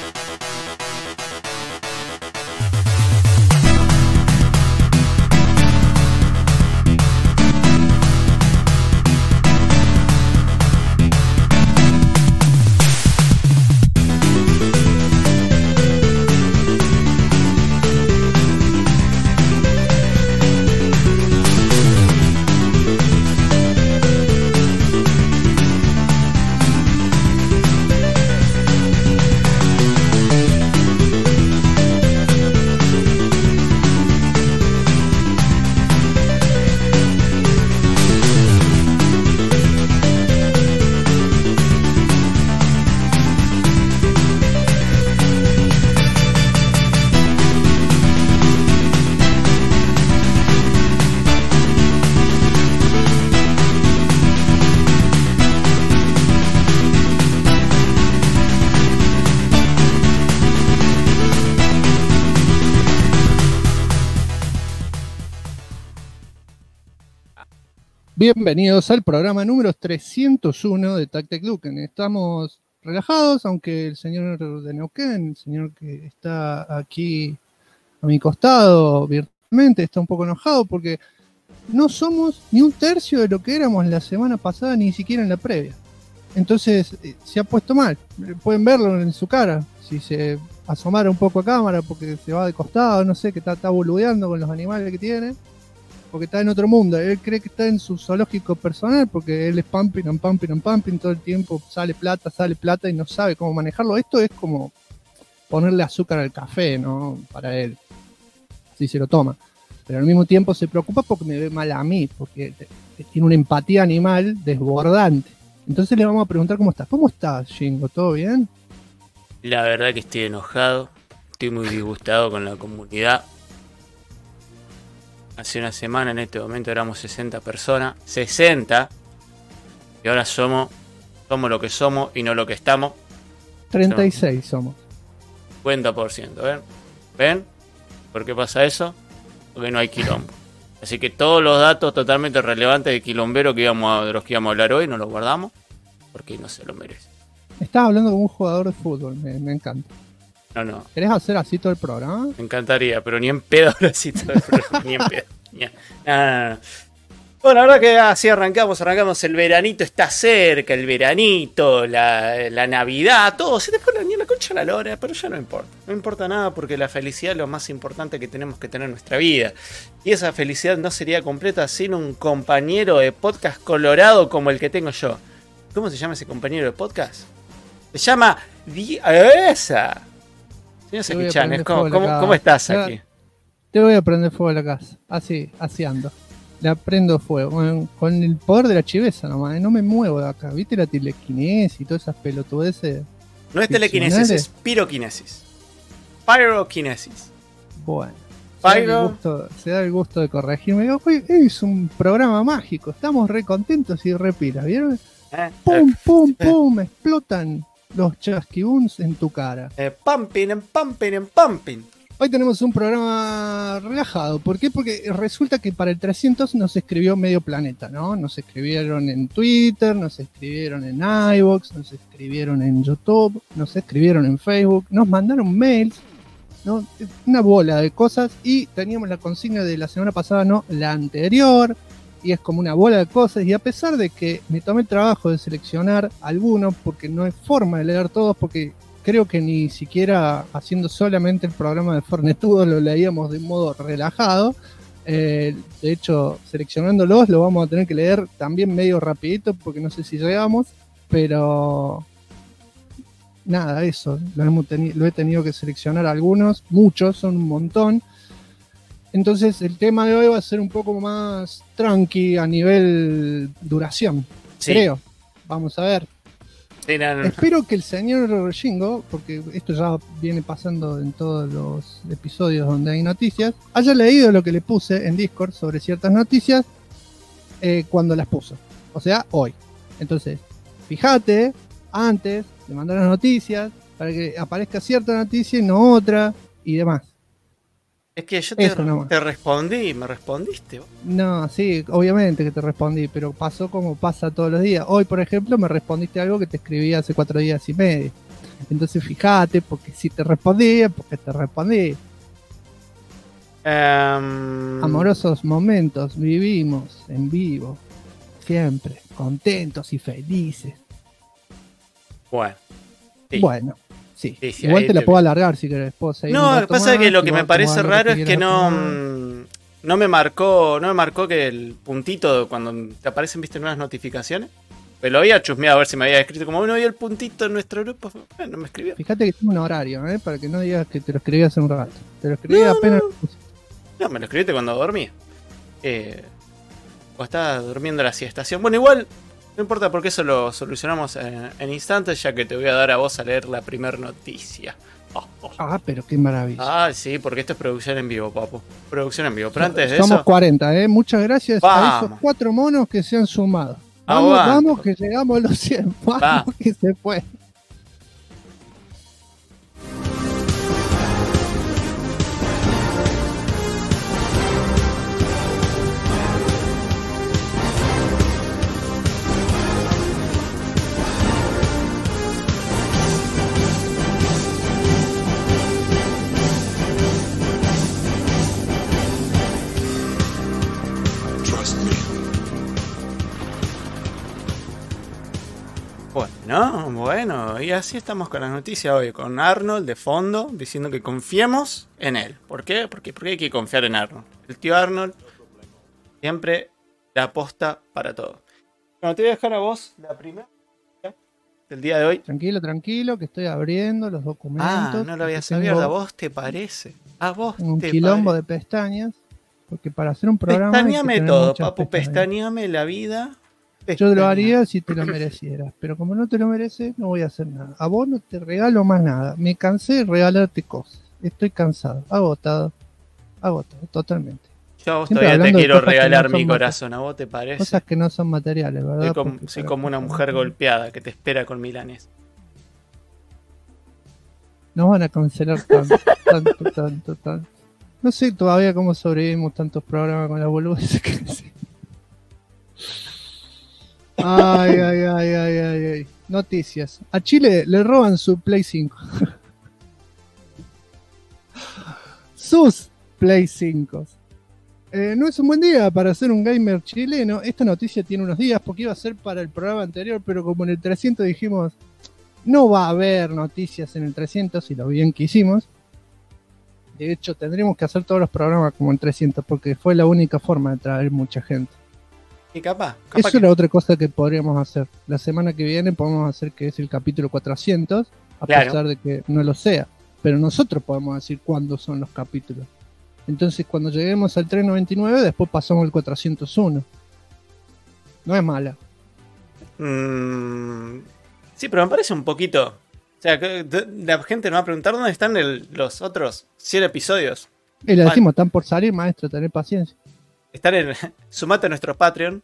Bienvenidos al programa número 301 de Tactec Duken. Estamos relajados, aunque el señor de Neuquén, el señor que está aquí a mi costado virtualmente, está un poco enojado porque no somos ni un tercio de lo que éramos la semana pasada, ni siquiera en la previa. Entonces se ha puesto mal. Pueden verlo en su cara. Si se asomara un poco a cámara porque se va de costado, no sé, que está boludeando con los animales que tiene. Porque está en otro mundo, él cree que está en su zoológico personal, porque él es pumping and pumping and pumping, todo el tiempo sale plata y no sabe cómo manejarlo. Esto es como ponerle azúcar al café, ¿no? Para él, si se lo toma. Pero al mismo tiempo se preocupa porque me ve mal a mí, porque tiene una empatía animal desbordante. Entonces le vamos a preguntar cómo estás. ¿Cómo estás, Shingo? ¿Todo bien? La verdad que estoy enojado, estoy muy disgustado con la comunidad. Hace una semana, en este momento, éramos 60 personas. 60. Y ahora somos lo que somos y no lo que estamos. 36 somos. 50%, ¿ven? ¿Ven? ¿Por qué pasa eso? Porque no hay quilombo. Así que todos los datos totalmente relevantes de quilombero de los que íbamos a hablar hoy, nos los guardamos. Porque no se lo merece. Estás hablando como un jugador de fútbol, me encanta. No. ¿Querés hacer así todo el programa? Me encantaría, pero ni en pedo ahora sí todo el programa, ni en pedo. No. Bueno, la verdad que así arrancamos el veranito está cerca, el veranito, la Navidad, todo. Se te fue la concha a la lora, pero ya no importa. No importa nada porque la felicidad es lo más importante que tenemos que tener en nuestra vida. Y esa felicidad no sería completa sin un compañero de podcast colorado como el que tengo yo. ¿Cómo se llama ese compañero de podcast? Se llama esa. Señor Sequichan, ¿cómo estás aquí? Te voy a prender fuego a la casa. Así ando. Le prendo fuego. Con el poder de la chiveza nomás. No me muevo de acá. ¿Viste la telequinesis y todas esas pelotudeces? No es telequinesis, es piroquinesis. Pyroquinesis. Bueno. Se da el gusto de corregirme. Hoy es un programa mágico. Estamos re contentos y re pilas. ¿Vieron? Pum. Explotan los chasquibuns en tu cara. Pumping. Hoy tenemos un programa relajado. ¿Por qué? Porque resulta que para el 300 nos escribió medio planeta, ¿no? Nos escribieron en Twitter, nos escribieron en iVoox, nos escribieron en YouTube, nos escribieron en Facebook, nos mandaron mails, ¿no? Una bola de cosas y teníamos la consigna de la semana pasada, no, la anterior. Y es como una bola de cosas, y a pesar de que me tomé el trabajo de seleccionar algunos, porque no hay forma de leer todos, porque creo que ni siquiera haciendo solamente el programa de Fornetudo lo leíamos de modo relajado, de hecho, seleccionándolos lo vamos a tener que leer también medio rapidito, porque no sé si llegamos, pero nada, eso, lo he tenido que seleccionar algunos, muchos, son un montón. Entonces el tema de hoy va a ser un poco más tranqui a nivel duración, sí. Creo. Vamos a ver. Sí, no. Espero que el señor Shingo, porque esto ya viene pasando en todos los episodios donde hay noticias, haya leído lo que le puse en Discord sobre ciertas noticias cuando las puso. O sea, hoy. Entonces, fíjate antes de mandar las noticias para que aparezca cierta noticia y no otra y demás. Es que yo te respondí, ¿me respondiste? No, sí, obviamente que te respondí, pero pasó como pasa todos los días. Hoy, por ejemplo, me respondiste algo que te escribí hace 4 días y medio. Entonces fíjate, porque si te respondía, porque te respondí. Amorosos momentos vivimos en vivo, siempre contentos y felices. Bueno. Sí. Bueno, sí. Igual te la puedo alargar si querés. No, lo que pasa es que lo que me parece raro es que no me marcó que el puntito cuando te aparecen, viste, nuevas notificaciones. Pero lo había chusmeado a ver si me había escrito. Como no había el puntito en nuestro grupo, no me escribió. Fíjate que tengo un horario, para que no digas que te lo escribí hace un rato. Te lo escribí apenas. No, me lo escribiste cuando dormía. O estaba durmiendo la siestación. Bueno, igual, no importa porque eso lo solucionamos en instantes, ya que te voy a dar a vos a leer la primera noticia. Ah, pero qué maravilla. Ah, sí, porque esto es producción en vivo, papu. Producción en vivo. Pero antes de somos eso... 40, Muchas gracias a esos 4 monos que se han sumado. Vamos que llegamos a los 100. Vamos que se fue. Bueno, y así estamos con las noticias hoy, con Arnold de fondo, diciendo que confiemos en él. ¿Por qué? Porque hay que confiar en Arnold. El tío Arnold siempre la aposta para todo. Bueno, te voy a dejar a vos la primera del día de hoy. Tranquilo, que estoy abriendo los documentos. No lo habías abierto, ¿a vos te parece? ¿A vos un quilombo de pestañas, porque para hacer un programa... Pestañame todo, papu, pestañame la vida... Yo lo haría si te lo merecieras, pero como no te lo mereces, no voy a hacer nada. A vos no te regalo más nada. Me cansé de regalarte cosas. Estoy cansado, agotado, totalmente. Yo a vos todavía te quiero regalar mi corazón, ¿a vos te parece? Cosas que no son materiales, ¿verdad? Soy como una mujer golpeada que te espera con milanes. Nos van a cancelar tanto. No sé todavía cómo sobrevivimos tantos programas con las boludeces que decimos. Ay. Noticias. A Chile le roban su Play 5. Sus Play 5. No es un buen día para ser un gamer chileno. Esta noticia tiene unos días porque iba a ser para el programa anterior, pero como en el 300 dijimos no va a haber noticias en el 300 y lo bien que hicimos. De hecho, tendríamos que hacer todos los programas como en 300 porque fue la única forma de traer mucha gente. Y capaz eso es la otra cosa que podríamos hacer. La semana que viene podemos hacer que es el capítulo 400, a pesar de que no lo sea. Pero nosotros podemos decir cuándo son los capítulos. Entonces cuando lleguemos al 399, después pasamos al 401. No es mala. Sí, pero me parece un poquito... O sea, la gente nos va a preguntar dónde están los otros 100 episodios. Y le decimos, están por salir, maestro, tener paciencia. Sumate a nuestro Patreon.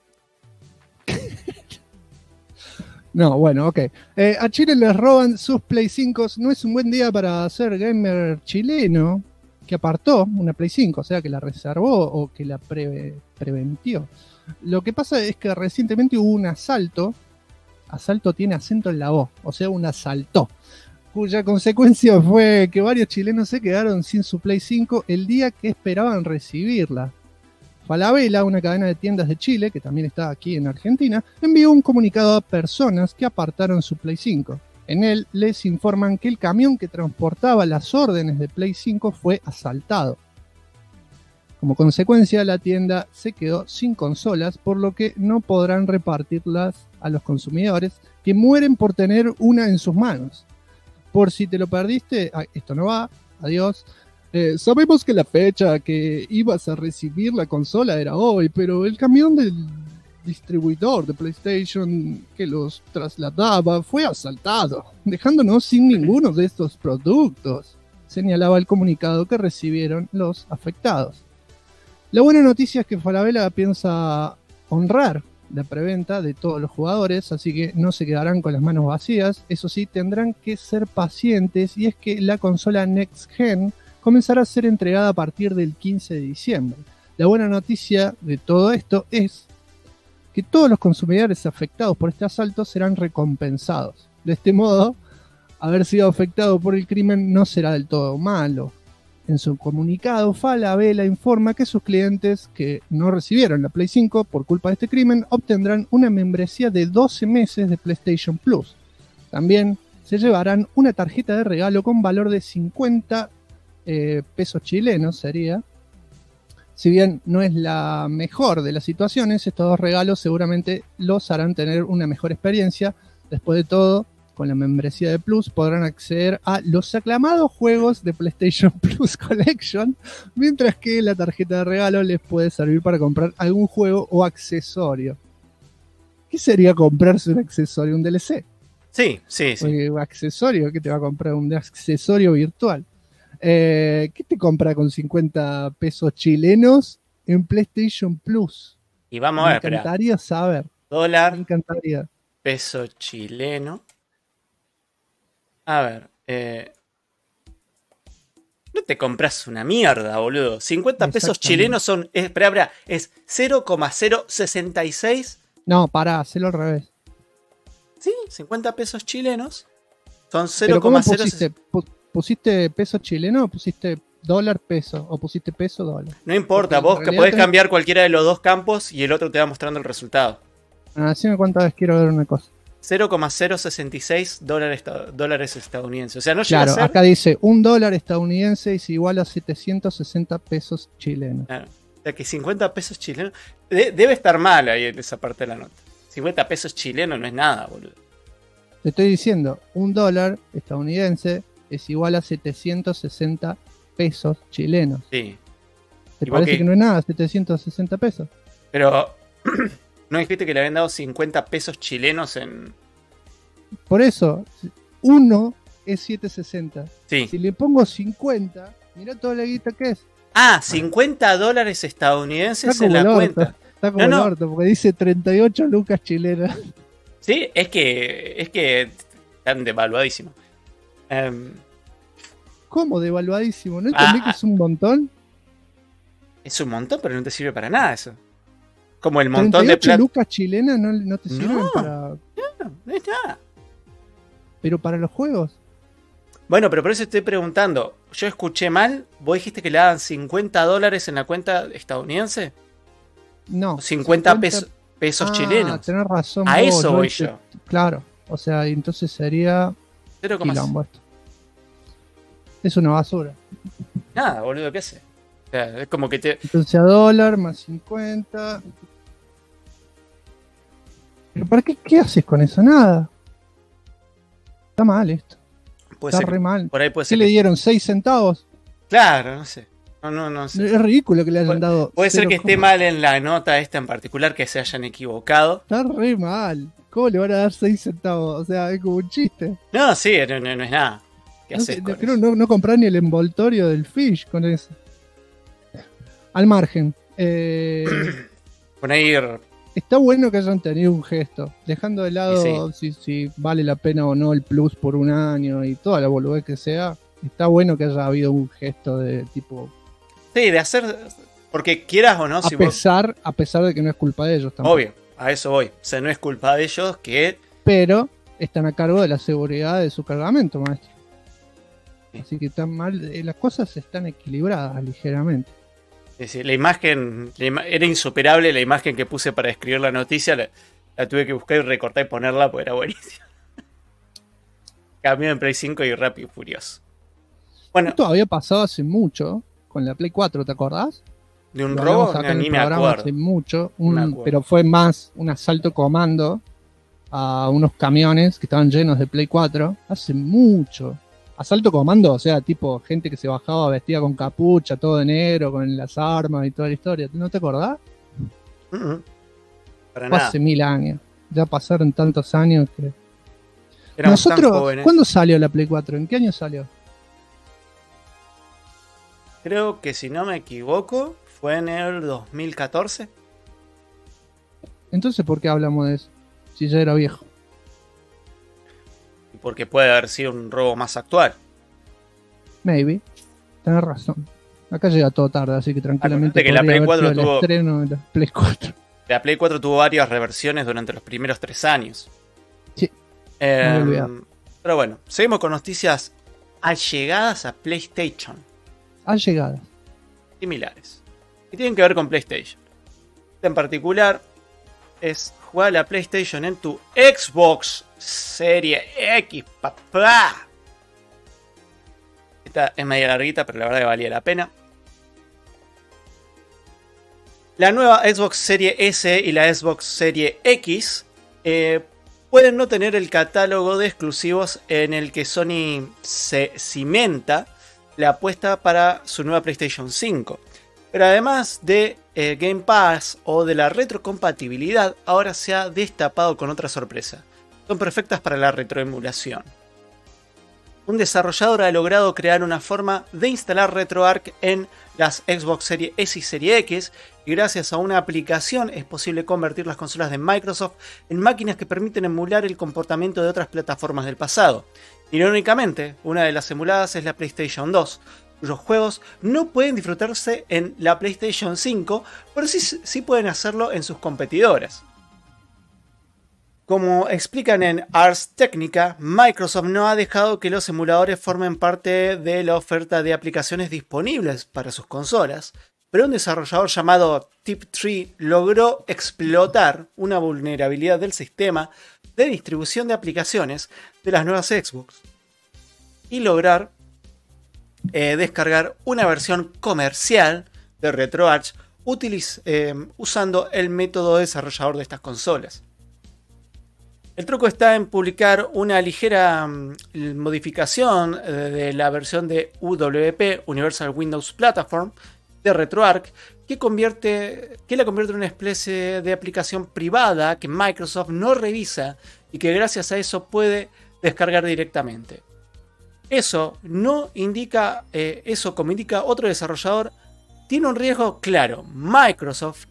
No, bueno, ok. A Chile les roban sus Play 5. No es un buen día para ser gamer chileno que apartó una Play 5, o sea, que la reservó o que la preventió. Lo que pasa es que recientemente hubo un asalto. Asalto tiene acento en la O, o sea, un asaltó. Cuya consecuencia fue que varios chilenos se quedaron sin su Play 5 el día que esperaban recibirla. Falabella, una cadena de tiendas de Chile, que también está aquí en Argentina, envió un comunicado a personas que apartaron su Play 5. En él les informan que el camión que transportaba las órdenes de Play 5 fue asaltado. Como consecuencia, la tienda se quedó sin consolas, por lo que no podrán repartirlas a los consumidores que mueren por tener una en sus manos. Por si te lo perdiste, esto no va, adiós. Sabemos que la fecha que ibas a recibir la consola era hoy, pero el camión del distribuidor de PlayStation que los trasladaba fue asaltado, dejándonos sin ninguno de estos productos, señalaba el comunicado que recibieron los afectados. La buena noticia es que Falabella piensa honrar la preventa de todos los jugadores, así que no se quedarán con las manos vacías. Eso sí, tendrán que ser pacientes, y es que la consola Next Gen comenzará a ser entregada a partir del 15 de diciembre. La buena noticia de todo esto es que todos los consumidores afectados por este asalto serán recompensados. De este modo, haber sido afectado por el crimen no será del todo malo. En su comunicado, Falabella informa que sus clientes que no recibieron la Play 5 por culpa de este crimen obtendrán una membresía de 12 meses de PlayStation Plus. También se llevarán una tarjeta de regalo con valor de 50 pesos chilenos, sería. Si bien no es la mejor de las situaciones, estos dos regalos seguramente los harán tener una mejor experiencia. Después de todo, con la membresía de Plus podrán acceder a los aclamados juegos de PlayStation Plus Collection, mientras que la tarjeta de regalo les puede servir para comprar algún juego o accesorio. ¿Qué sería comprarse un accesorio, un DLC? Sí. Porque accesorio, ¿qué te va a comprar? Un accesorio virtual. ¿Qué te compra con 50 pesos chilenos en PlayStation Plus? Y vamos a ver, me encantaría saber. Dólar, me encantaría. Peso chileno. A ver, no te compras una mierda, boludo. 50 pesos chilenos son. Espera, es 0,066. No, pará, hacelo al revés. Sí, 50 pesos chilenos son 0,0. ¿Pusiste peso chileno o pusiste dólar peso? ¿O pusiste peso dólar? No importa, vos que podés cambiar cualquiera de los dos campos y el otro te va mostrando el resultado. Decime cuántas veces quiero ver una cosa. 0,066 dólares estadounidenses. O sea, no llega a ser... acá dice $1 estadounidense es igual a 760 pesos chilenos. Claro. O sea que 50 pesos chilenos... Debe estar mal ahí en esa parte de la nota. 50 pesos chilenos no es nada, boludo. Te estoy diciendo, $1 estadounidense es igual a 760 pesos chilenos. Sí. ¿Te parece que no es nada, 760 pesos? Pero... ¿No dijiste que le habían dado 50 pesos chilenos en...? Por eso, uno es 760. Sí. Si le pongo 50, mirá toda la guita que es. 50 dólares estadounidenses en la cuenta. Está como el orto, porque dice 38 lucas chilenas. Sí, es que están devaluadísimos. ¿Cómo devaluadísimo? ¿No entendí que es un montón? Es un montón, pero no te sirve para nada eso. Como el montón de plata. lucas chilenas no te sirven para... No es nada. Pero para los juegos. Bueno, pero por eso estoy preguntando. ¿Yo escuché mal? ¿Vos dijiste que le daban 50 dólares en la cuenta estadounidense? No. 50 pesos chilenos. Tenés razón. A eso voy yo. Claro. O sea, entonces sería... 0,5. Es una basura. Nada, boludo, ¿qué hace? O sea, es como que te... Entonces a dólar más 50... ¿Pero para qué haces con eso? Nada. Está mal esto. Está re mal. Por ahí puede ser. ¿Qué le dieron? ¿6 centavos? Claro, no sé. No sé. Es ridículo que le hayan dado. Puede ser que esté mal en la nota esta en particular, que se hayan equivocado. Está re mal. ¿Cómo le van a dar 6 centavos? O sea, es como un chiste. No, sí, no es nada. ¿Qué haces con eso? No comprar ni el envoltorio del Fish con eso. Al margen. Poner... Está bueno que hayan tenido un gesto, dejando de lado si vale la pena o no el plus por un año y toda la boludez que sea. Está bueno que haya habido un gesto de tipo... Sí, de hacer... Porque quieras o no... A pesar de que no es culpa de ellos tampoco. Obvio, a eso voy. O sea, no es culpa de ellos que... Pero están a cargo de la seguridad de su cargamento, maestro. Sí. Así que están mal... Las cosas están equilibradas ligeramente. Sí, la imagen era insuperable, la imagen que puse para escribir la noticia, la tuve que buscar y recortar y ponerla porque era buenísima. Cambió en Play 5 y Rápido y Furioso. Bueno, esto había pasado hace mucho con la Play 4, ¿te acordás? ¿De un robo? No, ni me acuerdo. Hace mucho, pero fue más un asalto comando a unos camiones que estaban llenos de Play 4 hace mucho. Asalto comando, o sea, tipo gente que se bajaba vestida con capucha, todo de negro, con las armas y toda la historia. ¿No te acordás? Para nada. Hace 1000 años. Ya pasaron tantos años que... Éramos nosotros, tan jóvenes. ¿Cuándo salió la Play 4? ¿En qué año salió? Creo que si no me equivoco, fue en el 2014. Entonces, ¿por qué hablamos de eso? Si ya era viejo. Porque puede haber sido un robo más actual. Maybe. Tenés razón. Acá llega todo tarde, así que tranquilamente que la Play 4 tuvo el estreno de la Play 4. La Play 4 tuvo varias reversiones durante los primeros 3 años. Sí. Pero bueno, seguimos con noticias allegadas a PlayStation. Allegadas. Similares. Y tienen que ver con PlayStation. En particular, es jugar a la PlayStation en tu Xbox Series X, papá. Esta es media larguita, pero la verdad que valía la pena. La nueva Xbox Series S y la Xbox Series X pueden no tener el catálogo de exclusivos en el que Sony se cimenta la apuesta para su nueva PlayStation 5. Pero además de Game Pass o de la retrocompatibilidad, ahora se ha destapado con otra sorpresa. Son perfectas para la retroemulación. Un desarrollador ha logrado crear una forma de instalar RetroArch en las Xbox Series S y Series X, y gracias a una aplicación es posible convertir las consolas de Microsoft en máquinas que permiten emular el comportamiento de otras plataformas del pasado. Irónicamente, una de las emuladas es la PlayStation 2, cuyos juegos no pueden disfrutarse en la PlayStation 5, pero sí pueden hacerlo en sus competidoras. Como explican en Ars Technica, Microsoft no ha dejado que los emuladores formen parte de la oferta de aplicaciones disponibles para sus consolas, pero un desarrollador llamado Tip3 logró explotar una vulnerabilidad del sistema de distribución de aplicaciones de las nuevas Xbox y lograr descargar una versión comercial de RetroArch usando el método desarrollador de estas consolas. El truco está en publicar una ligera modificación de la versión de UWP, Universal Windows Platform, de RetroArch, que la convierte en una especie de aplicación privada que Microsoft no revisa y que gracias a eso puede descargar directamente. Eso como indica otro desarrollador, tiene un riesgo claro. Microsoft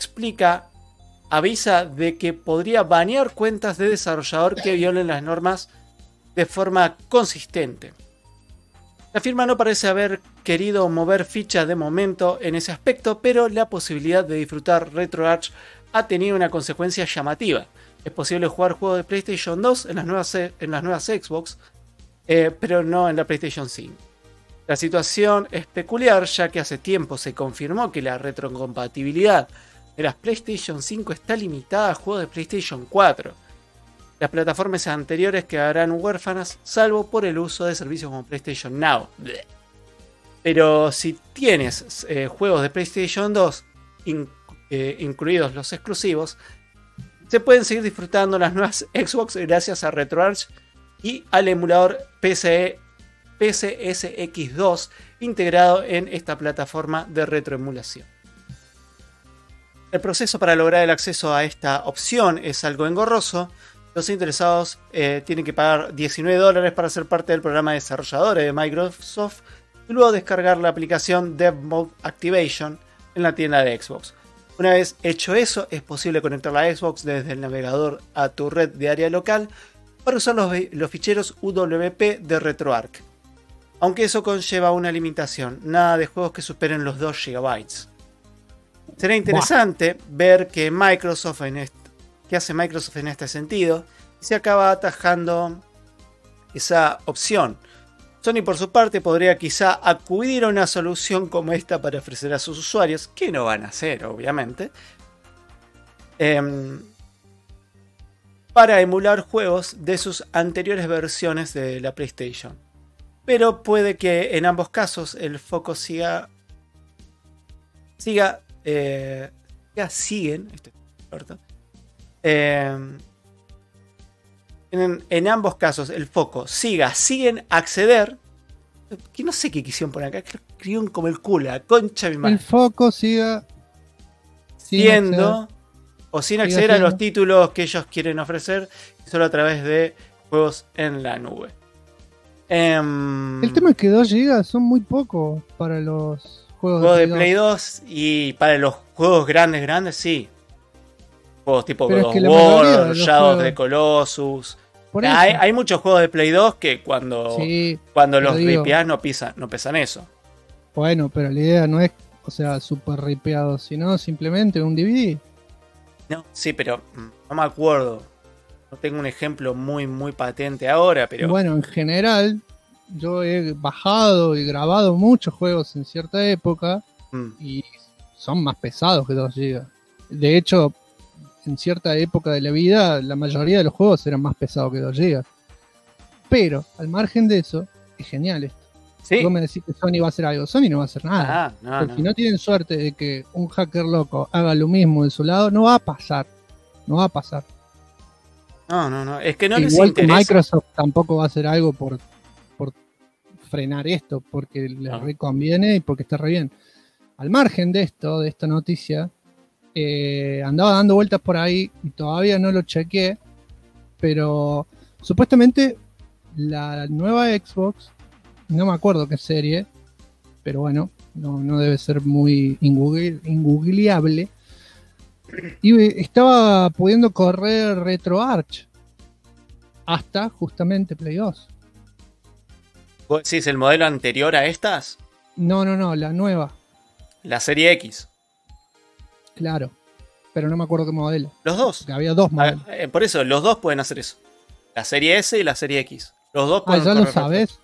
avisa de que podría banear cuentas de desarrollador que violen las normas de forma consistente. La firma no parece haber querido mover ficha de momento en ese aspecto, pero la posibilidad de disfrutar RetroArch ha tenido una consecuencia llamativa. Es posible jugar juegos de PlayStation 2 en las nuevas Xbox, pero no en la PlayStation 5. La situación es peculiar, ya que hace tiempo se confirmó que la retrocompatibilidad de las PlayStation 5 está limitada a juegos de PlayStation 4. Las plataformas anteriores quedarán huérfanas, salvo por el uso de servicios como PlayStation Now. Pero si tienes juegos de PlayStation 2, incluidos los exclusivos, se pueden seguir disfrutando las nuevas Xbox gracias a RetroArch y al emulador PCSX2 integrado en esta plataforma de retroemulación. El proceso para lograr el acceso a esta opción es algo engorroso. Los interesados tienen que pagar $19 para ser parte del programa de desarrolladores de Microsoft y luego descargar la aplicación Dev Mode Activation en la tienda de Xbox. Una vez hecho eso, es posible conectar la Xbox desde el navegador a tu red de área local para usar los ficheros UWP de RetroArch. Aunque eso conlleva una limitación, nada de juegos que superen los 2 GB. Será interesante ver qué hace Microsoft en este sentido y se acaba atajando esa opción. Sony por su parte podría quizá acudir a una solución como esta para ofrecer a sus usuarios, que no van a hacer obviamente, para emular juegos de sus anteriores versiones de la PlayStation. Pero puede que en ambos casos el foco siguen. En ambos casos el foco siguen acceder. Que no sé qué quisieron poner acá, que escribieron como el culo, la concha de mi madre. El foco siga siendo o sin acceder a los títulos que ellos quieren ofrecer, solo a través de juegos en la nube. El tema es que 2 GB son muy pocos para los juegos de Play 2 y para los juegos grandes sí. Juegos tipo God of War, Shadow of the Colossus. Hay muchos juegos de Play 2 que cuando los ripeás no pesan eso. Bueno, pero la idea no es, super ripeado, sino simplemente un DVD. No, sí, pero no me acuerdo. no tengo un ejemplo muy, muy patente ahora, pero... Bueno, en general, yo he bajado y grabado muchos juegos en cierta época y son más pesados que 2 GB. De hecho, en cierta época de la vida, la mayoría de los juegos eran más pesados que 2 GB. Pero, al margen de eso, es genial esto. Sí. Vos me decís que Sony va a hacer algo. Sony no va a hacer nada. No. Si no tienen suerte de que un hacker loco haga lo mismo de su lado, no va a pasar. No va a pasar. No. Es que no igual les interesa. Que Microsoft tampoco va a hacer algo por frenar esto, porque les reconviene y porque está re bien. Al margen de esto, de esta noticia, andaba dando vueltas por ahí y todavía no lo chequeé, pero supuestamente la nueva Xbox, no me acuerdo qué serie, pero bueno, no debe ser muy ingoogleable, y estaba pudiendo correr RetroArch hasta justamente Play 2. ¿Vos decís el modelo anterior a estas? No, la nueva. La serie X. Claro, pero no me acuerdo qué modelo. Los dos. Porque había 2 modelos. Por eso, los dos pueden hacer eso. La serie S y la serie X. Los dos pueden ya lo sabes.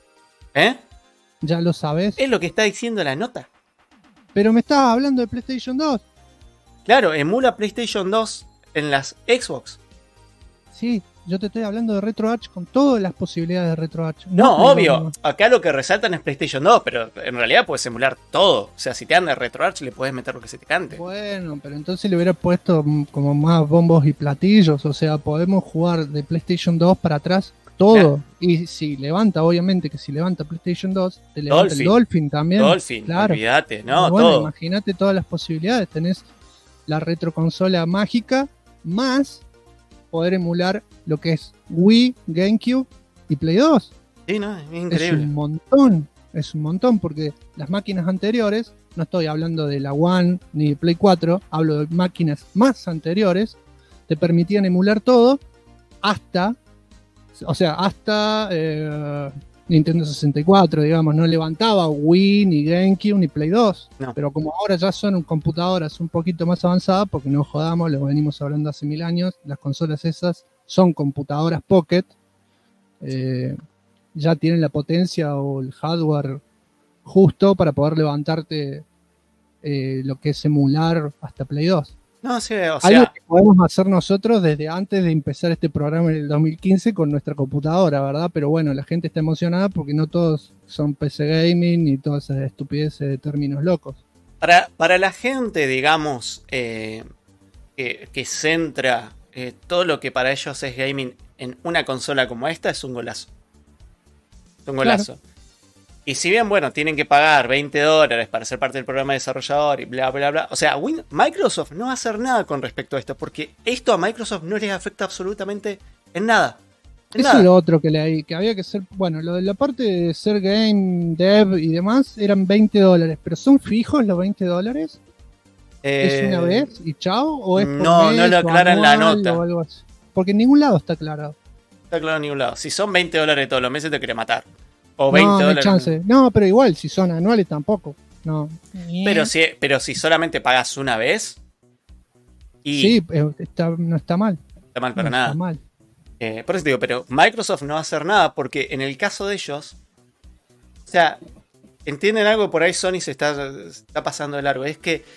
Ya lo sabes. Es lo que está diciendo la nota. Pero me estabas hablando de PlayStation 2. Claro, emula PlayStation 2 en las Xbox. Sí, yo te estoy hablando de RetroArch con todas las posibilidades de RetroArch. No, obvio. Acá lo que resaltan es PlayStation 2, pero en realidad puedes emular todo. O sea, si te anda RetroArch le puedes meter lo que se te cante. Bueno, pero entonces le hubiera puesto como más bombos y platillos. O sea, podemos jugar de PlayStation 2 para atrás todo. Claro. Y si levanta, obviamente que si levanta PlayStation 2, te levanta el Dolphin también. Dolphin, claro. Olvídate, no, bueno, todo. Imagínate todas las posibilidades. Tenés la retroconsola mágica más poder emular lo que es Wii, GameCube y Play 2. Sí, no, es increíble. Es un montón, porque las máquinas anteriores, no estoy hablando de la One ni de Play 4, hablo de máquinas más anteriores, te permitían emular todo hasta Nintendo 64, digamos, no levantaba Wii, ni GameCube, ni Play 2. No. Pero como ahora ya son computadoras un poquito más avanzadas, porque no jodamos, lo venimos hablando hace 1000 años, las consolas esas son computadoras Pocket, ya tienen la potencia o el hardware justo para poder levantarte lo que es emular hasta Play 2. No, sí, o sea, algo que podemos hacer nosotros desde antes de empezar este programa en el 2015 con nuestra computadora, ¿verdad? Pero bueno, la gente está emocionada porque no todos son PC gaming y todas esas estupideces de términos locos. Para la gente, digamos, que centra todo lo que para ellos es gaming en una consola como esta, es un golazo. Es un golazo. Claro. Y si bien, bueno, tienen que pagar $20 para ser parte del programa de desarrollador y bla, bla, bla. O sea, Microsoft no va a hacer nada con respecto a esto, porque esto a Microsoft no les afecta absolutamente en nada. Eso es lo otro que leí, que había que ser, bueno, lo de la parte de ser game dev y demás eran $20, pero ¿son fijos los $20? ¿Es una vez y chao? ¿O es por no, mes, no lo aclaran en la nota. O algo así? Porque en ningún lado está aclarado. Está aclarado en ningún lado. Si son $20 todos los meses te quiere matar. O $20. No hay chance. No, pero igual, si son anuales tampoco. No. Pero si solamente pagas una vez. Sí, no está mal. Está mal para nada. Está mal. Por eso te digo, pero Microsoft no va a hacer nada porque en el caso de ellos, o sea, ¿entienden algo? Por ahí Sony se está pasando de largo. Es que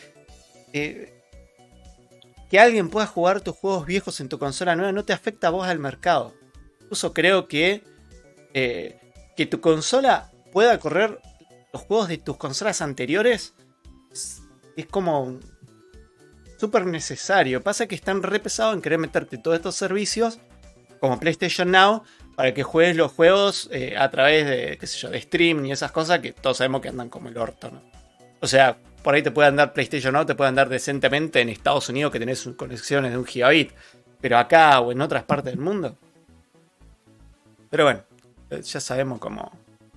alguien pueda jugar tus juegos viejos en tu consola nueva no te afecta a vos al mercado. Incluso creo que tu consola pueda correr los juegos de tus consolas anteriores es como súper necesario. Pasa que están re pesados en querer meterte todos estos servicios como PlayStation Now para que juegues los juegos a través de, qué sé yo, de stream y esas cosas que todos sabemos que andan como el orto, ¿no? O sea, por ahí te puede andar PlayStation Now, te puede andar decentemente en Estados Unidos que tenés conexiones de 1 gigabit, pero acá o en otras partes del mundo. Pero bueno, ya sabemos cómo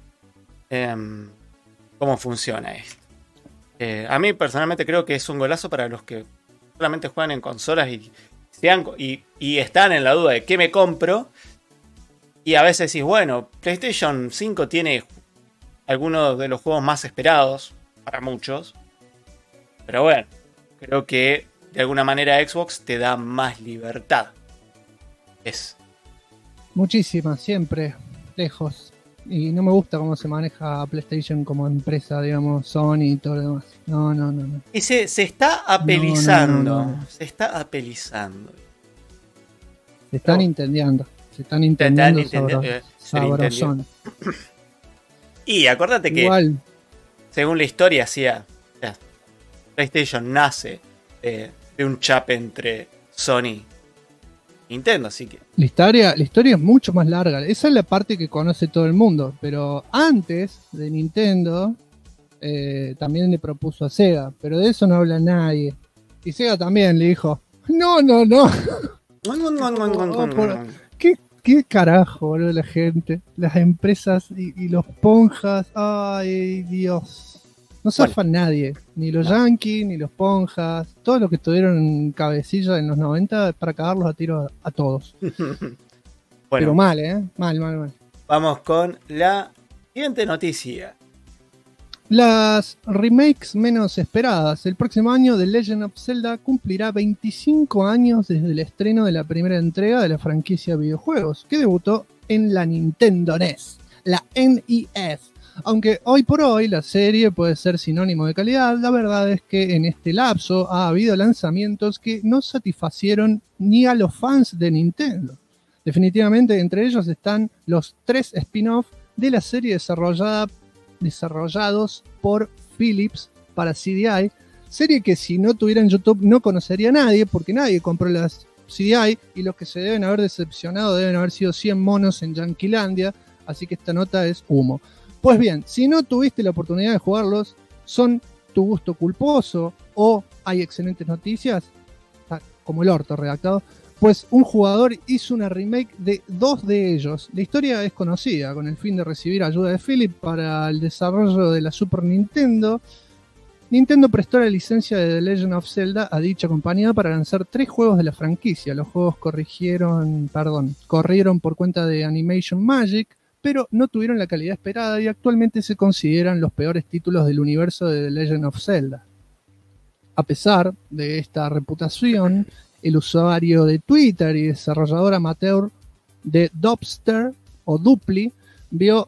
funciona esto. A mí personalmente creo que es un golazo para los que solamente juegan en consolas y están en la duda de qué me compro. Y a veces decís, bueno, PlayStation 5 tiene algunos de los juegos más esperados para muchos. Pero bueno, creo que de alguna manera Xbox te da más libertad. es. Muchísimas, siempre, lejos. Y no me gusta cómo se maneja PlayStation como empresa, digamos, Sony y todo lo demás. No. Y se está apelizando. No. Se está apelizando. Se están entendiendo. Se están entendiendo sabrosón. Y acuérdate que, igual, según la historia, PlayStation nace de un chape entre Sony y Nintendo, así que... La historia es mucho más larga. Esa es la parte que conoce todo el mundo. Pero antes de Nintendo, también le propuso a Sega. Pero de eso no habla nadie. Y Sega también le dijo, no. ¿Qué carajo, boludo, la gente? Las empresas y los ponjas. Ay, Dios. No zafan nadie. Ni los yankees, ni los ponjas. Todos los que estuvieron en cabecilla en los 90 para cagarlos a tiro a todos. Bueno, pero mal, Mal. Vamos con la siguiente noticia. Las remakes menos esperadas. El próximo año The Legend of Zelda cumplirá 25 años desde el estreno de la primera entrega de la franquicia de videojuegos, que debutó en la Nintendo NES, la NES. Aunque hoy por hoy la serie puede ser sinónimo de calidad, la verdad es que en este lapso ha habido lanzamientos que no satisfacieron ni a los fans de Nintendo. Definitivamente entre ellos están los 3 spin-off de la serie desarrollados por Philips para CDI, serie que si no tuviera en YouTube no conocería a nadie, porque nadie compró las CDI y los que se deben haber decepcionado deben haber sido 100 monos en Yanquilandia, así que esta nota es humo. Pues bien, si no tuviste la oportunidad de jugarlos, son tu gusto culposo o hay excelentes noticias, como el orto redactado, pues un jugador hizo una remake de 2 de ellos. La historia es conocida, con el fin de recibir ayuda de Philips para el desarrollo de la Super Nintendo. Nintendo prestó la licencia de The Legend of Zelda a dicha compañía para lanzar 3 juegos de la franquicia. Los juegos corrieron por cuenta de Animation Magic, pero no tuvieron la calidad esperada y actualmente se consideran los peores títulos del universo de The Legend of Zelda. A pesar de esta reputación, el usuario de Twitter y desarrollador amateur de Dopster o Dupli vio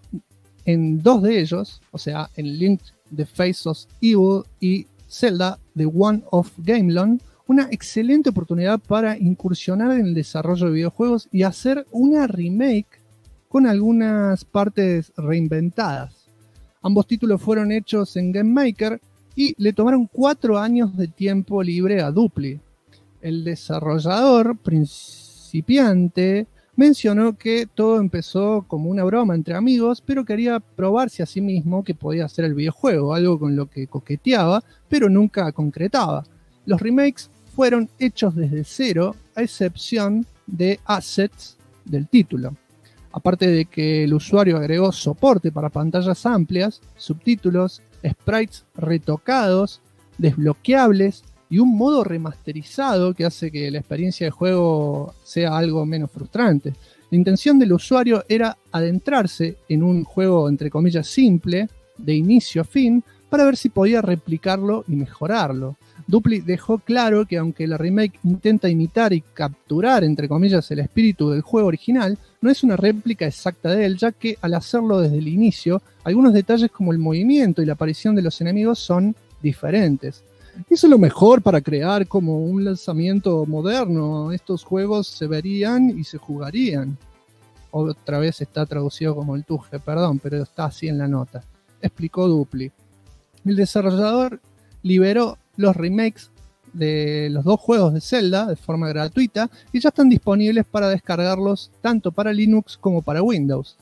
en 2 de ellos, o sea, en Link The Face of Evil y Zelda The One of Gamelon, una excelente oportunidad para incursionar en el desarrollo de videojuegos y hacer una remake con algunas partes reinventadas. Ambos títulos fueron hechos en Game Maker y le tomaron 4 años de tiempo libre a Dupli. El desarrollador principiante mencionó que todo empezó como una broma entre amigos, pero quería probarse a sí mismo que podía hacer el videojuego, algo con lo que coqueteaba, pero nunca concretaba. Los remakes fueron hechos desde cero, a excepción de assets del título. Aparte de que el usuario agregó soporte para pantallas amplias, subtítulos, sprites retocados, desbloqueables y un modo remasterizado que hace que la experiencia de juego sea algo menos frustrante. La intención del usuario era adentrarse en un juego entre comillas simple, de inicio a fin, para ver si podía replicarlo y mejorarlo. Dupli dejó claro que aunque la remake intenta imitar y capturar entre comillas el espíritu del juego original, no es una réplica exacta de él, ya que al hacerlo desde el inicio, algunos detalles como el movimiento y la aparición de los enemigos son diferentes. Eso es lo mejor para crear como un lanzamiento moderno. Estos juegos se verían y se jugarían. Otra vez está traducido como el tuje, perdón, pero está así en la nota. Explicó Dupli. El desarrollador liberó los remakes de los 2 juegos de Zelda de forma gratuita y ya están disponibles para descargarlos tanto para Linux como para Windows.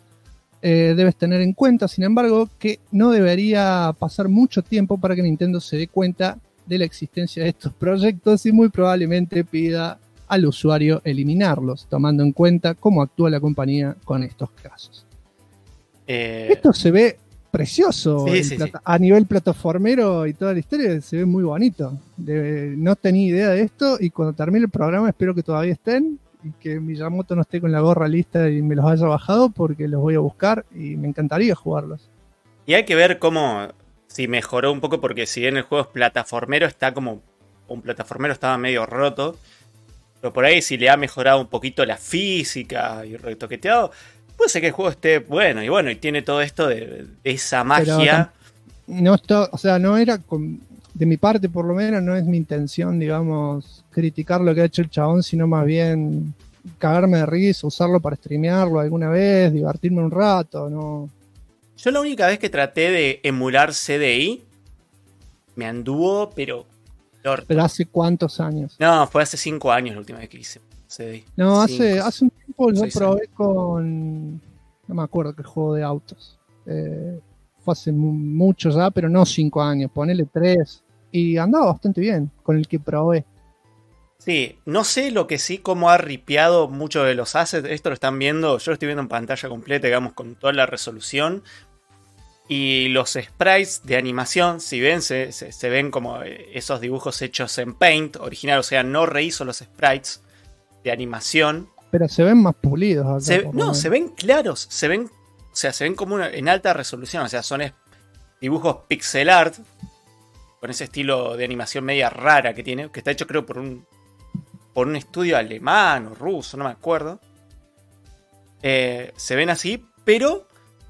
Debes tener en cuenta, sin embargo, que no debería pasar mucho tiempo para que Nintendo se dé cuenta de la existencia de estos proyectos y muy probablemente pida al usuario eliminarlos, tomando en cuenta cómo actúa la compañía con estos casos. Esto se ve precioso, sí. A nivel plataformero y toda la historia se ve muy bonito. No tenía idea de esto y cuando termine el programa espero que todavía estén y que Miyamoto no esté con la gorra lista y me los haya bajado porque los voy a buscar y me encantaría jugarlos. Y hay que ver cómo, si mejoró un poco, porque si bien el juego es plataformero, está como un plataformero estaba medio roto. Pero por ahí si le ha mejorado un poquito la física y retoqueteado, puede ser que el juego esté bueno. Y tiene todo esto de esa magia. No está, o sea, no era de mi parte por lo menos, no es mi intención, digamos, criticar lo que ha hecho el chabón, sino más bien cagarme de risa, usarlo para streamearlo alguna vez, divertirme un rato, ¿no? Yo la única vez que traté de emular CDI, me anduvo, pero ¿hace cuántos años? No, fue hace 5 años la última vez que hice CDI. No, hace un tiempo yo probé con... No me acuerdo qué juego de autos. Fue hace mucho ya, pero no 5 años, ponele 3. Y andaba bastante bien con el que probé. Sí, no sé lo que sí, cómo ha ripeado muchos de los assets. Esto lo están viendo, yo lo estoy viendo en pantalla completa, digamos, con toda la resolución. Y los sprites de animación, si ven, se ven como esos dibujos hechos en Paint original. O sea, no rehizo los sprites de animación. Pero se ven más pulidos acá. Se ven claros. Se ven como en alta resolución. O sea, son dibujos pixel art. Con ese estilo de animación media rara que tiene. Que está hecho creo por un estudio alemán o ruso, no me acuerdo. Se ven así, pero...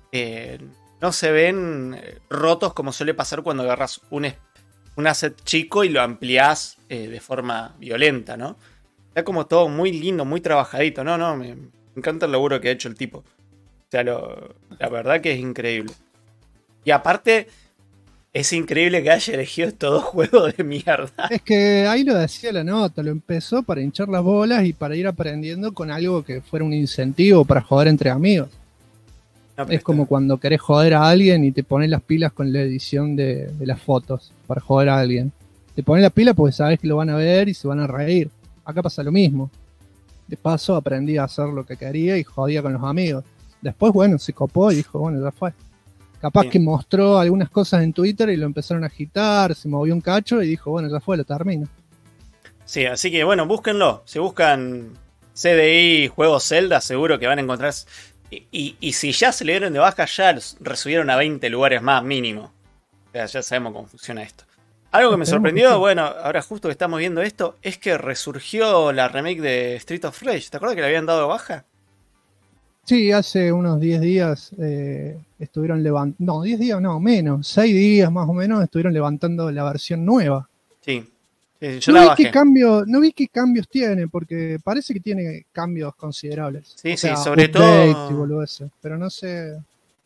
no se ven rotos como suele pasar cuando agarras un asset chico y lo ampliás de forma violenta, ¿no? Está como todo muy lindo, muy trabajadito. Me encanta el laburo que ha hecho el tipo. O sea, la verdad que es increíble. Y aparte, es increíble que haya elegido estos 2 juegos de mierda. Es que ahí lo decía la nota, lo empezó para hinchar las bolas y para ir aprendiendo con algo que fuera un incentivo para joder entre amigos. Es como cuando querés joder a alguien y te pones las pilas con la edición de las fotos para joder a alguien. Te pones las pilas porque sabes que lo van a ver y se van a reír. Acá pasa lo mismo. De paso aprendí a hacer lo que quería y jodía con los amigos. Después, se copó y dijo, ya fue. Capaz que mostró algunas cosas en Twitter y lo empezaron a agitar, se movió un cacho y dijo, ya fue, lo termino. Sí, así que búsquenlo. Si buscan CDI, juegos Zelda, seguro que van a encontrar... Y si ya se le dieron de baja, ya los resubieron a 20 lugares más mínimo. O sea, ya sabemos cómo funciona esto. Algo que me sorprendió, ahora justo que estamos viendo esto, es que resurgió la remake de Street of Rage. ¿Te acuerdas que le habían dado de baja? Sí, hace unos 10 días estuvieron levantando... No, 10 días no, menos. 6 días más o menos estuvieron levantando la versión nueva. Sí. Yo la bajé. No vi qué cambios tiene, porque parece que tiene cambios considerables. Sí, sobre todo. Pero no sé.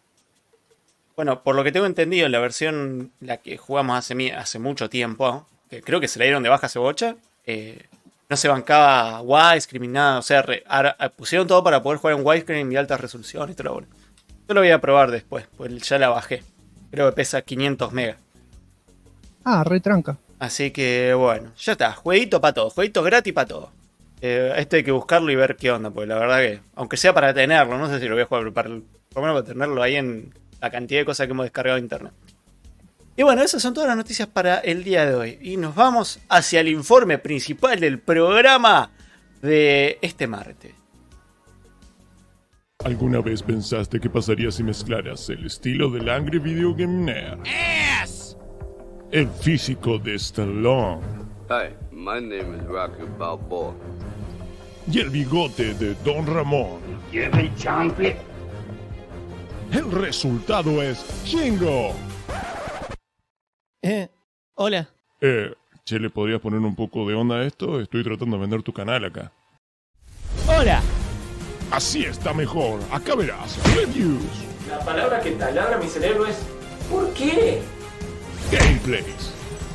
Bueno, por lo que tengo entendido, la versión la que jugamos hace mucho tiempo, que creo que se la dieron de baja hace bocha, no se bancaba widescreen, nada. O sea, pusieron todo para poder jugar en widescreen y alta resolución y todo lo bueno. Yo lo voy a probar después, pues ya la bajé. Creo que pesa 500 megas. Retranca. Así que ya está, jueguito para todo, jueguito gratis para todo. Esto hay que buscarlo y ver qué onda, porque la verdad que, aunque sea para tenerlo, no sé si lo voy a jugar, por lo menos para tenerlo ahí en la cantidad de cosas que hemos descargado de internet. Y esas son todas las noticias para el día de hoy. Y nos vamos hacia el informe principal del programa de este martes. ¿Alguna vez pensaste qué pasaría si mezclaras el estilo del Angry Video Game Nerd? El físico de Stallone. Hi, my name is Rocky Balboa. Y el bigote de Don Ramón. El resultado es Shingo. Hola. Che, ¿le podrías poner un poco de onda a esto? Estoy tratando de vender tu canal acá. Hola. Así está mejor. Acá verás. Reviews. La palabra que taladra mi cerebro es ¿por qué? Gameplays.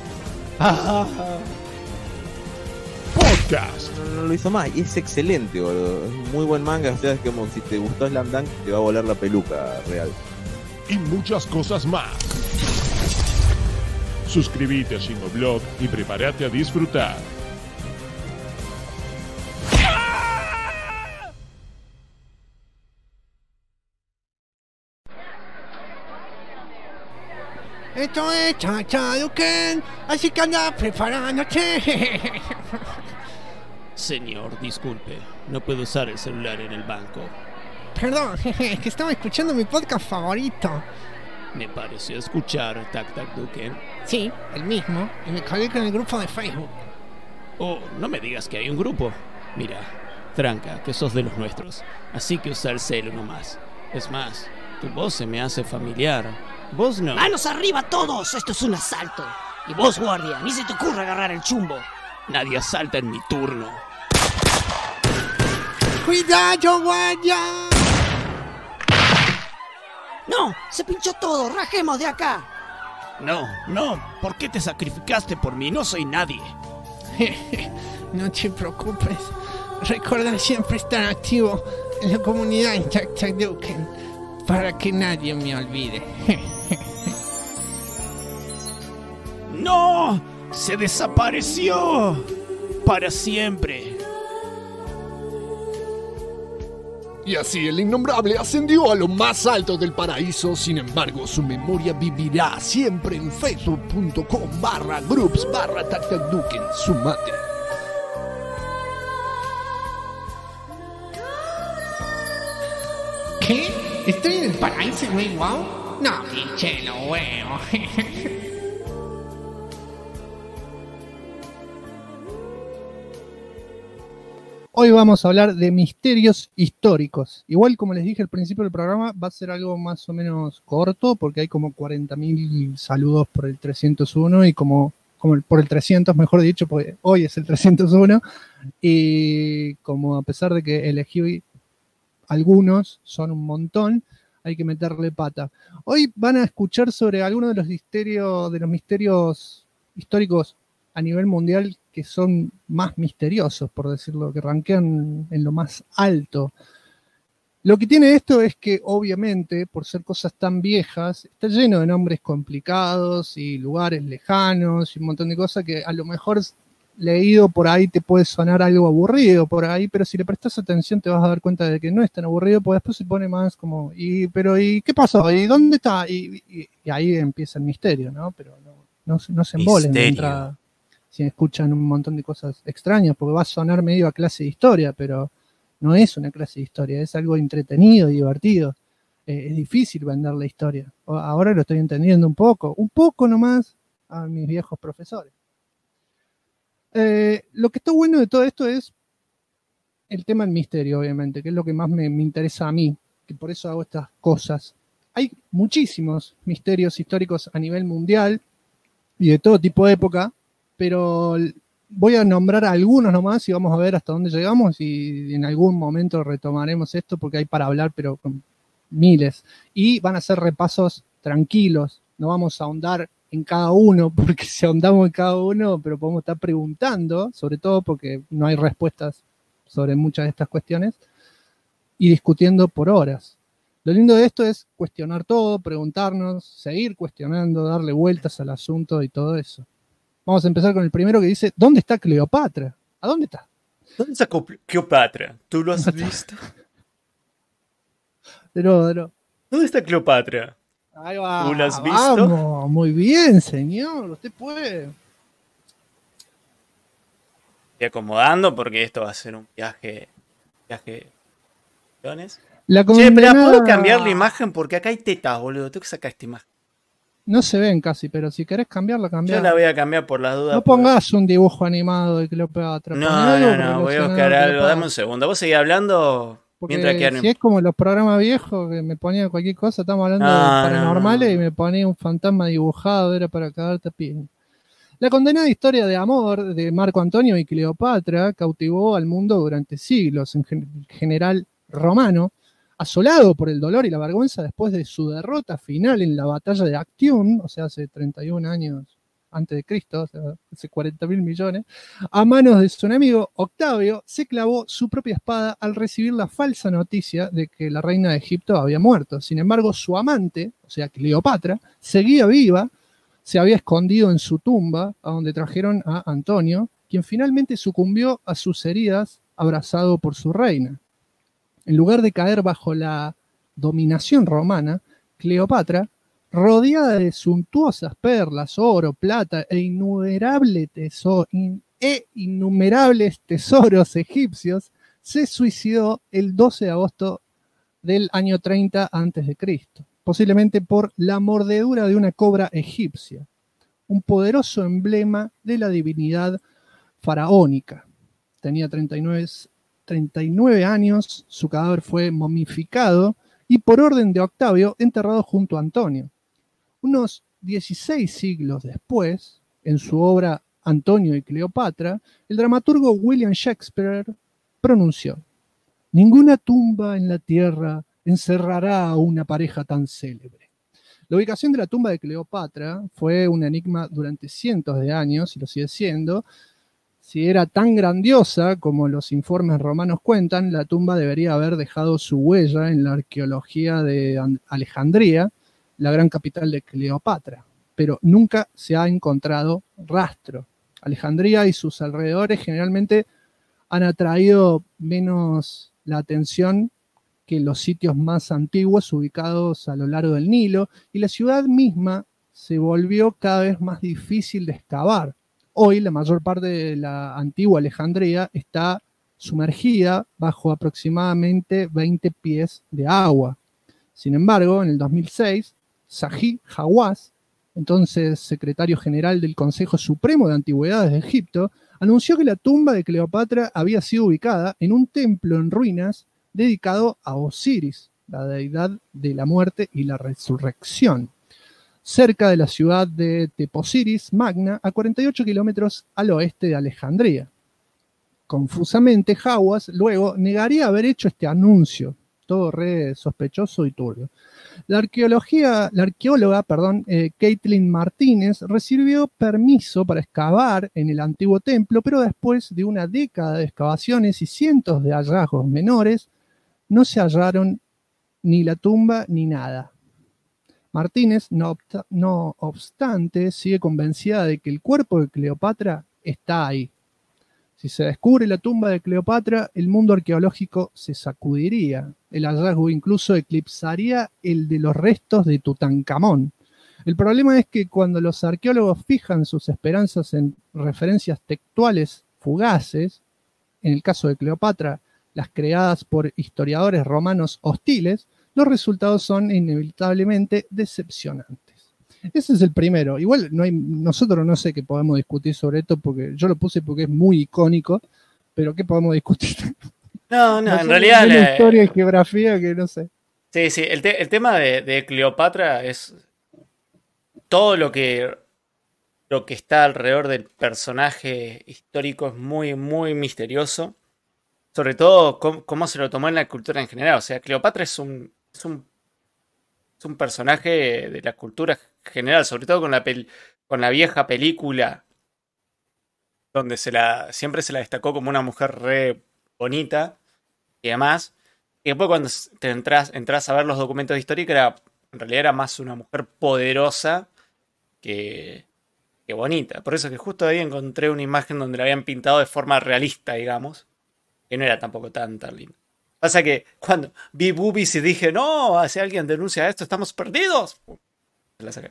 Podcast. No lo hizo más y es excelente, boludo. Es muy buen manga. O sea, es como si te gustó Slam Dunk, te va a volar la peluca real. Y muchas cosas más. Suscríbete a Shingoblog y prepárate a disfrutar. Esto es Chachaduken, así que anda preparándote. Señor, disculpe, no puedo usar el celular en el banco. Perdón, es que estaba escuchando mi podcast favorito. Me pareció escuchar Tac Tac Duken. Sí, el mismo, y me colgué con el grupo de Facebook. Oh, no me digas que hay un grupo. Mira, tranca, que sos de los nuestros, así que usa el celo nomás. Es más, tu voz se me hace familiar. Vos no. ¡Manos arriba todos! ¡Esto es un asalto! Y vos, guardia, ni se te ocurra agarrar el chumbo. Nadie asalta en mi turno. ¡Cuidado, guardia! ¡No! ¡Se pinchó todo! ¡Rajemos de acá! No, ¿por qué te sacrificaste por mí? No soy nadie. No te preocupes. Recuerda siempre estar activo en la comunidad Intacta Duken para que nadie me olvide. ¡No! ¡Se desapareció! ¡Para siempre! Y así el innombrable ascendió a lo más alto del paraíso. Sin embargo, su memoria vivirá siempre en facebook.com/groups/TacTacDuken. Sumate. ¿Qué? ¿Estoy en el paraíso, güey? ¿Wow? No, pinche lo huevo. Hoy vamos a hablar de misterios históricos. Igual, como les dije al principio del programa, va a ser algo más o menos corto, porque hay como 40.000 saludos por el 301 y por el 300, mejor dicho, porque hoy es el 301. Y como a pesar de que elegí algunos, son un montón, hay que meterle pata. Hoy van a escuchar sobre algunos de los misterios históricos a nivel mundial que son más misteriosos, por decirlo, que rankean en lo más alto. Lo que tiene esto es que, obviamente, por ser cosas tan viejas, está lleno de nombres complicados y lugares lejanos y un montón de cosas que a lo mejor leído por ahí te puede sonar algo aburrido por ahí, pero si le prestas atención te vas a dar cuenta de que no es tan aburrido, porque después se pone más como, ¿y qué pasó? ¿Y dónde está? Y ahí empieza el misterio, ¿no? Pero no se embolen mientras si escuchan un montón de cosas extrañas, porque va a sonar medio a clase de historia, pero no es una clase de historia, es algo entretenido y divertido. Es difícil vender la historia. Ahora lo estoy entendiendo un poco nomás a mis viejos profesores. Lo que está bueno de todo esto es el tema del misterio, obviamente, que es lo que más me interesa a mí, que por eso hago estas cosas. Hay muchísimos misterios históricos a nivel mundial y de todo tipo de época, pero voy a nombrar algunos nomás y vamos a ver hasta dónde llegamos y en algún momento retomaremos esto porque hay para hablar, pero con miles. Y van a ser repasos tranquilos, no vamos a ahondar en cada uno, porque si ahondamos en cada uno, pero podemos estar preguntando, sobre todo porque no hay respuestas sobre muchas de estas cuestiones, y discutiendo por horas. Lo lindo de esto es cuestionar todo, preguntarnos, seguir cuestionando, darle vueltas al asunto y todo eso. Vamos a empezar con el primero que dice, ¿dónde está Cleopatra? ¿A dónde está? ¿Dónde está Cleopatra? ¿Tú lo has visto? Pero. ¿Dónde está Cleopatra? Ahí va. ¿Tú lo has visto? Vamos, muy bien, señor. Usted puede. Estoy acomodando porque esto va a ser un viaje. La Che, pero ¿puedo cambiar la imagen? Porque acá hay tetas, boludo. Tengo que sacar esta imagen. No se ven casi, pero si querés cambiarla, cambiar. Yo la voy a cambiar por las dudas. No pongas un dibujo animado de Cleopatra. No, voy a buscar algo. Dame un segundo. ¿Vos seguís hablando? Porque mientras si es como los programas viejos que me ponían cualquier cosa, estamos hablando de paranormales y me ponía un fantasma dibujado, era para cagarte a piña. La condenada historia de amor de Marco Antonio y Cleopatra cautivó al mundo durante siglos. En general romano, asolado por el dolor y la vergüenza después de su derrota final en la batalla de Actium, o sea, hace 31 años antes de Cristo, o sea, hace 40.000 millones, a manos de su enemigo Octavio, se clavó su propia espada al recibir la falsa noticia de que la reina de Egipto había muerto. Sin embargo, su amante, o sea, Cleopatra, seguía viva, se había escondido en su tumba, a donde trajeron a Antonio, quien finalmente sucumbió a sus heridas abrazado por su reina. En lugar de caer bajo la dominación romana, Cleopatra, rodeada de suntuosas perlas, oro, plata e innumerables tesoros egipcios, se suicidó el 12 de agosto del año 30 a.C., posiblemente por la mordedura de una cobra egipcia, un poderoso emblema de la divinidad faraónica. tenía 39 años, su cadáver fue momificado y por orden de Octavio enterrado junto a Antonio. Unos 16 siglos después, en su obra Antonio y Cleopatra, el dramaturgo William Shakespeare pronunció: ninguna tumba en la tierra encerrará a una pareja tan célebre. La ubicación de la tumba de Cleopatra fue un enigma durante cientos de años y lo sigue siendo. Si era tan grandiosa como los informes romanos cuentan, la tumba debería haber dejado su huella en la arqueología de Alejandría, la gran capital de Cleopatra, pero nunca se ha encontrado rastro. Alejandría y sus alrededores generalmente han atraído menos la atención que los sitios más antiguos ubicados a lo largo del Nilo, y la ciudad misma se volvió cada vez más difícil de excavar. Hoy la mayor parte de la antigua Alejandría está sumergida bajo aproximadamente 20 pies de agua. Sin embargo, en el 2006, Zahi Hawass, entonces secretario general del Consejo Supremo de Antigüedades de Egipto, anunció que la tumba de Cleopatra había sido ubicada en un templo en ruinas dedicado a Osiris, la deidad de la muerte y la resurrección, cerca de la ciudad de Teposiris Magna, a 48 kilómetros al oeste de Alejandría. Confusamente, Hawass luego negaría haber hecho este anuncio, todo re sospechoso y turbio. La arqueóloga, Caitlin Martínez, recibió permiso para excavar en el antiguo templo, pero después de una década de excavaciones y cientos de hallazgos menores, no se hallaron ni la tumba ni nada. Martínez, no obstante, sigue convencida de que el cuerpo de Cleopatra está ahí. Si se descubre la tumba de Cleopatra, el mundo arqueológico se sacudiría. El hallazgo incluso eclipsaría el de los restos de Tutankamón. El problema es que cuando los arqueólogos fijan sus esperanzas en referencias textuales fugaces, en el caso de Cleopatra, las creadas por historiadores romanos hostiles, los resultados son inevitablemente decepcionantes. Ese es el primero. Igual nosotros no sé qué podemos discutir sobre esto, porque yo lo puse porque es muy icónico, pero ¿qué podemos discutir? No, en realidad... La historia y geografía que no sé. Sí, el tema de Cleopatra es todo lo que está alrededor del personaje histórico es muy, muy misterioso. Sobre todo cómo se lo tomó en la cultura en general. O sea, Cleopatra es un personaje de la cultura general, sobre todo con la vieja película, donde siempre se la destacó como una mujer re bonita y demás. Y después cuando entras a ver los documentos históricos, en realidad era más una mujer poderosa que bonita. Por eso que justo ahí encontré una imagen donde la habían pintado de forma realista, digamos, que no era tampoco tan lindo. Pasa que cuando vi boobies y dije, no, si alguien denuncia esto, estamos perdidos. Se la saqué.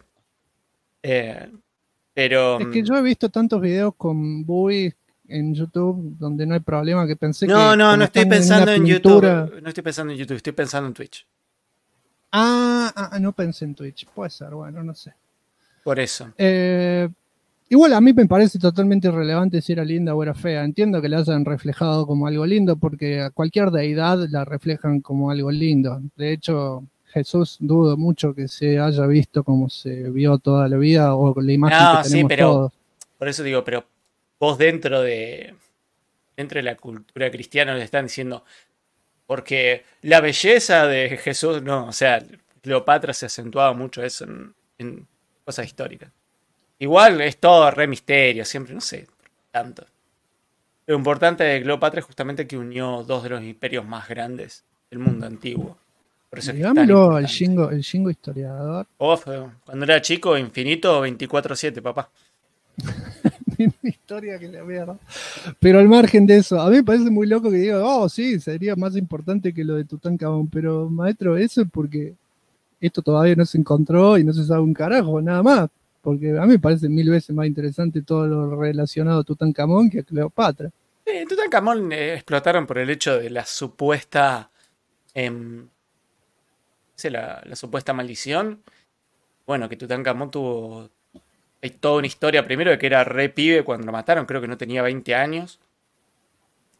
Pero... Es que yo he visto tantos videos con boobies en YouTube donde no hay problema, que pensé que... No estoy pensando en YouTube. No estoy pensando en YouTube, estoy pensando en Twitch. No pensé en Twitch. Puede ser, bueno, no sé. Por eso. Igual a mí me parece totalmente irrelevante si era linda o era fea. Entiendo que la hayan reflejado como algo lindo porque a cualquier deidad la reflejan como algo lindo. De hecho, Jesús dudo mucho que se haya visto como se vio toda la vida o con la imagen que tenemos todos. Por eso digo, pero vos dentro de la cultura cristiana le están diciendo, porque la belleza de Jesús, no, o sea, Cleopatra se acentuaba mucho eso en cosas históricas. Igual es todo re misterio, siempre, no sé, tanto. Lo importante de Cleopatra es justamente que unió dos de los imperios más grandes del mundo antiguo. Por eso digámoslo el Shingo historiador. Cuando era chico, infinito 24/7, papá. Historia que la mierda. Pero al margen de eso, a mí me parece muy loco que diga, sí, sería más importante que lo de Tutankamón. Pero, maestro, eso es porque esto todavía no se encontró y no se sabe un carajo, nada más. Porque a mí me parece 1000 veces más interesante todo lo relacionado a Tutankamón que a Cleopatra. Tutankamón explotaron por el hecho de la supuesta la supuesta maldición. Bueno, que Tutankamón tuvo toda una historia primero de que era re pibe cuando lo mataron, creo que no tenía 20 años.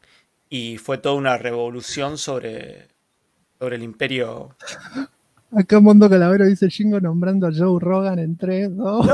y fue toda una revolución sobre el imperio. Acá Mondo Calavero dice Jingo nombrando a Joe Rogan en 3, 2.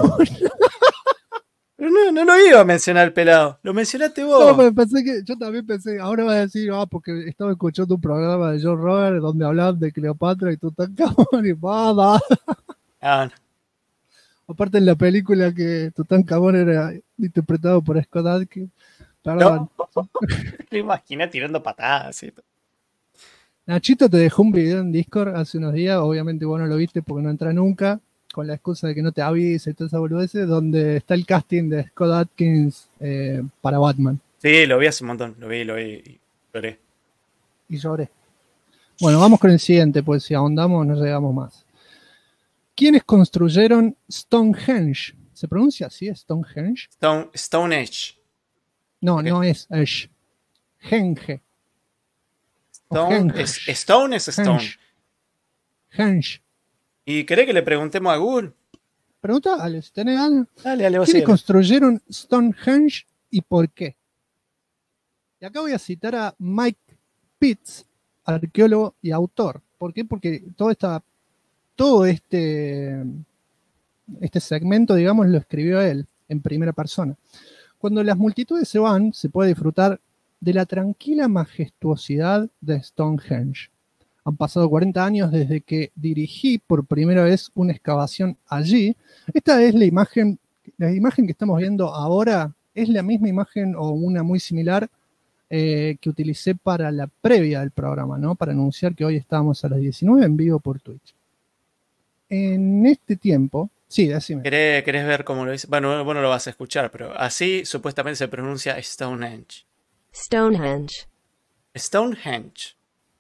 No lo iba a mencionar el pelado, lo mencionaste vos. No, pero yo también pensé, ahora va a decir, porque estaba escuchando un programa de Joe Rogan donde hablaban de Cleopatra y Tutankamón y nada. No. Aparte en la película que Tutankamón era interpretado por Scott Adkins. Perdón. No. Me imagina tirando patadas y todo. Nachito te dejó un video en Discord hace unos días, obviamente vos no lo viste porque no entra nunca, con la excusa de que no te avise y toda esa boludez, donde está el casting de Scott Adkins para Batman. Sí, lo vi hace un montón, lo vi y lloré. Y lloré. Bueno, vamos con el siguiente, pues si ahondamos no llegamos más. ¿Quiénes construyeron Stonehenge? ¿Se pronuncia así, Stonehenge? Stonehenge. No, Okay. No es Edge. Henge. Stone es Stone. Henge. ¿Y querés que le preguntemos a Google? Pregúntale, si tenés algo. Dale, vos ¿Quiénes síguele. construyeron Stonehenge y por qué? Y acá voy a citar a Mike Pitts, arqueólogo y autor. ¿Por qué? Porque todo este segmento, digamos, lo escribió él en primera persona. Cuando las multitudes se van, se puede disfrutar de la tranquila majestuosidad de Stonehenge. Han pasado 40 años desde que dirigí por primera vez una excavación allí. Esta es la imagen que estamos viendo ahora, es la misma imagen o una muy similar que utilicé para la previa del programa, ¿no? Para anunciar que hoy estábamos a las 19 en vivo por Twitch. En este tiempo, sí, decime. ¿Querés ver cómo lo dice? Bueno, vos no lo vas a escuchar, pero así supuestamente se pronuncia Stonehenge. Stonehenge. Stonehenge.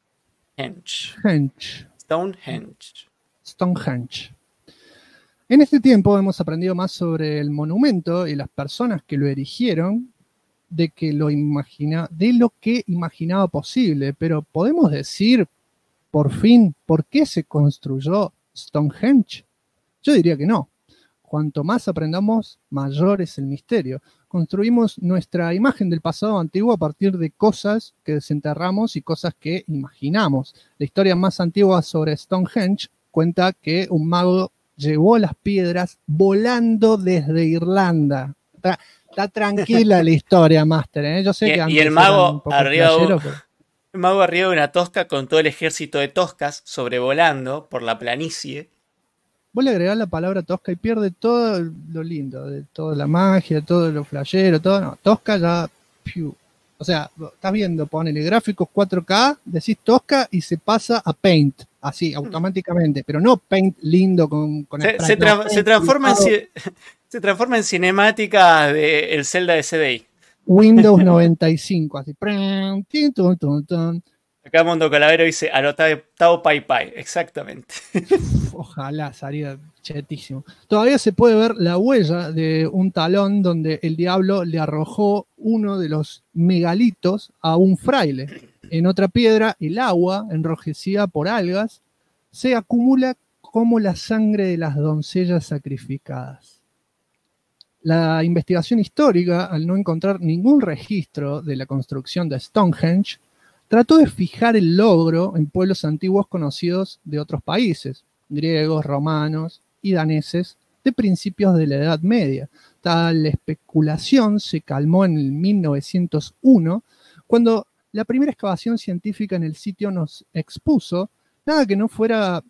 Stonehenge. En este tiempo hemos aprendido más sobre el monumento y las personas que lo erigieron de lo que imaginaba posible, pero podemos decir, por fin, ¿por qué se construyó Stonehenge? Yo diría que no. Cuanto más aprendamos, mayor es el misterio. Construimos nuestra imagen del pasado antiguo a partir de cosas que desenterramos y cosas que imaginamos. La historia más antigua sobre Stonehenge cuenta que un mago llevó las piedras volando desde Irlanda. Está tranquila la historia, Master, ¿eh? Yo sé que y el mago arriba de una tosca con todo el ejército de toscas sobrevolando por la planicie. Vos le agregás la palabra tosca y pierde todo lo lindo, de toda la magia, todo lo flashero, todo. No, tosca ya. Piu. O sea, estás viendo, ponele gráficos 4K, decís tosca y se pasa a Paint, así, automáticamente. Pero no Paint lindo con se transforma en cinemática del Zelda de CDI. Windows 95, así. Acá Mondo Calavero dice anotado Pai Pai, exactamente. Ojalá salía chetísimo. Todavía se puede ver la huella de un talón donde el diablo le arrojó uno de los megalitos a un fraile. En otra piedra, el agua, enrojecida por algas, se acumula como la sangre de las doncellas sacrificadas. La investigación histórica, al no encontrar ningún registro de la construcción de Stonehenge, trató de fijar el logro en pueblos antiguos conocidos de otros países, griegos, romanos y daneses, de principios de la Edad Media. Tal especulación se calmó en el 1901, cuando la primera excavación científica en el sitio no expuso nada que no fuera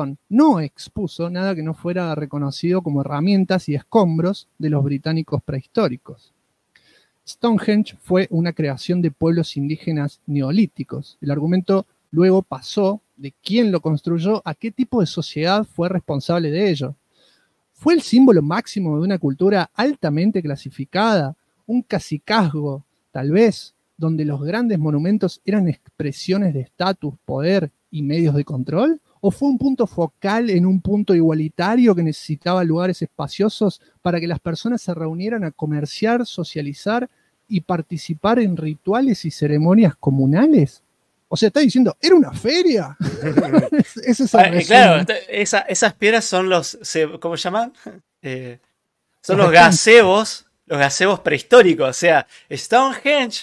reconocido como herramientas y escombros de los británicos prehistóricos. Stonehenge fue una creación de pueblos indígenas neolíticos. El argumento luego pasó de quién lo construyó a qué tipo de sociedad fue responsable de ello. ¿Fue el símbolo máximo de una cultura altamente clasificada? ¿Un cacicazgo, tal vez, donde los grandes monumentos eran expresiones de estatus, poder y medios de control? ¿O fue un punto focal en un punto igualitario que necesitaba lugares espaciosos para que las personas se reunieran a comerciar, socializar y participar en rituales y ceremonias comunales? O sea, está diciendo, ¿era una feria? Claro, esas piedras son ¿cómo se llaman? Son los gazebos prehistóricos. O sea, Stonehenge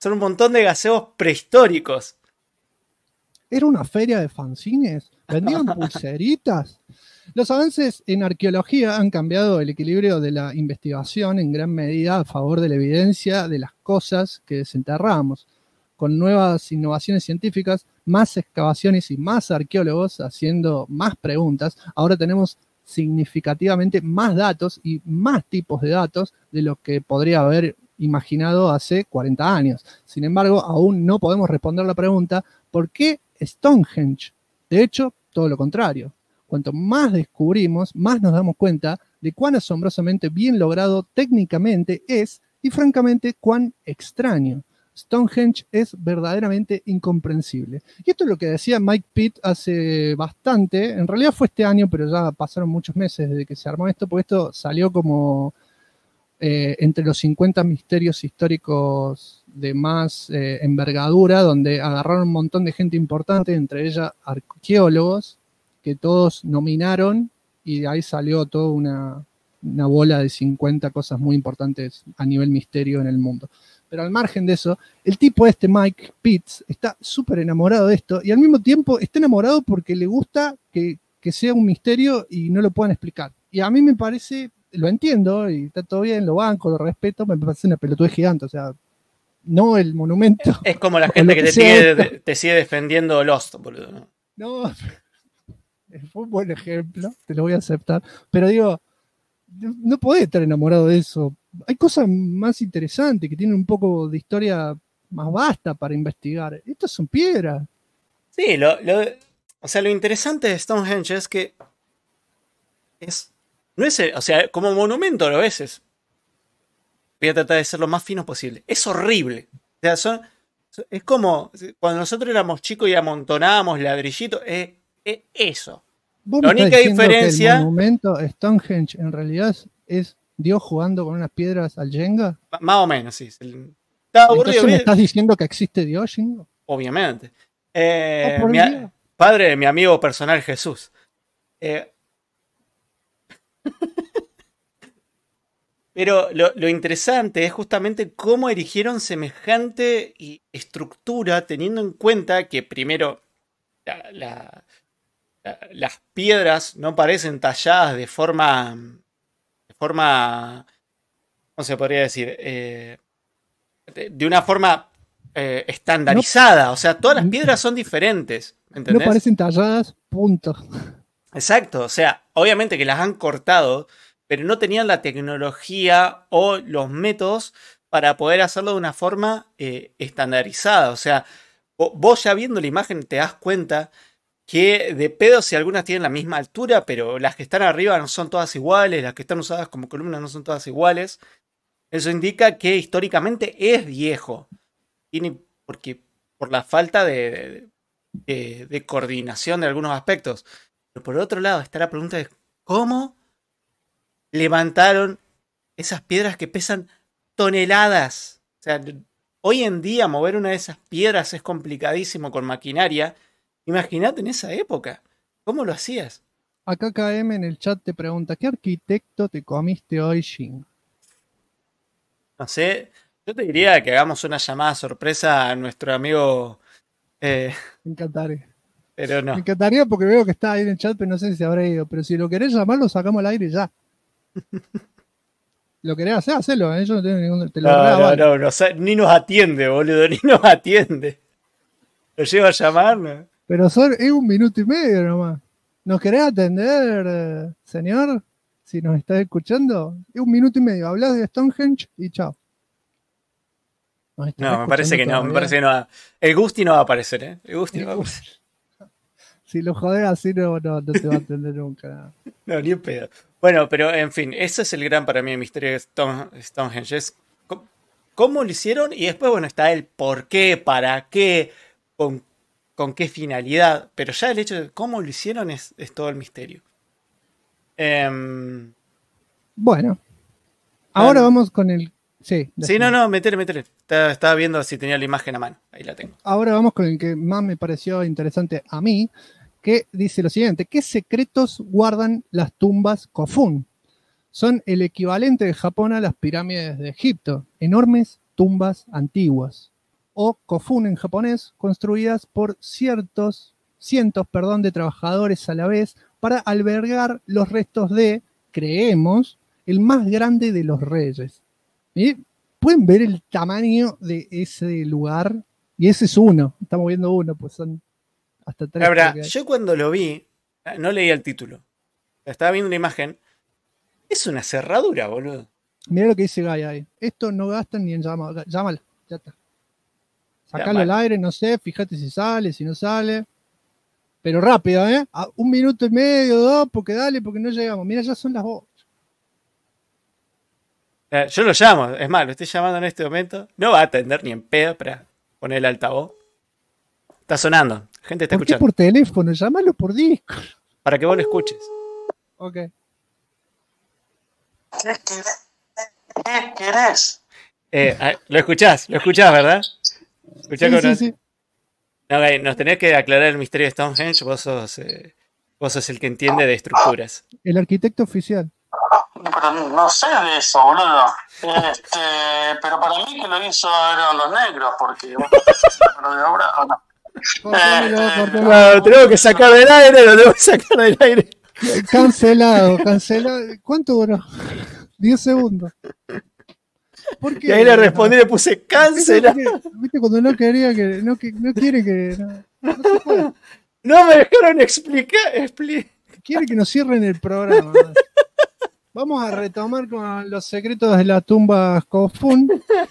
Son un montón de gaseos prehistóricos. Era una feria de fanzines. Vendían pulseritas. Los avances en arqueología han cambiado el equilibrio de la investigación en gran medida a favor de la evidencia de las cosas que desenterramos. Con nuevas innovaciones científicas, más excavaciones y más arqueólogos haciendo más preguntas, ahora tenemos significativamente más datos y más tipos de datos de lo que podría haber imaginado hace 40 años. Sin embargo, aún no podemos responder la pregunta ¿por qué Stonehenge? De hecho, todo lo contrario. Cuanto más descubrimos, más nos damos cuenta de cuán asombrosamente bien logrado técnicamente es y francamente cuán extraño. Stonehenge es verdaderamente incomprensible. Y esto es lo que decía Mike Pitt hace bastante, en realidad fue este año, pero ya pasaron muchos meses desde que se armó esto, porque esto salió como entre los 50 misterios históricos de más envergadura, donde agarraron un montón de gente importante, entre ellas arqueólogos, que todos nominaron, y de ahí salió toda una bola de 50 cosas muy importantes a nivel misterio en el mundo. Pero al margen de eso, el tipo Mike Pitts, está súper enamorado de esto y al mismo tiempo está enamorado porque le gusta que sea un misterio y no lo puedan explicar. Y a mí me parece, lo entiendo y está todo bien, lo banco, lo respeto, me parece una pelotudez gigante, o sea, no el monumento. Es como la gente que te sigue defendiendo Lost, boludo, ¿no? No, fue un buen ejemplo, te lo voy a aceptar, pero digo, no podés estar enamorado de eso. Hay cosas más interesantes que tienen un poco de historia más vasta para investigar. Estas son piedras. Sí, lo interesante de Stonehenge es que no es, o sea, como monumento lo es. Voy a tratar de ser lo más fino posible. Es horrible. O sea, es como cuando nosotros éramos chicos y amontonábamos ladrillitos. Eso. La única diferencia. Que el monumento Stonehenge en realidad es Dios jugando con unas piedras al Jenga. Más o menos, sí. Entonces me estás diciendo que existe Dios, Shingo. Obviamente. Padre de mi amigo personal Jesús. Pero lo interesante es justamente cómo erigieron semejante estructura, teniendo en cuenta que primero las piedras no parecen talladas de forma, ¿cómo se podría decir? De una forma estandarizada. O sea, todas las piedras son diferentes. ¿Entendés? No parecen talladas, punto. Exacto. O sea, obviamente que las han cortado, pero no tenían la tecnología o los métodos para poder hacerlo de una forma estandarizada. O sea, vos ya viendo la imagen te das cuenta que de pedo si algunas tienen la misma altura, pero las que están arriba no son todas iguales, las que están usadas como columnas no son todas iguales. Eso indica que históricamente es viejo. Porque por la falta de coordinación de algunos aspectos. Pero por otro lado está la pregunta de ¿cómo levantaron esas piedras que pesan toneladas? O sea, hoy en día mover una de esas piedras es complicadísimo con maquinaria. Imagínate en esa época. ¿Cómo lo hacías? Acá KM en el chat te pregunta, ¿qué arquitecto te comiste hoy, Jin? No sé, yo te diría que hagamos una llamada sorpresa a nuestro amigo... Me encantaría. Pero no. Me encantaría porque veo que está ahí en el chat, pero no sé si se habrá ido. Pero si lo querés llamar, lo sacamos al aire ya. ¿Lo querés hacer? Hacelo, ¿eh? Yo no tengo ningún... No, ni nos atiende, boludo, ni nos atiende. ¿Lo llevo a llamar? No. Pero es 1 minuto y medio nomás. ¿Nos querés atender, señor? Si nos estás escuchando, es 1 minuto y medio. Hablás de Stonehenge y chao. No, me parece que no. Me parece que no. El Gusti no va a aparecer, ¿eh? El Gusti no va a aparecer. Si lo jodés así, no te va a atender nunca. No, ni un pedo. Bueno, pero en fin, ese es el gran para mí el misterio de Stonehenge. Es cómo lo hicieron y después, bueno, está el por qué, para qué, con qué finalidad. Pero ya el hecho de cómo lo hicieron es todo el misterio. Bueno, ahora vamos con el... Sí, no, metele. Estaba viendo si tenía la imagen a mano. Ahí la tengo. Ahora vamos con el que más me pareció interesante a mí, que dice lo siguiente: ¿qué secretos guardan las tumbas Kofun? Son el equivalente de Japón a las pirámides de Egipto, enormes tumbas antiguas. o kofun en japonés, construidas por cientos de trabajadores a la vez para albergar los restos de, creemos, el más grande de los reyes. ¿Y pueden ver el tamaño de ese lugar? Y ese es uno, estamos viendo uno, pues son hasta 3. Ahora, yo cuando lo vi, no leía el título. Estaba viendo una imagen. Es una cerradura, boludo. Mirá lo que dice Gaia ahí. Esto no gastan ni en llamar. Llámala, ya está. Sacalo al aire, no sé, fíjate si sale, si no sale. Pero rápido, ¿eh? A 1 minuto y medio, 2, porque no llegamos. Mira, ya son las 8. Yo lo llamo, es más, lo estoy llamando en este momento. No va a atender ni en pedo para poner el altavoz. Está sonando, gente está escuchando. ¿Por qué por teléfono? Llámalo por disco. Para que vos lo escuches. Ok. ¿Qué querés? Lo escuchás, ¿verdad? Sí. No, nos tenés que aclarar el misterio de Stonehenge. Vos sos el que entiende de estructuras. El arquitecto oficial. Pero no sé de eso, boludo. Pero para mí que lo hizo eran los negros, porque lo de obra o no. Lo tenemos que sacar del aire, Cancelado. ¿Cuánto duró? 10 segundos. Y ahí le respondí, le puse cancelado. ¿Viste cuando no quería que no quiere que no se puede? No me dejaron explicar. Quiere que nos cierren el programa. Vamos a retomar con los secretos de las tumbas Kofun.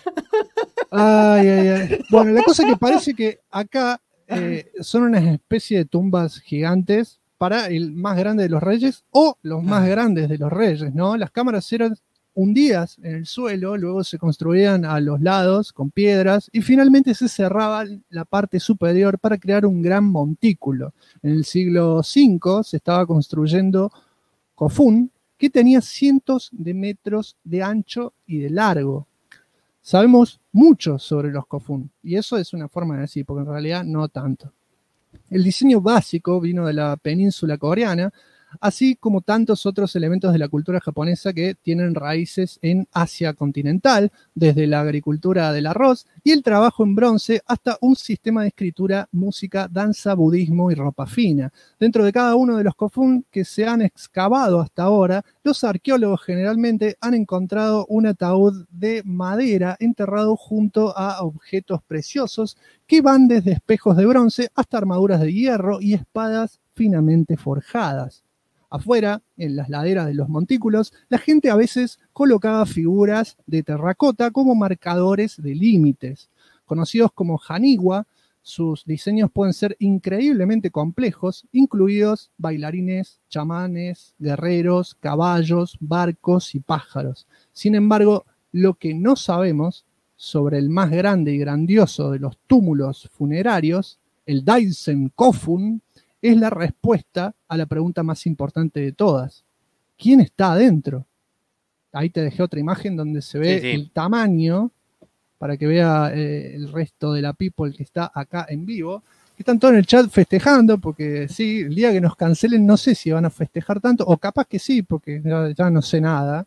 Ay. Bueno, la cosa que parece que acá son una especie de tumbas gigantes para el más grande de los reyes o los más grandes de los reyes, ¿no? Las cámaras eran hundidas en el suelo, luego se construían a los lados con piedras y finalmente se cerraba la parte superior para crear un gran montículo. En el siglo V se estaba construyendo Kofun, que tenía cientos de metros de ancho y de largo. Sabemos mucho sobre los Kofun, y eso es una forma de decir, porque en realidad no tanto. El diseño básico vino de la península coreana, así como tantos otros elementos de la cultura japonesa que tienen raíces en Asia continental, desde la agricultura del arroz y el trabajo en bronce hasta un sistema de escritura, música, danza, budismo y ropa fina. Dentro de cada uno de los Kofun que se han excavado hasta ahora, los arqueólogos generalmente han encontrado un ataúd de madera enterrado junto a objetos preciosos que van desde espejos de bronce hasta armaduras de hierro y espadas finamente forjadas. Afuera, en las laderas de los montículos, la gente a veces colocaba figuras de terracota como marcadores de límites. Conocidos como haniwa, sus diseños pueden ser increíblemente complejos, incluidos bailarines, chamanes, guerreros, caballos, barcos y pájaros. Sin embargo, lo que no sabemos sobre el más grande y grandioso de los túmulos funerarios, el Daisen Kofun, es la respuesta a la pregunta más importante de todas. ¿Quién está adentro? Ahí te dejé otra imagen donde se ve el tamaño, para que vea el resto de la people que está acá en vivo. Que están todos en el chat festejando, porque sí, el día que nos cancelen no sé si van a festejar tanto, o capaz que sí, porque ya no sé nada.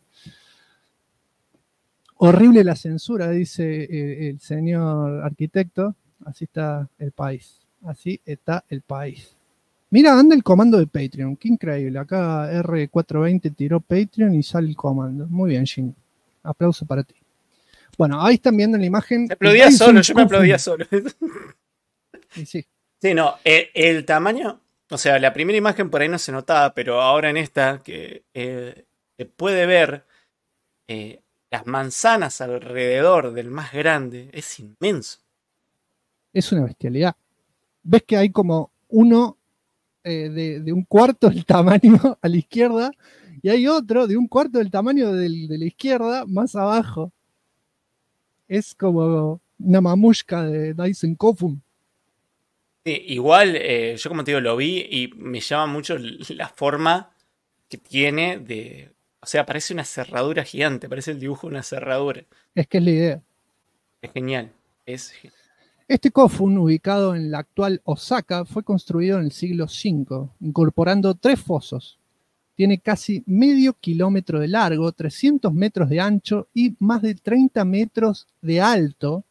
Horrible la censura, dice el señor arquitecto. Así está el país. Así está el país. Mira, anda el comando de Patreon, qué increíble. Acá R420 tiró Patreon y sale el comando. Muy bien, Jim. Aplauso para ti. Bueno, ahí están viendo la imagen. Yo me aplaudía solo. Y sí. Sí, no, el tamaño, o sea, la primera imagen por ahí no se notaba, pero ahora en esta que se puede ver las manzanas alrededor del más grande, es inmenso. Es una bestialidad. Ves que hay como uno de un cuarto del tamaño a la izquierda y hay otro de un cuarto del tamaño de la izquierda más abajo. Es como una mamushka de Daisen Kofun. Sí, igual, yo como te digo, lo vi y me llama mucho la forma que tiene de... O sea, parece una cerradura gigante, parece el dibujo de una cerradura. Es que es la idea. Es genial, es genial. Este Kofun, ubicado en la actual Osaka, fue construido en el siglo V, incorporando 3 fosos. Tiene casi medio kilómetro de largo, 300 metros de ancho y más de 30 metros de alto,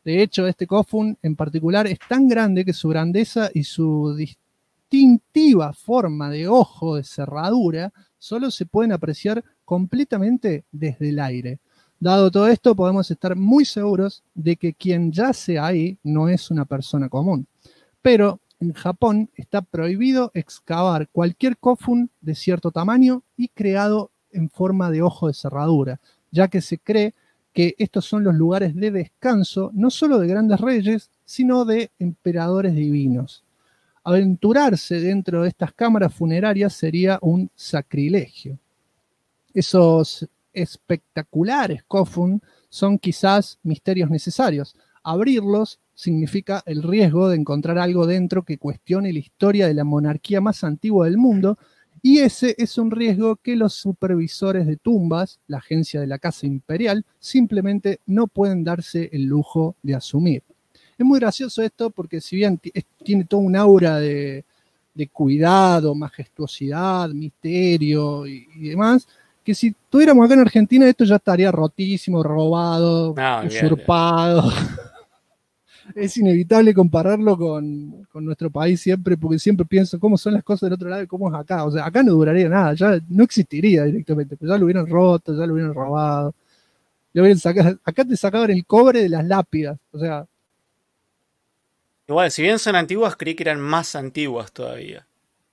De hecho, este Kofun en particular es tan grande que su grandeza y su distintiva forma de ojo de cerradura solo se pueden apreciar completamente desde el aire. Dado todo esto, podemos estar muy seguros de que quien yace ahí no es una persona común. Pero en Japón está prohibido excavar cualquier Kofun de cierto tamaño y creado en forma de ojo de cerradura, ya que se cree que estos son los lugares de descanso no solo de grandes reyes, sino de emperadores divinos. Aventurarse dentro de estas cámaras funerarias sería un sacrilegio. Esos espectaculares Kofun son quizás misterios necesarios. Abrirlos significa el riesgo de encontrar algo dentro que cuestione la historia de la monarquía más antigua del mundo, y ese es un riesgo que los supervisores de tumbas, la agencia de la Casa Imperial, simplemente no pueden darse el lujo de asumir. Es muy gracioso esto porque si bien tiene toda un aura de cuidado, majestuosidad, misterio y demás, que si estuviéramos acá en Argentina esto ya estaría rotísimo, robado, usurpado. Es inevitable compararlo con nuestro país siempre, porque siempre pienso cómo son las cosas del otro lado y cómo es acá. O sea, acá no duraría nada, ya no existiría directamente, pero ya lo hubieran roto, ya lo hubieran robado. Acá te sacaban el cobre de las lápidas, o sea. Igual, si bien son antiguas, creí que eran más antiguas todavía.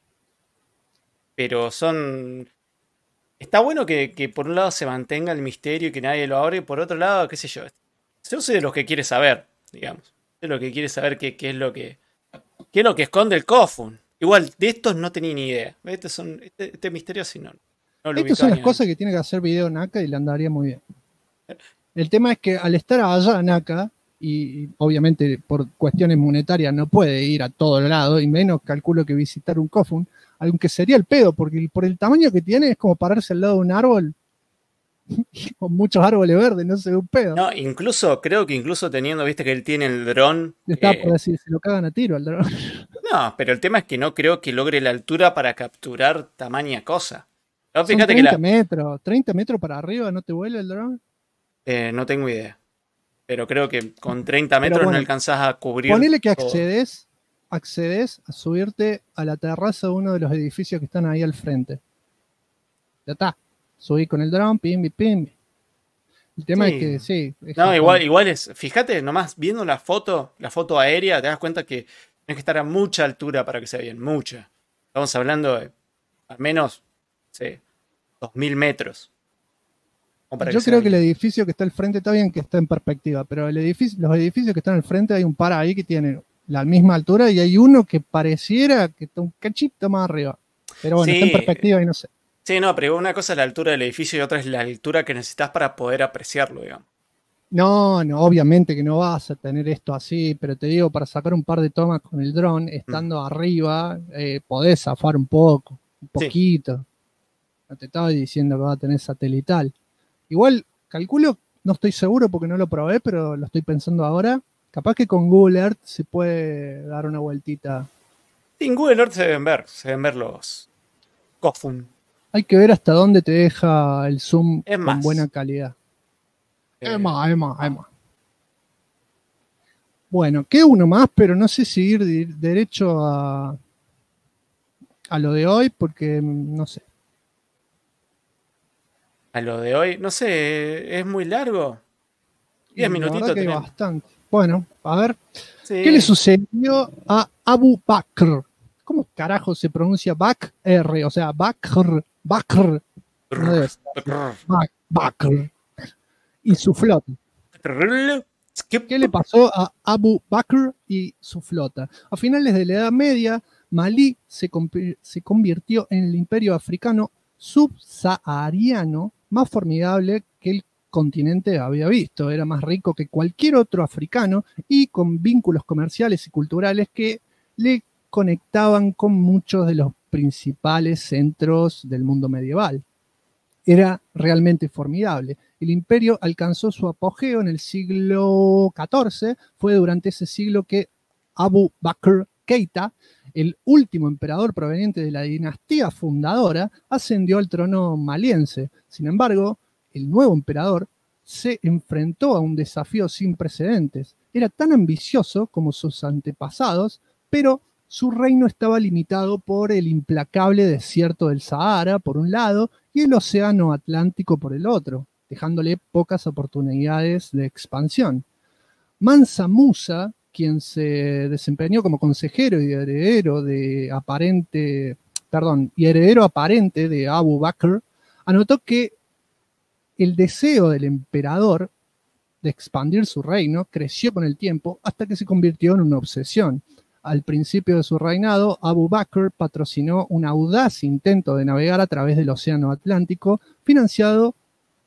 Pero son... Está bueno que por un lado se mantenga el misterio y que nadie lo abre, y por otro lado, qué sé yo. Yo soy de los que quiere saber, digamos. De lo que quiere saber qué es lo que esconde el Kofun. Igual, de estos no tenía ni idea. Este misterio sí no lo Estas son las cosas que tiene que hacer Video Naka y le andaría muy bien. El tema es que al estar allá Naka, y obviamente por cuestiones monetarias no puede ir a todo lado, y menos calculo que visitar un Kofun, aunque sería el pedo, porque por el tamaño que tiene es como pararse al lado de un árbol con muchos árboles verdes, no se ve un pedo. No, creo que incluso teniendo, viste que él tiene el dron. Está por decir, se lo cagan a tiro al dron. No, pero el tema es que no creo que logre la altura para capturar tamaña cosa. Son fíjate 30 metros para arriba, ¿no te vuela el dron? No tengo idea. Pero creo que con 30 metros no alcanzás a cubrir. Ponele que accedes a subirte a la terraza de uno de los edificios que están ahí al frente. Ya está. Subí con el dron, pimbi. El tema es que sí. No, igual es. Fíjate, nomás viendo la foto aérea, te das cuenta que tienes que estar a mucha altura para que sea bien. Mucha. Estamos hablando de al menos, 2000 metros. Yo creo que el edificio que está al frente está bien que está en perspectiva, pero los edificios que están al frente hay un par ahí que tienen la misma altura y hay uno que pareciera que está un cachito más arriba. Pero bueno, está en perspectiva y no sé. Sí, no, pero una cosa es la altura del edificio y otra es la altura que necesitas para poder apreciarlo, digamos. No, obviamente que no vas a tener esto así, pero te digo, para sacar un par de tomas con el dron, estando arriba, podés zafar un poquito. Sí. No te estaba diciendo que va a tener satelital. Igual, calculo, no estoy seguro porque no lo probé, pero lo estoy pensando ahora. Capaz que con Google Earth se puede dar una vueltita. Sí, en Google Earth se deben ver los Kofun. Hay que ver hasta dónde te deja el zoom con buena calidad. Es más. Bueno, queda uno más, pero no sé si ir derecho a lo de hoy, porque no sé. A lo de hoy, no sé, es muy largo. 10 minutitos. Que hay bastante. Bueno, a ver. Sí. ¿Qué le sucedió a Abu Bakr? ¿Cómo carajo se pronuncia Bakr? O sea, Bakr. No debe ser. Bakr. Y su flota. ¿Qué le pasó a Abu Bakr y su flota? A finales de la Edad Media, Malí se convirtió en el imperio africano subsahariano más formidable que el continente había visto. Era más rico que cualquier otro africano y con vínculos comerciales y culturales que le conectaban con muchos de los principales centros del mundo medieval. Era realmente formidable. El imperio alcanzó su apogeo en el siglo XIV. Fue durante ese siglo que Abu Bakr Keita, el último emperador proveniente de la dinastía fundadora, ascendió al trono maliense. Sin embargo, el nuevo emperador se enfrentó a un desafío sin precedentes. Era tan ambicioso como sus antepasados, pero su reino estaba limitado por el implacable desierto del Sahara, por un lado, y el océano Atlántico por el otro, dejándole pocas oportunidades de expansión. Mansa Musa, quien se desempeñó como consejero y heredero aparente de Abu Bakr, anotó que el deseo del emperador de expandir su reino creció con el tiempo hasta que se convirtió en una obsesión. Al principio de su reinado, Abu Bakr patrocinó un audaz intento de navegar a través del océano Atlántico, financiando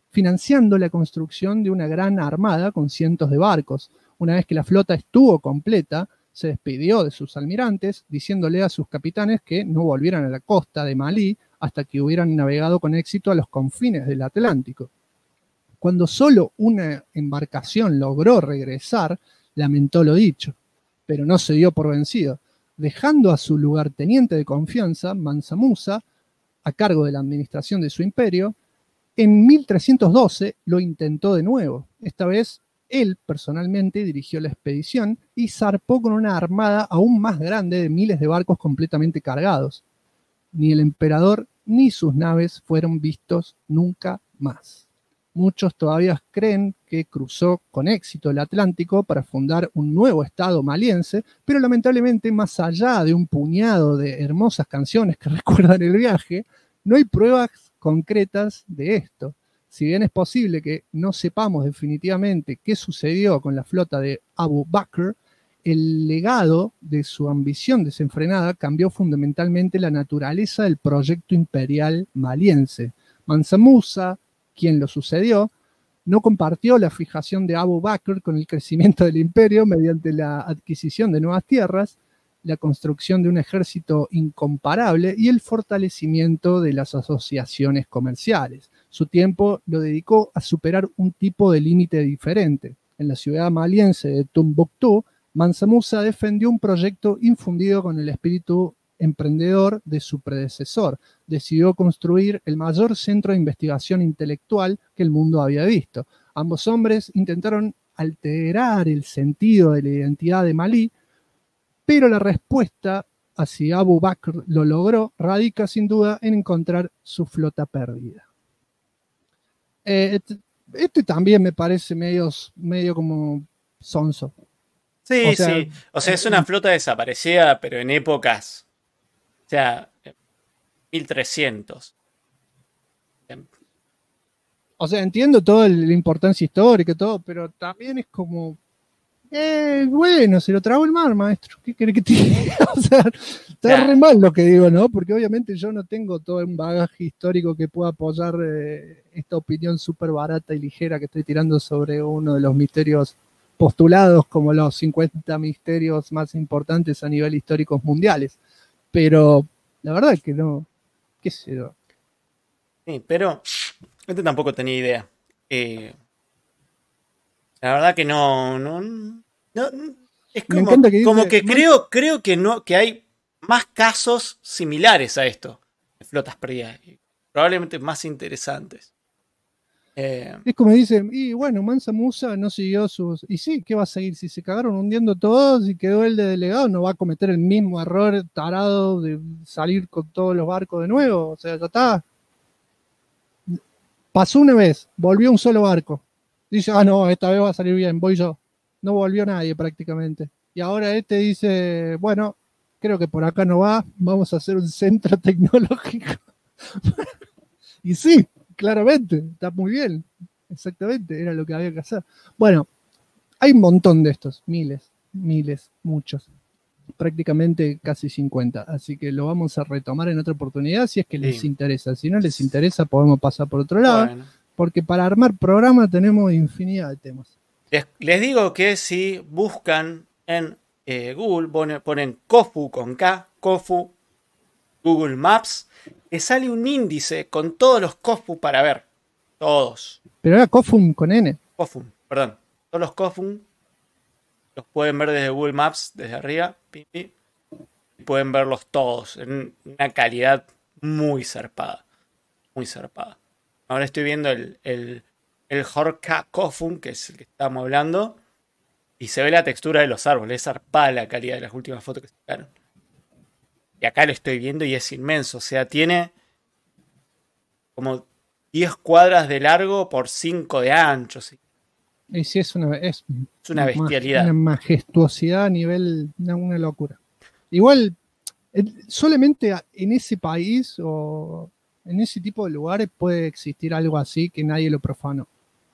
la construcción de una gran armada con cientos de barcos. Una vez que la flota estuvo completa, se despidió de sus almirantes, diciéndole a sus capitanes que no volvieran a la costa de Malí hasta que hubieran navegado con éxito a los confines del Atlántico. Cuando solo una embarcación logró regresar, lamentó lo dicho, pero no se dio por vencido, dejando a su lugarteniente de confianza, Mansa Musa, a cargo de la administración de su imperio. En 1312 lo intentó de nuevo. Esta vez él personalmente dirigió la expedición y zarpó con una armada aún más grande de miles de barcos completamente cargados. Ni el emperador ni sus naves fueron vistos nunca más. Muchos todavía creen que cruzó con éxito el Atlántico para fundar un nuevo estado maliense, pero lamentablemente, más allá de un puñado de hermosas canciones que recuerdan el viaje, no hay pruebas concretas de esto. Si bien es posible que no sepamos definitivamente qué sucedió con la flota de Abu Bakr, el legado de su ambición desenfrenada cambió fundamentalmente la naturaleza del proyecto imperial maliense. Mansa Musa, quien lo sucedió, no compartió la fijación de Abu Bakr con el crecimiento del imperio mediante la adquisición de nuevas tierras, la construcción de un ejército incomparable y el fortalecimiento de las asociaciones comerciales. Su tiempo lo dedicó a superar un tipo de límite diferente. En la ciudad maliense de Tombuctú, Mansa Musa defendió un proyecto infundido con el espíritu emprendedor de su predecesor. Decidió construir el mayor centro de investigación intelectual que el mundo había visto. Ambos hombres intentaron alterar el sentido de la identidad de Malí, pero la respuesta a si Abu Bakr lo logró radica sin duda en encontrar su flota perdida. Este también me parece medio como sonso. Sí, sí. O sea, es una flota desaparecida, pero en épocas. O sea, 1300. O sea, entiendo toda la importancia histórica y todo, pero también es como. Bueno, se lo tragó el mar, maestro. ¿Qué querés que te diga? O sea, está re mal lo que digo, ¿no? Porque obviamente yo no tengo todo un bagaje histórico que pueda apoyar esta opinión súper barata y ligera que estoy tirando sobre uno de los misterios postulados como los 50 misterios más importantes a nivel históricos mundiales. Pero la verdad es que no. ¿Qué sé yo? Sí, pero tampoco tenía idea. La verdad que no es como que creo que no, que hay más casos similares a esto de flotas perdidas, probablemente más interesantes. Es como dicen, y bueno, Mansa Musa no siguió sus. Y sí, ¿qué va a seguir? Si se cagaron hundiendo todos y quedó él de delegado, no va a cometer el mismo error tarado de salir con todos los barcos de nuevo. O sea, ya está. Pasó una vez, volvió un solo barco. Dice, no, esta vez va a salir bien, voy yo. No volvió nadie prácticamente. Y ahora dice, bueno, creo que por acá no va, vamos a hacer un centro tecnológico. Y sí, claramente, está muy bien. Exactamente, era lo que había que hacer. Bueno, hay un montón de estos, miles, muchos. Prácticamente casi 50. Así que lo vamos a retomar en otra oportunidad si es que les interesa. Si no les interesa, podemos pasar por otro lado. Bueno. Porque para armar programa tenemos infinidad de temas. Les digo que si buscan en Google, ponen Kofu con K, Kofu, Google Maps, les sale un índice con todos los Kofu para ver. Todos. Pero era Kofun con N. Kofun, perdón. Todos los Kofun los pueden ver desde Google Maps, desde arriba. Y pueden verlos todos en una calidad muy zarpada. Muy zarpada. Ahora estoy viendo el Horka Kofun, que es el que estamos hablando. Y se ve la textura de los árboles. Es zarpada la calidad de las últimas fotos que sacaron. Y acá lo estoy viendo y es inmenso. O sea, tiene como 10 cuadras de largo por 5 de ancho. ¿Sí? Y sí, es una bestialidad. Una majestuosidad a nivel, una locura. Igual, solamente en ese país o en ese tipo de lugares puede existir algo así que nadie lo profanó.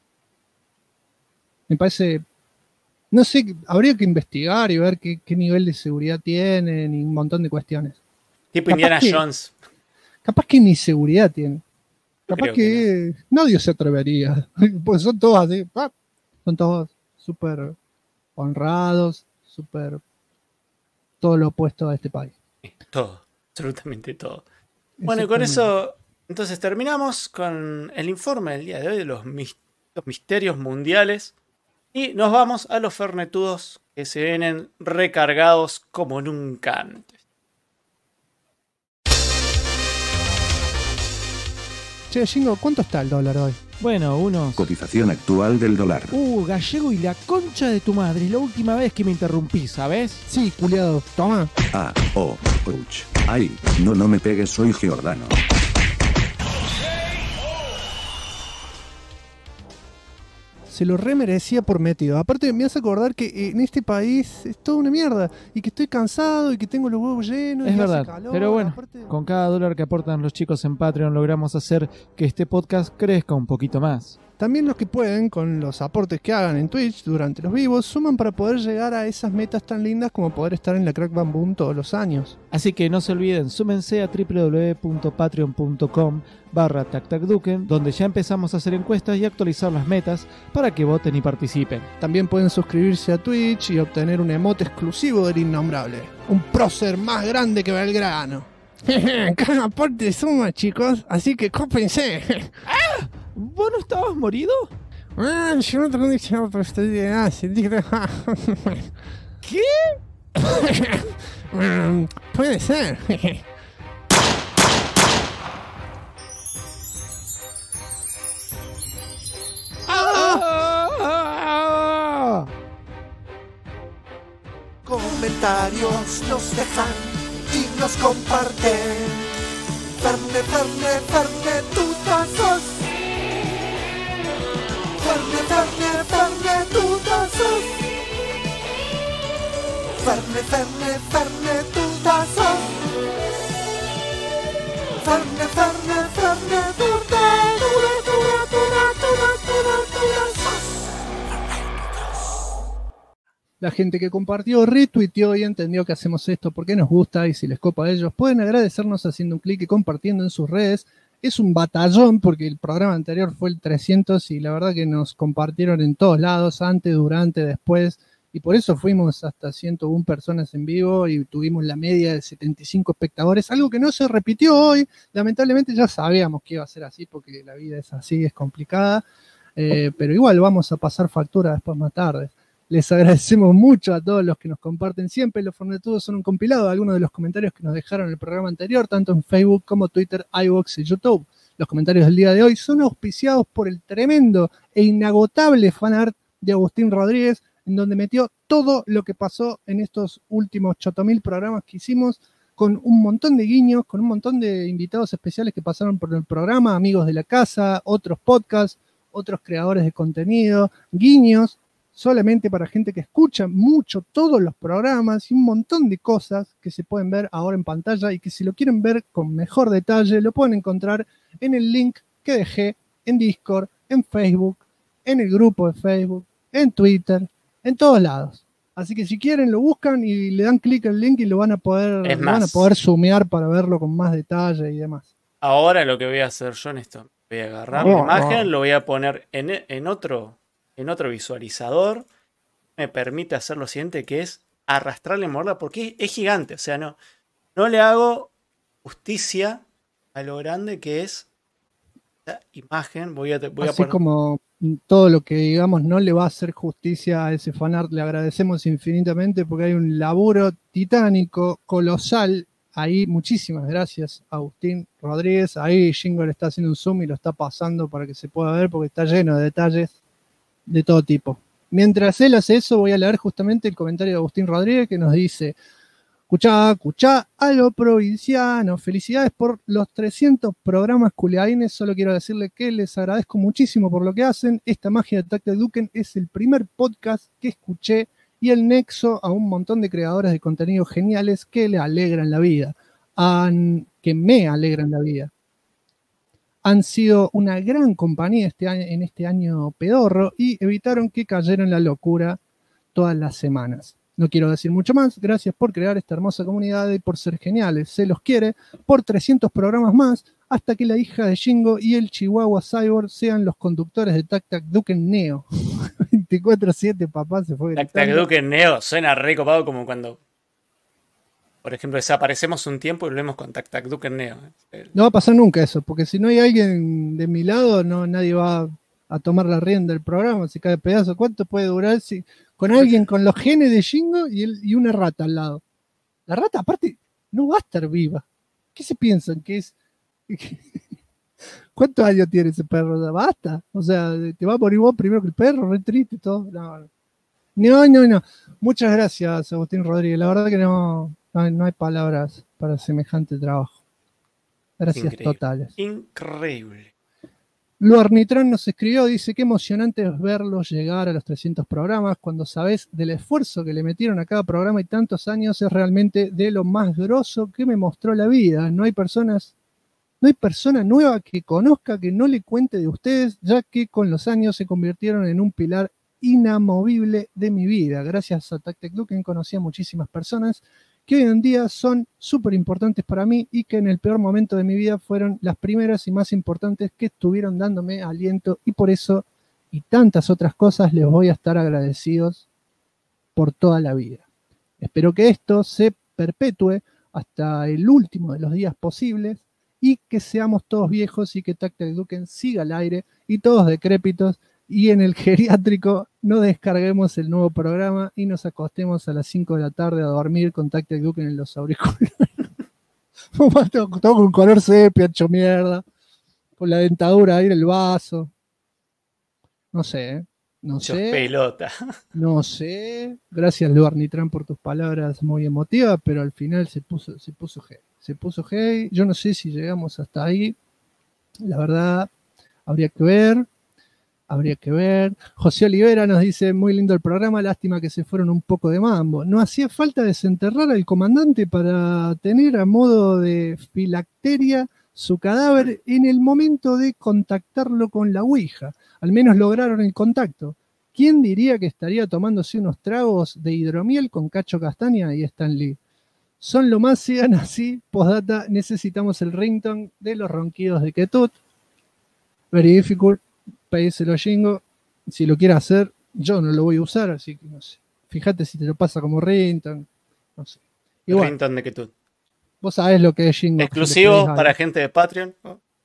Me parece, no sé, habría que investigar y ver qué nivel de seguridad tienen y un montón de cuestiones. Tipo Indiana Jones. Capaz que ni seguridad tienen. Capaz que nadie se atrevería. Pues son todos así. Son todos súper honrados, súper todo lo opuesto a este país. Todo, absolutamente todo. Bueno, y con eso, entonces terminamos con el informe del día de hoy de los misterios mundiales. Y nos vamos a los fernetudos que se vienen recargados como nunca antes. Che, Jingo, ¿cuánto está el dólar hoy? Bueno, unos... Cotización actual del dólar. Gallego y la concha de tu madre. Es la última vez que me interrumpí, ¿sabes? Sí, culiado. Toma. Ouch. Ay, no me pegues, soy Giordano. Se lo remerecía por metido. Aparte me hace acordar que en este país es toda una mierda y que estoy cansado y que tengo los huevos llenos. Es y verdad, hace calor, pero bueno, aparte... con cada dólar que aportan los chicos en Patreon logramos hacer que este podcast crezca un poquito más. También los que pueden, con los aportes que hagan en Twitch durante los vivos, suman para poder llegar a esas metas tan lindas como poder estar en la Crack Bam Boom todos los años. Así que no se olviden, súmense a www.patreon.com/tactacduken, donde ya empezamos a hacer encuestas y actualizar las metas para que voten y participen. También pueden suscribirse a Twitch y obtener un emote exclusivo del Innombrable. Un prócer más grande que Belgrano. Cada aporte suma, chicos, así que cópense. ¡Ah! ¿Vos no estabas morido? Yo no tengo dicho, pero estoy de ¿Qué? Puede ser. Comentarios nos dejan y nos comparten. Ferne, tutazos. Ferne, tutazos. Ferne, tutazos. Ferne, La gente que compartió, retuiteó y entendió que hacemos esto porque nos gusta y si les copa a ellos, pueden agradecernos haciendo un clic y compartiendo en sus redes. Es un batallón porque el programa anterior fue el 300 y la verdad que nos compartieron en todos lados, antes, durante, después. Y por eso fuimos hasta 101 personas en vivo y tuvimos la media de 75 espectadores, algo que no se repitió hoy. Lamentablemente ya sabíamos que iba a ser así porque la vida es así, es complicada. Pero igual vamos a pasar factura después más tarde. Les agradecemos mucho a todos los que nos comparten siempre. Los Fernetudos son un compilado de algunos de los comentarios que nos dejaron en el programa anterior, tanto en Facebook como Twitter, iVoox y YouTube. Los comentarios del día de hoy son auspiciados por el tremendo e inagotable fanart de Agustín Rodríguez, en donde metió todo lo que pasó en estos últimos 8.000 programas que hicimos, con un montón de guiños, con un montón de invitados especiales que pasaron por el programa, amigos de la casa, otros podcasts, otros creadores de contenido, guiños solamente para gente que escucha mucho todos los programas y un montón de cosas que se pueden ver ahora en pantalla y que si lo quieren ver con mejor detalle lo pueden encontrar en el link que dejé en Discord, en Facebook, en el grupo de Facebook, en Twitter, en todos lados. Así que si quieren lo buscan y le dan clic al link y lo van a poder zoomear para verlo con más detalle y demás. Ahora lo que voy a hacer yo en esto, voy a agarrar la imagen, lo voy a poner en otro visualizador. Me permite hacer lo siguiente, que es arrastrarle morda, porque es gigante. O sea, no le hago justicia a lo grande que es la imagen. Voy a Así poner... como todo lo que digamos no le va a hacer justicia a ese fanart, le agradecemos infinitamente porque hay un laburo titánico, colosal. Ahí, muchísimas gracias, Agustín Rodríguez. Ahí Jingo le está haciendo un zoom y lo está pasando para que se pueda ver porque está lleno de detalles de todo tipo. Mientras él hace eso, voy a leer justamente el comentario de Agustín Rodríguez que nos dice: escuchá, a lo provinciano, felicidades por los 300 programas culiaines, solo quiero decirle que les agradezco muchísimo por lo que hacen, esta magia de Tactic Duken es el primer podcast que escuché y el nexo a un montón de creadores de contenido geniales que le alegran la vida, que me alegran la vida. Han sido una gran compañía en este año pedorro y evitaron que cayera en la locura todas las semanas. No quiero decir mucho más, gracias por crear esta hermosa comunidad y por ser geniales. Se los quiere por 300 programas más hasta que la hija de Shingo y el Chihuahua Cyborg sean los conductores de Tactic Duken Neo. 24/7, papá, se fue gritando. Tactic Duken Neo suena re copado, como cuando, por ejemplo, desaparecemos un tiempo y volvemos con Tactic Duken Neo. No va a pasar nunca eso, porque si no hay alguien de mi lado, nadie va a tomar la rienda del programa, se cae de pedazo. ¿Cuánto puede durar si con alguien con los genes de Shingo y una rata al lado? La rata, aparte, no va a estar viva. ¿Qué se piensan? ¿Que es? ¿Cuántos años tiene ese perro? Basta. O sea, te va a morir vos primero que el perro, re triste y todo. No. Muchas gracias, Agustín Rodríguez. La verdad que no hay palabras para semejante trabajo. Gracias. Increíble. Totales. Increíble. Luarnitrán nos escribió, dice: qué emocionante es verlos llegar a los 300 programas. Cuando sabes del esfuerzo que le metieron a cada programa y tantos años, es realmente de lo más grosso que me mostró la vida. No hay persona nueva que conozca que no le cuente de ustedes, ya que con los años se convirtieron en un pilar inamovible de mi vida. Gracias a Tactic Duken conocí a muchísimas personas que hoy en día son súper importantes para mí y que en el peor momento de mi vida fueron las primeras y más importantes que estuvieron dándome aliento, y por eso y tantas otras cosas les voy a estar agradecidos por toda la vida. Espero que esto se perpetúe hasta el último de los días posibles y que seamos todos viejos y que Tactic Duken siga al aire y todos decrépitos, y en el geriátrico no descarguemos el nuevo programa y nos acostemos a las 5 de la tarde a dormir con Tactic Duken en los auriculares. Todo con color sepia, hecho mierda, con la dentadura ahí en el vaso. No sé, no sé. Pelota. No sé. Gracias, Luarnitrán, por tus palabras muy emotivas, pero al final se puso hey. Yo no sé si llegamos hasta ahí. La verdad, habría que ver. José Olivera nos dice: muy lindo el programa, lástima que se fueron un poco de mambo. No hacía falta desenterrar al comandante para tener a modo de filacteria su cadáver en el momento de contactarlo con la Ouija. Al menos lograron el contacto. ¿Quién diría que estaría tomándose unos tragos de hidromiel con Cacho Castaña y Stan Lee? Son lo más, sigan así. Postdata, necesitamos el ringtone de los ronquidos de Ketut. Very difficult. Pedíselo a Shingo. Si lo quiere hacer, yo no lo voy a usar, así que no sé. Fíjate si te lo pasa como ringtone. No sé. Igual, ringtone de Ketut. Vos sabés lo que es Shingo. Exclusivo para gente de Patreon.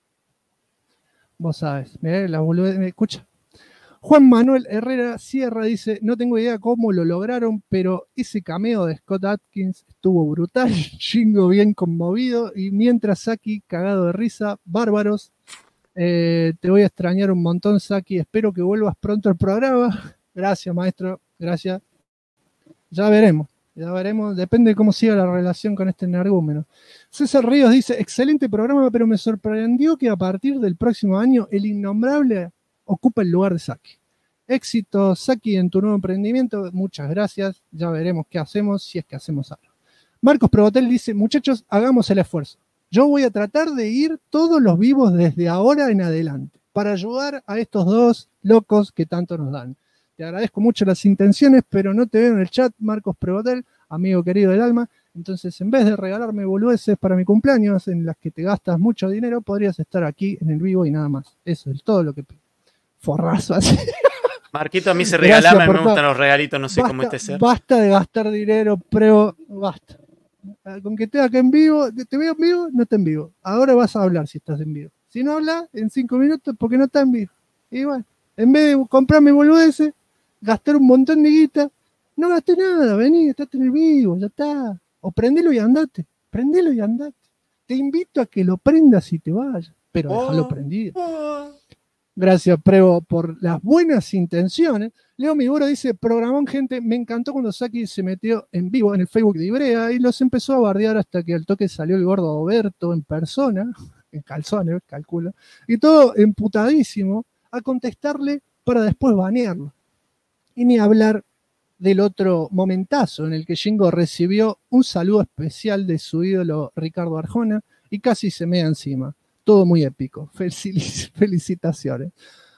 Vos sabés. Mirá, la boludez. Me escucha. Juan Manuel Herrera Sierra dice: no tengo idea cómo lo lograron, pero ese cameo de Scott Adkins estuvo brutal. Shingo bien conmovido y mientras Saki cagado de risa. Bárbaros. Te voy a extrañar un montón, Saki. Espero que vuelvas pronto al programa. Gracias, maestro. Gracias. Ya veremos. Depende de cómo siga la relación con este energúmeno. César Ríos dice: excelente programa, pero me sorprendió que a partir del próximo año el innombrable ocupa el lugar de Saki. Éxito, Saki, en tu nuevo emprendimiento. Muchas gracias. Ya veremos qué hacemos, si es que hacemos algo. Marcos Probotel dice: muchachos, hagamos el esfuerzo. Yo voy a tratar de ir todos los vivos desde ahora en adelante para ayudar a estos dos locos que tanto nos dan. Te agradezco mucho las intenciones, pero no te veo en el chat, Marcos Prevotel, amigo querido del alma. Entonces, en vez de regalarme boludeces para mi cumpleaños en las que te gastas mucho dinero, podrías estar aquí en el vivo y nada más. Eso es todo lo que pido. Forrazo así. Marquito, a mí se regalaba, me gustan los regalitos, no sé cómo ser. Basta de gastar dinero, Prevo, basta. Con que estés acá en vivo, te veo en vivo, no está en vivo. Ahora vas a hablar si estás en vivo. Si no hablas, en 5 minutos, porque no está en vivo. Y bueno, en vez de comprarme boludeces, gastar un montón de guita, no gasté nada, vení, estás en el vivo, ya está. O prendelo y andate. Te invito a que lo prendas y te vayas, pero déjalo prendido. Gracias, Prevo, por las buenas intenciones. Leo Miguro dice, programón, gente, me encantó cuando Saki se metió en vivo en el Facebook de Ibrea y los empezó a bardear hasta que al toque salió el gordo Oberto en persona, en calzones, calculo, y todo emputadísimo a contestarle para después banearlo. Y ni hablar del otro momentazo en el que Jingo recibió un saludo especial de su ídolo Ricardo Arjona y casi se mea encima. Todo muy épico. Felicitaciones.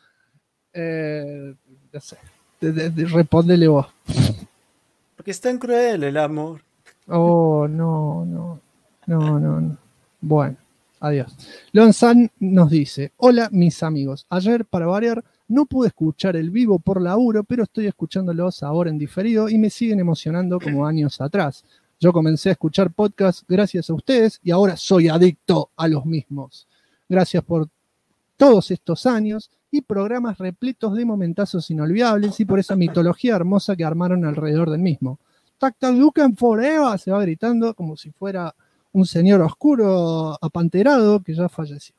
No sé. Respóndele vos. Porque es tan cruel el amor. Oh, no. Bueno, adiós. Lonsan nos dice, hola mis amigos, ayer para variar no pude escuchar el vivo por laburo, pero estoy escuchándolos ahora en diferido y me siguen emocionando como años atrás. Yo comencé a escuchar podcasts gracias a ustedes y ahora soy adicto a los mismos. Gracias por todos estos años y programas repletos de momentazos inolvidables y por esa mitología hermosa que armaron alrededor del mismo. Tactalucan Forever se va gritando como si fuera un señor oscuro apanterado que ya falleció.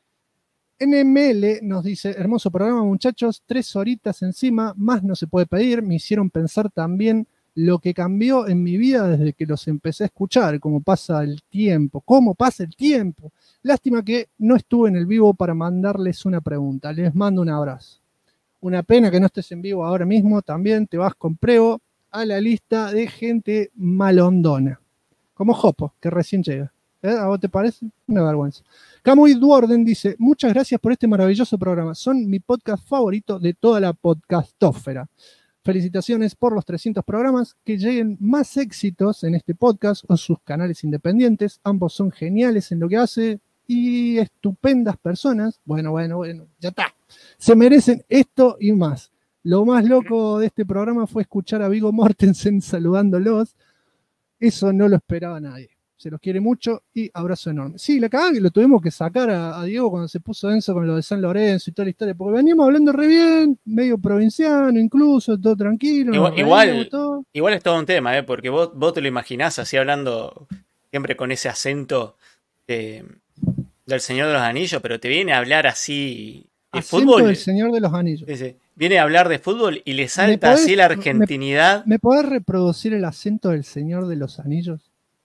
NML nos dice, hermoso programa muchachos, 3 horitas encima, más no se puede pedir, me hicieron pensar también lo que cambió en mi vida desde que los empecé a escuchar, cómo pasa el tiempo. Lástima que no estuve en el vivo para mandarles una pregunta, les mando un abrazo. Una pena que no estés en vivo ahora mismo, también te vas con Prevo a la lista de gente malondona, como Jopo, que recién llega. ¿A vos te parece? Una vergüenza. Camuy Duorden dice, muchas gracias por este maravilloso programa. Son mi podcast favorito de toda la podcastósfera. Felicitaciones por los 300 programas. Que lleguen más éxitos en este podcast o sus canales independientes. Ambos son geniales en lo que hace y estupendas personas. Bueno, ya está. Se merecen esto y más. Lo más loco de este programa fue escuchar a Viggo Mortensen saludándolos. Eso no lo esperaba nadie. Se los quiere mucho y abrazo enorme. Sí, la cagada que lo tuvimos que sacar a Diego cuando se puso denso con lo de San Lorenzo y toda la historia, porque veníamos hablando re bien, medio provinciano incluso, todo tranquilo. Igual es todo un tema, porque vos te lo imaginás así hablando siempre con ese acento del Señor de los Anillos, pero te viene a hablar así de acento fútbol. Del Señor de los Anillos. Sí. Viene a hablar de fútbol y le salta así la argentinidad. ¿Me podés reproducir el acento del Señor de los Anillos?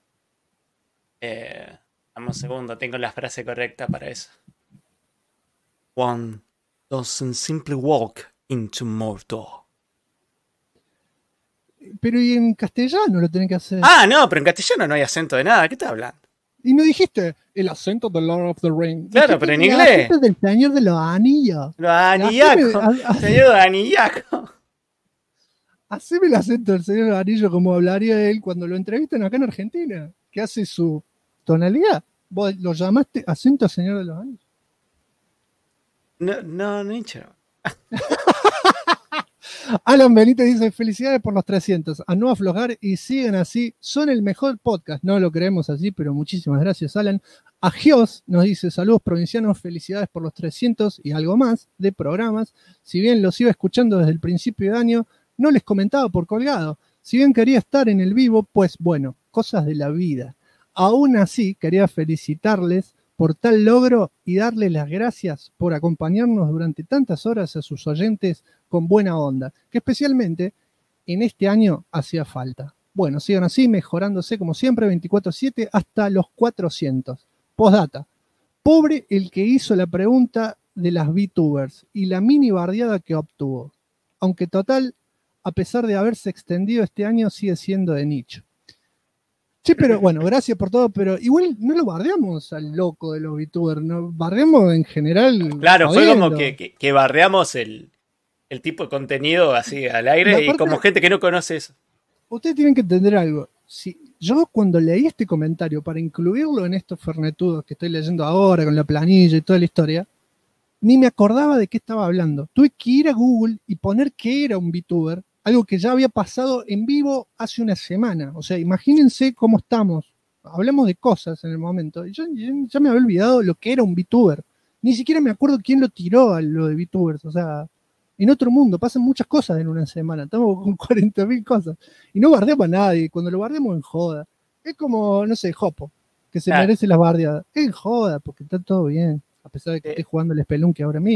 Dame un segundo, tengo la frase correcta para eso. One doesn't simply walk into Mordor. Pero y en castellano lo tenés que hacer. Ah, no, pero en castellano no hay acento de nada. ¿Qué estás hablando? Y no dijiste el acento del Lord of the Rings. Claro, pero en inglés. El acento del Señor de los Anillos. Los anillacos. Señor de anillacos. Haceme el acento del Señor de los Anillos como hablaría él cuando lo entrevistan acá en Argentina. Que hace su tonalidad. ¿Vos lo llamaste acento Señor de los Anillos? No, hincho. Alan Benítez dice, felicidades por los 300, a no aflojar y siguen así, son el mejor podcast, no lo creemos así, pero muchísimas gracias Alan. Agios nos dice, saludos provincianos, felicidades por los 300 y algo más de programas, si bien los iba escuchando desde el principio de año, no les comentaba por colgado, si bien quería estar en el vivo, pues bueno, cosas de la vida. Aún así, quería felicitarles por tal logro y darles las gracias por acompañarnos durante tantas horas a sus oyentes con buena onda, que especialmente en este año hacía falta. Bueno, sigan así, mejorándose como siempre, 24/7 hasta los 400. Postdata. Pobre el que hizo la pregunta de las VTubers y la mini bardeada que obtuvo. Aunque total, a pesar de haberse extendido este año, sigue siendo de nicho. Sí, pero bueno, gracias por todo, pero igual no lo bardeamos al loco de los VTubers, no bardeamos en general. Claro, fue como que bardeamos el tipo de contenido así al aire y como gente que no conoce eso. Ustedes tienen que entender algo. Si yo cuando leí este comentario para incluirlo en estos fernetudos que estoy leyendo ahora con la planilla y toda la historia, ni me acordaba de qué estaba hablando. Tuve que ir a Google y poner qué era un VTuber, algo que ya había pasado en vivo hace una semana. O sea, imagínense cómo estamos. Hablamos de cosas en el momento. Yo ya me había olvidado lo que era un VTuber. Ni siquiera me acuerdo quién lo tiró a lo de VTubers. O sea, en otro mundo pasan muchas cosas en una semana. Estamos con 40.000 cosas. Y no bardeamos a nadie. Cuando lo bardeamos en joda. Es como, no sé, Jopo, que se merece las bardeadas. En joda, porque está todo bien. A pesar de que esté jugando el Spelunky ahora mismo.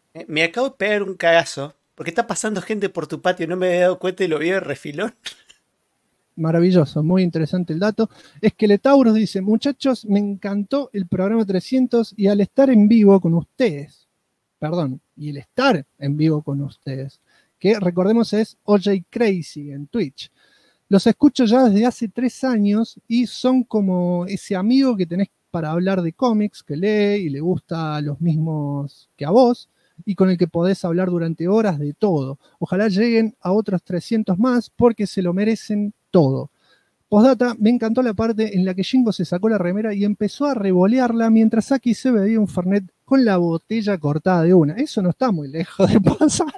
Me acabo de pegar un cagazo. Porque está pasando gente por tu patio. No me había dado cuenta y lo vi de refilón. Maravilloso, muy interesante el dato. Esqueletauros dice, muchachos, me encantó el programa 300 y al estar en vivo con ustedes, y el estar en vivo con ustedes, que recordemos es OJ Crazy en Twitch. Los escucho ya desde hace 3 años y son como ese amigo que tenés para hablar de cómics, que lee y le gusta a los mismos que a vos, y con el que podés hablar durante horas de todo. Ojalá lleguen a otros 300 más porque se lo merecen todo. Postdata, me encantó la parte en la que Jingo se sacó la remera y empezó a revolearla mientras Aki se bebía un Fernet con la botella cortada de una. Eso no está muy lejos de pasar.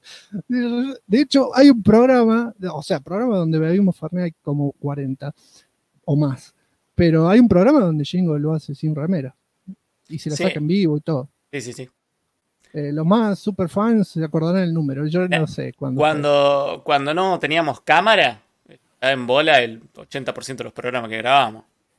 De hecho, hay un programa donde bebimos Fernet hay como 40 o más. Pero hay un programa donde Jingo lo hace sin remera. Y se la saca en vivo y todo. Sí. Los más super fans se acordarán el número. Yo no sé cuándo. Cuando no teníamos cámara, estaba en bola el 80% de los programas que grabábamos.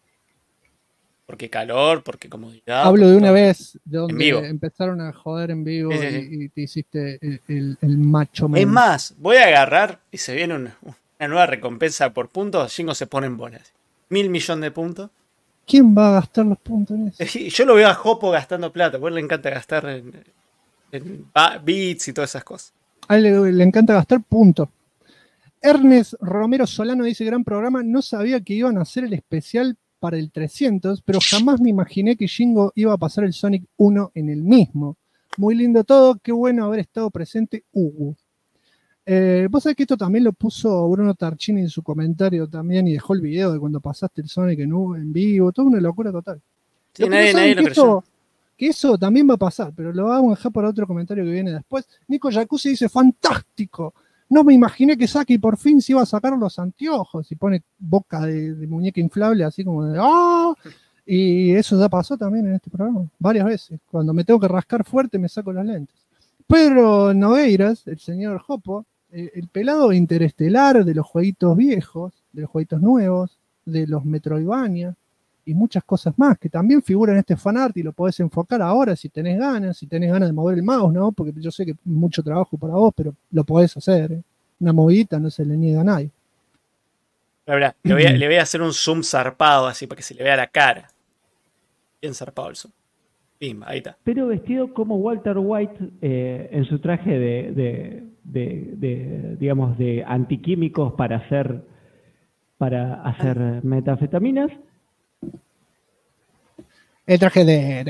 Porque calor, porque comodidad. Hablo de una vez donde empezaron a joder en vivo y te hiciste el macho man. Es más, voy a agarrar y se viene una nueva recompensa por puntos. Jingo se pone en bolas. 1.000 millones de puntos. ¿Quién va a gastar los puntos en eso? Yo lo veo a Jopo gastando plata. Pues le encanta gastar en bits y todas esas cosas. A él le encanta gastar puntos. Ernest Romero Solano dice, gran programa, no sabía que iban a hacer el especial para el 300, pero jamás me imaginé que Jingo iba a pasar el Sonic 1 en el mismo. Muy lindo todo, qué bueno haber estado presente, Hugo. Vos sabés que esto también lo puso Bruno Tarchini en su comentario también y dejó el video de cuando pasaste el Sonic en vivo, toda una locura total. Sí, nadie lo creyó. Que eso también va a pasar, pero lo vamos a dejar para otro comentario que viene después. Nico Jacuzzi dice, fantástico, no me imaginé que Saki por fin se iba a sacar los anteojos y pone boca de muñeca inflable así como de ¡ah! Y eso ya pasó también en este programa, varias veces. Cuando me tengo que rascar fuerte me saco las lentes. Pedro Nogueiras, el señor Jopo, el pelado interestelar de los jueguitos viejos, de los jueguitos nuevos, de los Metroidvania y muchas cosas más que también figuran en este fanart y lo podés enfocar ahora si tenés ganas de mover el mouse, ¿no? Porque yo sé que es mucho trabajo para vos, pero lo podés hacer, ¿eh? Una movidita no se le niega a nadie. La verdad, le voy a hacer un zoom zarpado así para que se le vea la cara. Bien zarpado el zoom. Pim, ahí está. Pero vestido como Walter White en su traje digamos, de antiquímicos para hacer metanfetaminas. El traje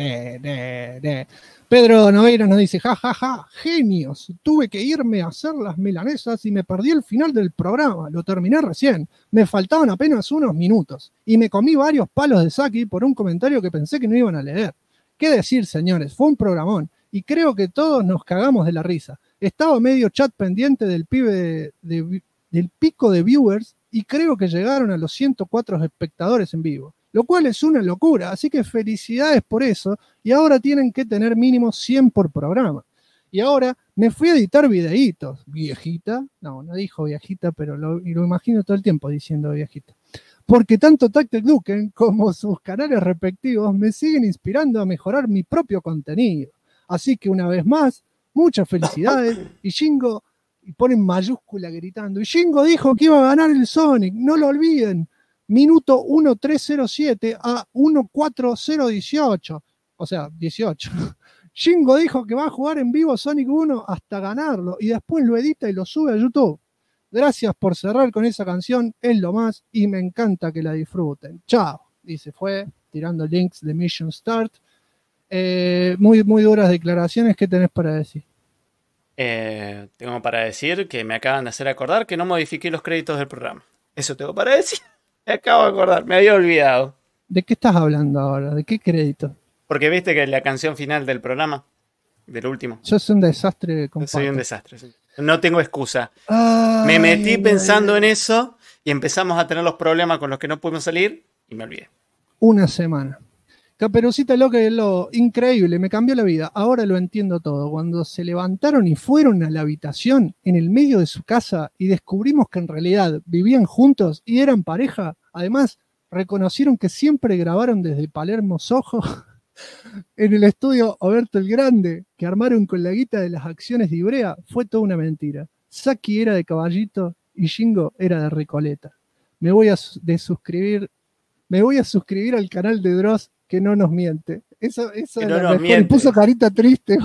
de Pedro Nogueira nos dice, ja, genios, tuve que irme a hacer las milanesas y me perdí el final del programa, lo terminé recién, me faltaban apenas unos minutos y me comí varios palos de Saki por un comentario que pensé que no iban a leer. ¿Qué decir, señores? Fue un programón y creo que todos nos cagamos de la risa. Estaba medio chat pendiente del del pico de viewers y creo que llegaron a los 104 espectadores en vivo, lo cual es una locura, así que felicidades por eso, y ahora tienen que tener mínimo 100 por programa. Y ahora me fui a editar videitos, viejita, no dijo viejita, pero lo imagino todo el tiempo diciendo viejita, porque tanto Tactic Duken como sus canales respectivos me siguen inspirando a mejorar mi propio contenido. Así que una vez más, muchas felicidades, y Jingo, y ponen mayúscula gritando, y Jingo dijo que iba a ganar el Sonic, no lo olviden. Minuto 1307 a 14018, o sea, 18. Jingo dijo que va a jugar en vivo Sonic 1 hasta ganarlo y después lo edita y lo sube a YouTube. Gracias por cerrar con esa canción, es lo más y me encanta que la disfruten. Chao, dice, fue tirando links de Mission Start. Muy duras declaraciones, ¿qué tenés para decir? Tengo para decir que me acaban de hacer acordar que no modifiqué los créditos del programa. Eso tengo para decir. Me acabo de acordar, me había olvidado. ¿De qué estás hablando ahora? ¿De qué crédito? Porque viste que la canción final del programa, del último. Yo soy un desastre. Soy un desastre, sí. No tengo excusa. Me metí pensando en eso y empezamos a tener los problemas con los que no pudimos salir y me olvidé. Una semana. Caperucita Loca y lo increíble, me cambió la vida. Ahora lo entiendo todo. Cuando se levantaron y fueron a la habitación en el medio de su casa y descubrimos que en realidad vivían juntos y eran pareja, además reconocieron que siempre grabaron desde Palermo Soho. En el estudio Oberto el Grande, que armaron con la guita de las acciones de Ibrea, fue toda una mentira. Saki era de Caballito y Shingo era de Recoleta. Me voy a suscribir al canal de Dross que no nos miente. Esa es no la nos mejor. miente. Y puso carita triste.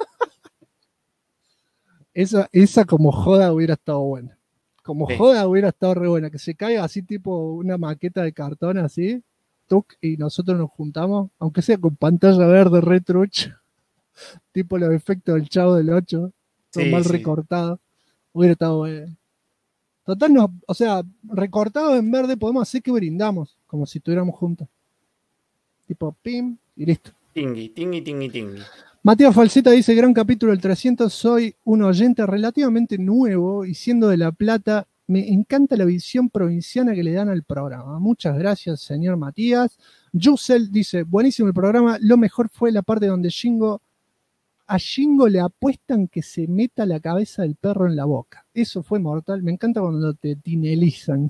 esa como joda hubiera estado buena. Como Sí. joda hubiera estado re buena. Que se caiga así tipo una maqueta de cartón así. Tuc, y nosotros nos juntamos, aunque sea con pantalla verde retruch, tipo los efectos del Chavo del 8, todo Sí, mal sí. recortado. Hubiera estado bueno. Total, o sea, recortado en verde podemos hacer que brindamos, como si estuviéramos juntos. Tipo, pim, y listo. Tingui, tingui, tingui, tingui. Matías Falseta dice, gran capítulo el 300, soy un oyente relativamente nuevo y siendo de La Plata, me encanta la visión provinciana que le dan al programa. Muchas gracias, señor Matías. Yusel dice, buenísimo el programa, lo mejor fue la parte donde a Shingo le apuestan que se meta la cabeza del perro en la boca. Eso fue mortal, me encanta cuando te tinelizan.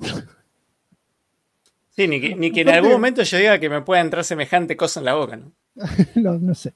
Sí, ni que en algún momento yo diga que me pueda entrar semejante cosa en la boca, ¿no? No sé.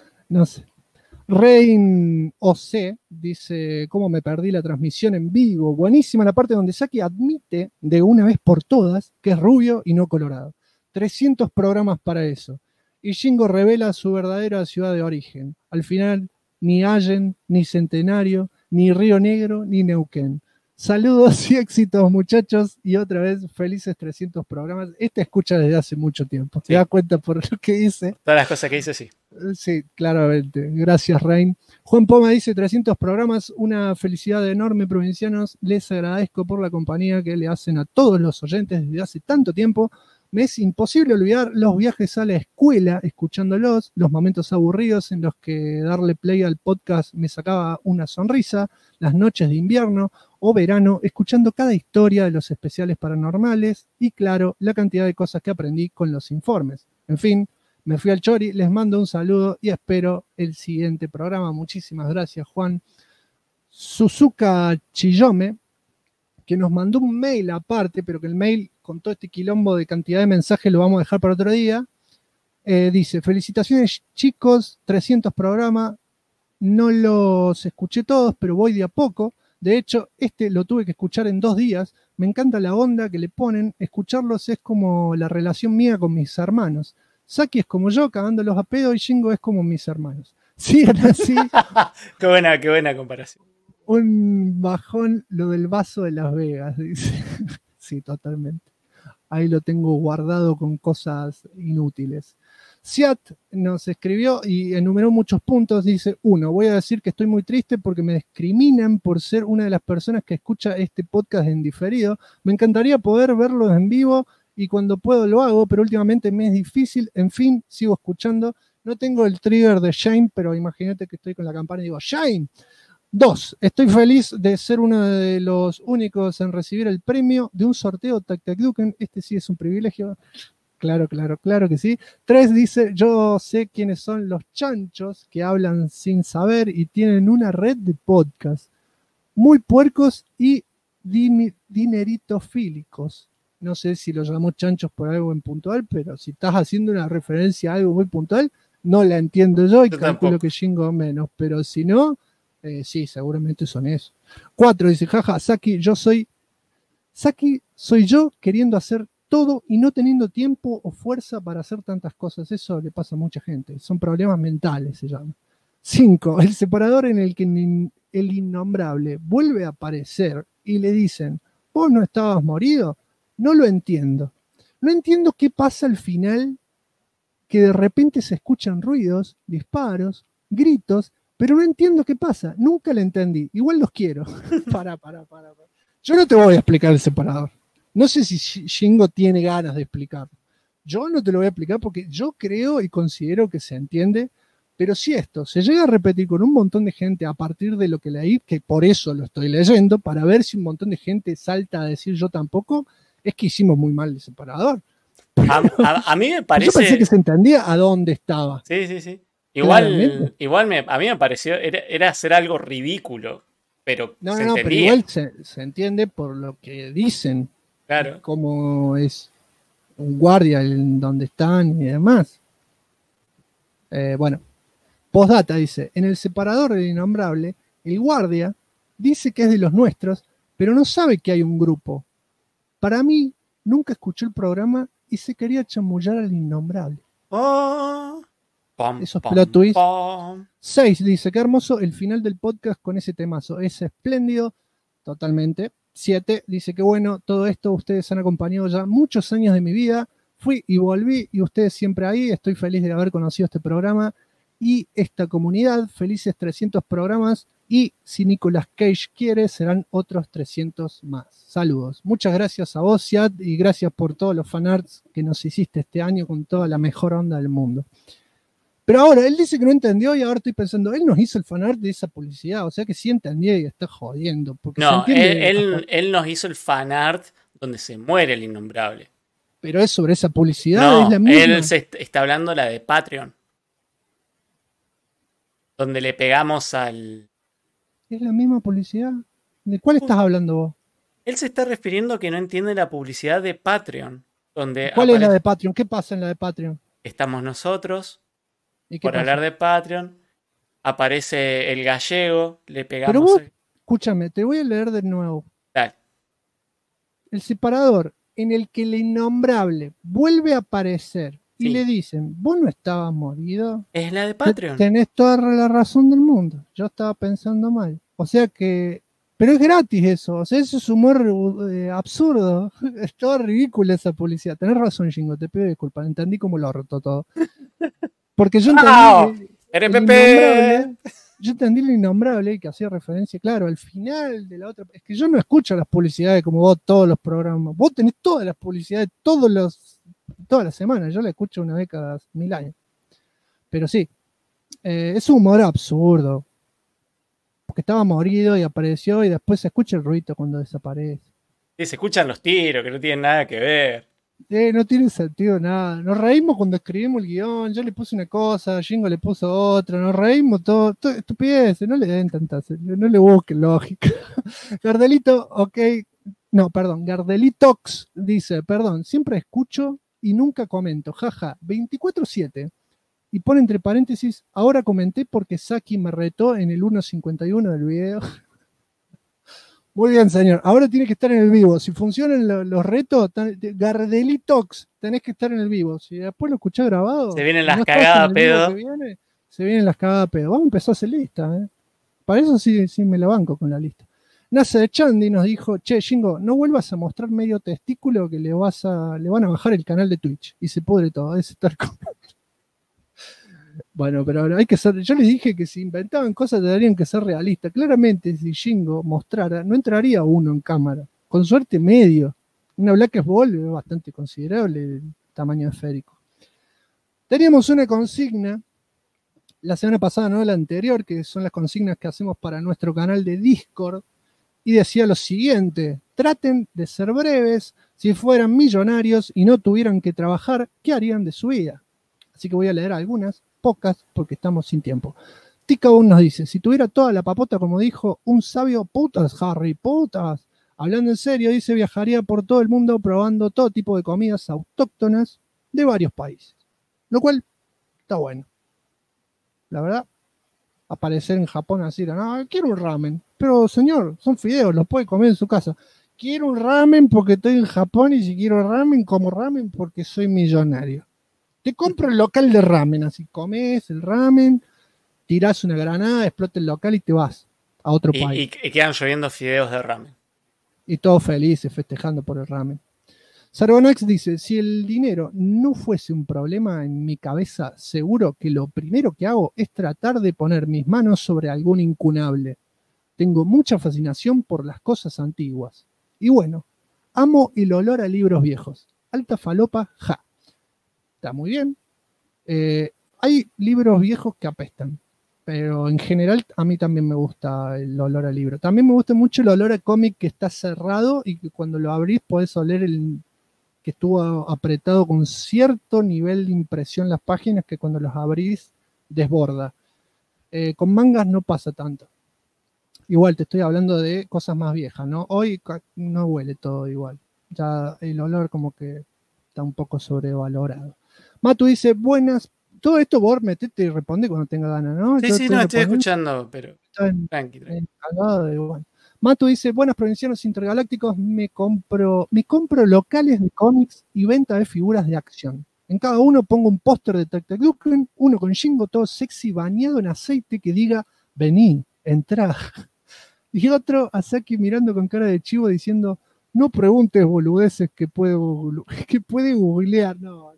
Rein OC dice, ¿cómo me perdí la transmisión en vivo? Buenísima la parte donde Saki admite de una vez por todas que es rubio y no colorado. 300 programas para eso. Y Shingo revela su verdadera ciudad de origen. Al final, ni Allen, ni Centenario, ni Río Negro, ni Neuquén. Saludos y éxitos, muchachos. Y otra vez, felices 300 programas. Esta escucha desde hace mucho tiempo. ¿Te das cuenta por lo que dice? Todas las cosas que dice, sí. Sí, claramente. Gracias, Rein. Juan Poma dice 300 programas, una felicidad enorme, provincianos. Les agradezco por la compañía que le hacen a todos los oyentes desde hace tanto tiempo. Me es imposible olvidar los viajes a la escuela escuchándolos, los momentos aburridos en los que darle play al podcast me sacaba una sonrisa, las noches de invierno o verano escuchando cada historia de los especiales paranormales y, claro, la cantidad de cosas que aprendí con los informes. En fin, me fui al Chori, les mando un saludo y espero el siguiente programa. Muchísimas gracias, Juan. Suzuka Chiyome, que nos mandó un mail aparte, pero que el mail con todo este quilombo de cantidad de mensajes lo vamos a dejar para otro día. Dice, felicitaciones chicos, 300 programas, no los escuché todos, pero voy de a poco. De hecho, este lo tuve que escuchar en 2 días. Me encanta la onda que le ponen. Escucharlos es como la relación mía con mis hermanos. Saki es como yo, cagándolos a pedo, y Shingo es como mis hermanos. Sigan así. Qué buena comparación. Un bajón lo del vaso de Las Vegas, dice. Sí, totalmente. Ahí lo tengo guardado con cosas inútiles. Siat nos escribió y enumeró muchos puntos. Dice, 1, voy a decir que estoy muy triste porque me discriminan por ser una de las personas que escucha este podcast en diferido. Me encantaría poder verlos en vivo y cuando puedo lo hago, pero últimamente me es difícil. En fin, sigo escuchando. No tengo el trigger de Shane, pero imagínate que estoy con la campana y digo, Shane. 2, estoy feliz de ser uno de los únicos en recibir el premio de un sorteo Tac Tac Duken. Este sí es un privilegio. Claro que sí. 3 dice, yo sé quiénes son los chanchos que hablan sin saber y tienen una red de podcast. Muy puercos y dineritofílicos. No sé si lo llamó chanchos por algo en puntual, pero si estás haciendo una referencia a algo muy puntual, no la entiendo yo y calculo que Shingo menos. Pero si no... sí, seguramente son eso. 4 dice, jaja, Saki soy yo queriendo hacer todo y no teniendo tiempo o fuerza para hacer tantas cosas. Eso le pasa a mucha gente. Son problemas mentales, se llama. 5, el separador en el que el innombrable vuelve a aparecer y le dicen, ¿vos no estabas morido? No lo entiendo. No entiendo qué pasa al final, que de repente se escuchan ruidos, disparos, gritos, pero no entiendo qué pasa. Nunca lo entendí. Igual los quiero. Para. Yo no te voy a explicar el separador. No sé si Shingo tiene ganas de explicarlo. Yo no te lo voy a explicar porque yo creo y considero que se entiende. Pero si esto se llega a repetir con un montón de gente a partir de lo que leí, que por eso lo estoy leyendo, para ver si un montón de gente salta a decir yo tampoco, es que hicimos muy mal el separador. A mí me parece... Yo pensé que se entendía a dónde estaba. Sí. Igual a mí me pareció, era hacer algo ridículo, pero no, se entendía. Pero igual se entiende por lo que dicen. Claro. Cómo es un guardia en donde están y demás. Bueno, postdata dice, en el separador del innombrable, el guardia dice que es de los nuestros, pero no sabe que hay un grupo. Para mí, nunca escuchó el programa y se quería chamullar al innombrable. Esos plot twists. 6 dice, qué hermoso el final del podcast con ese temazo. Es espléndido, totalmente. 7 dice, qué bueno, todo esto ustedes han acompañado ya muchos años de mi vida. Fui y volví y ustedes siempre ahí. Estoy feliz de haber conocido este programa y esta comunidad. Felices 300 programas y si Nicolas Cage quiere serán otros 300 más. Saludos. Muchas gracias a vos, Siad, y gracias por todos los fanarts que nos hiciste este año con toda la mejor onda del mundo. Pero ahora, él dice que no entendió y ahora estoy pensando, él nos hizo el fanart de esa publicidad, o sea que sí entendió y está jodiendo. Porque no, él nos hizo el fanart donde se muere el innombrable. Pero es sobre esa publicidad, no, es la misma. Él está hablando la de Patreon. Donde le pegamos al... ¿Es la misma publicidad? ¿De cuál estás hablando vos? Él se está refiriendo que no entiende la publicidad de Patreon. Donde ¿Cuál es la de Patreon? ¿Qué pasa en la de Patreon? Estamos nosotros, ¿Y qué por pasa? hablar de Patreon. Aparece el gallego, le pegamos... Pero vos, escúchame, te voy a leer de nuevo. Dale. El separador en el que el innombrable vuelve a aparecer y Sí. le dicen, vos no estabas morido. Es la de Patreon. Tenés toda la razón del mundo. Yo estaba pensando mal. O sea que... Pero es gratis eso. O sea, eso es humor absurdo. Es todo ridículo esa publicidad. Tenés razón, Jingo. Te pido disculpas. Entendí cómo lo roto todo. Porque yo entendí... Yo entendí el innombrable que hacía referencia, claro, al final de la otra. Es que yo no escucho las publicidades como vos, todos los programas. Vos tenés todas las publicidades, todas las semanas. Yo la escucho una vez cada 1000 años. Pero sí, es un humor absurdo. Porque estaba morido y apareció y después se escucha el ruido cuando desaparece. Sí, se escuchan los tiros, que no tienen nada que ver. No tiene sentido nada. Nos reímos cuando escribimos el guión. Yo le puse una cosa, Jingo le puso otra. Nos reímos todo estupideces. No le den tantas, no le busquen lógica. Gardelito, ok. No, perdón. Gardelitox dice, perdón, siempre escucho y nunca comento. Jaja, 24/7. Y pone entre paréntesis, ahora comenté porque Saki me retó en el 1.51 del video. Muy bien, señor. Ahora tiene que estar en el vivo. Si funcionan los retos, Gardelitox, tenés que estar en el vivo. Si después lo escuchás grabado... Se vienen las cagadas, pedo. Se vienen las cagadas, pedo. Vamos a empezar a hacer lista, ¿eh? Para eso sí me la banco con la lista. Nasa de Chandy nos dijo, che, Jingo, no vuelvas a mostrar medio testículo que le van a bajar el canal de Twitch. Y se pudre todo. Es estar con... Bueno, pero hay que ser. Yo les dije que si inventaban cosas tendrían que ser realistas. Claramente, si Jingo mostrara, no entraría uno en cámara. Con suerte, medio. Una Black Ball es bastante considerable el tamaño esférico. Teníamos una consigna la semana pasada, no la anterior, que son las consignas que hacemos para nuestro canal de Discord. Y decía lo siguiente: traten de ser breves. Si fueran millonarios y no tuvieran que trabajar, ¿qué harían de su vida? Así que voy a leer algunas. Pocas, porque estamos sin tiempo. Tika1 nos dice, si tuviera toda la papota, como dijo un sabio, putas, Harry, putas. Hablando en serio, dice, viajaría por todo el mundo probando todo tipo de comidas autóctonas de varios países. Lo cual está bueno. La verdad, aparecer en Japón así, no, quiero un ramen. Pero señor, son fideos, los puede comer en su casa. Quiero un ramen porque estoy en Japón y si quiero ramen, como ramen porque soy millonario. Te compro el local de ramen, así comes el ramen, tirás una granada, explota el local y te vas a otro país. Y quedan lloviendo fideos de ramen. Y todos felices festejando por el ramen. Sarbonax dice, si el dinero no fuese un problema en mi cabeza, seguro que lo primero que hago es tratar de poner mis manos sobre algún incunable. Tengo mucha fascinación por las cosas antiguas. Y bueno, amo el olor a libros viejos. Alta falopa, ja. Está muy bien. Hay libros viejos que apestan, pero en general a mí también me gusta el olor a libro. También me gusta mucho el olor a cómic que está cerrado y que cuando lo abrís podés oler el que estuvo apretado con cierto nivel de impresión las páginas que cuando los abrís desborda. Con mangas no pasa tanto. Igual te estoy hablando de cosas más viejas, ¿no? Hoy no huele todo igual. Ya el olor como que está un poco sobrevalorado. Matu dice, buenas todo esto vos metete y responde cuando tenga ganas, ¿no? Sí, sí, no, estoy escuchando, pero tranqui. Bueno. Matu dice, buenas provincianos intergalácticos, me compro locales de cómics y venta de figuras de acción. En cada uno pongo un póster de Tectecduken, uno con Shingo todo sexy bañado en aceite que diga, vení, entrá. Y otro a Saki mirando con cara de chivo diciendo, no preguntes boludeces que puede googlear. No.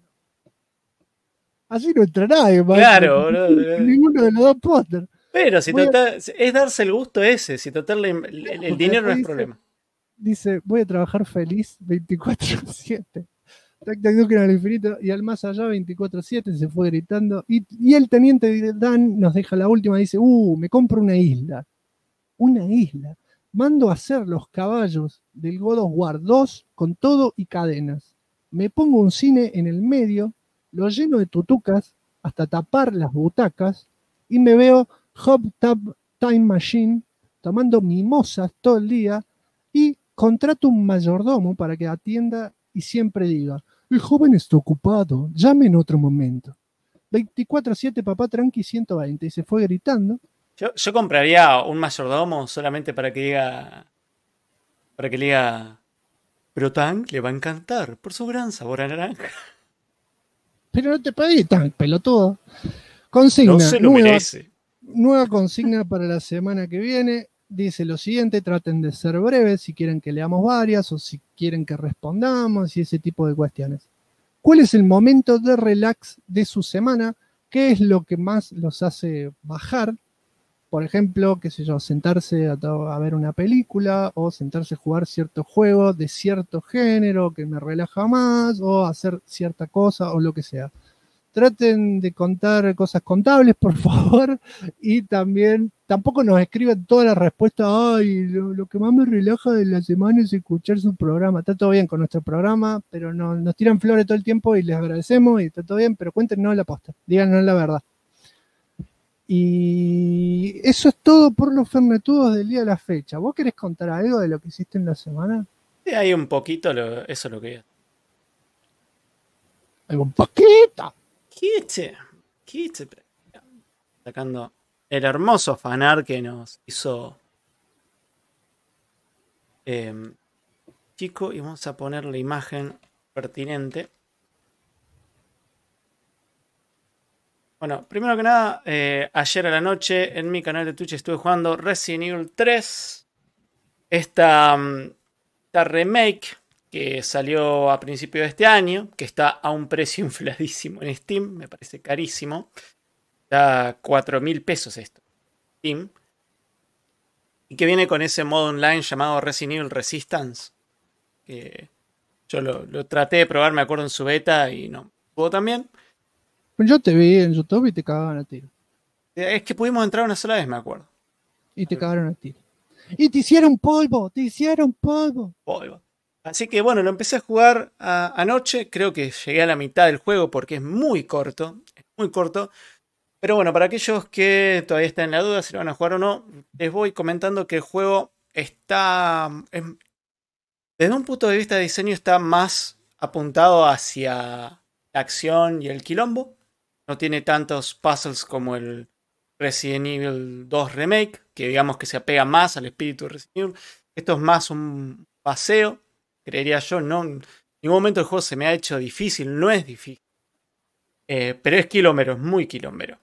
Así no entra nadie, man. Claro, boludo. Ninguno de los dos pósters. Pero si total, es darse el gusto ese, si total el dinero no es problema. Dice, voy a trabajar feliz 24/7. Tectecduken al infinito y al más allá 24/7, se fue gritando. Y el teniente Dan nos deja la última, dice, me compro una isla. Una isla. Mando a hacer los caballos del God of War 2 con todo y cadenas. Me pongo un cine en el medio, lo lleno de tutucas hasta tapar las butacas y me veo Hot Tub Time Machine tomando mimosas todo el día y contrato un mayordomo para que atienda y siempre diga, el joven está ocupado, llame en otro momento. 24/7 papá tranqui 120 y se fue gritando. Yo compraría un mayordomo solamente para que diga, le diga, pero Tank le va a encantar por su gran sabor a naranja. Pero no te pedí tan pelotudo. Consigna. No se lo merece. Nueva consigna para la semana que viene. Dice lo siguiente, traten de ser breves si quieren que leamos varias o si quieren que respondamos y ese tipo de cuestiones. ¿Cuál es el momento de relax de su semana? ¿Qué es lo que más los hace bajar? Por ejemplo, qué sé yo, sentarse a ver una película o sentarse a jugar cierto juego de cierto género que me relaja más o hacer cierta cosa o lo que sea. Traten de contar cosas contables, por favor, y también tampoco nos escriban todas las respuestas, ay, lo que más me relaja de la semana es escuchar su programa. Está todo bien con nuestro programa, pero nos tiran flores todo el tiempo y les agradecemos y está todo bien, pero cuéntenos la posta, díganos la verdad. Y eso es todo por los fernetudos del día de la fecha. ¿Vos querés contar algo de lo que hiciste en la semana? Sí, hay un poquito, eso es lo que... ¿Algo un poquito? Quite. Sacando el hermoso fanart que nos hizo Chico, y vamos a poner la imagen pertinente. Bueno, primero que nada, ayer a la noche en mi canal de Twitch estuve jugando Resident Evil 3. Esta remake que salió a principio de este año, que está a un precio infladísimo en Steam, me parece carísimo. Está 4.000 pesos esto, Steam. Y que viene con ese modo online llamado Resident Evil Resistance. Que yo lo traté de probar, me acuerdo en su beta y no pudo también. Yo te vi en YouTube y te cagaban a tiro. Es que pudimos entrar una sola vez, me acuerdo. Y te cagaron a tiro. Y te hicieron polvo. Polvo. Así que bueno, lo empecé a jugar anoche. Creo que llegué a la mitad del juego porque es muy corto. Pero bueno, para aquellos que todavía están en la duda si lo van a jugar o no, les voy comentando que el juego está... desde un punto de vista de diseño está más apuntado hacia la acción y el quilombo. No tiene tantos puzzles como el Resident Evil 2 Remake, que digamos que se apega más al espíritu de Resident Evil. Esto es más un paseo, creería yo. No, en ningún momento el juego se me ha hecho difícil, no es difícil. Pero es quilombero, es muy quilombero.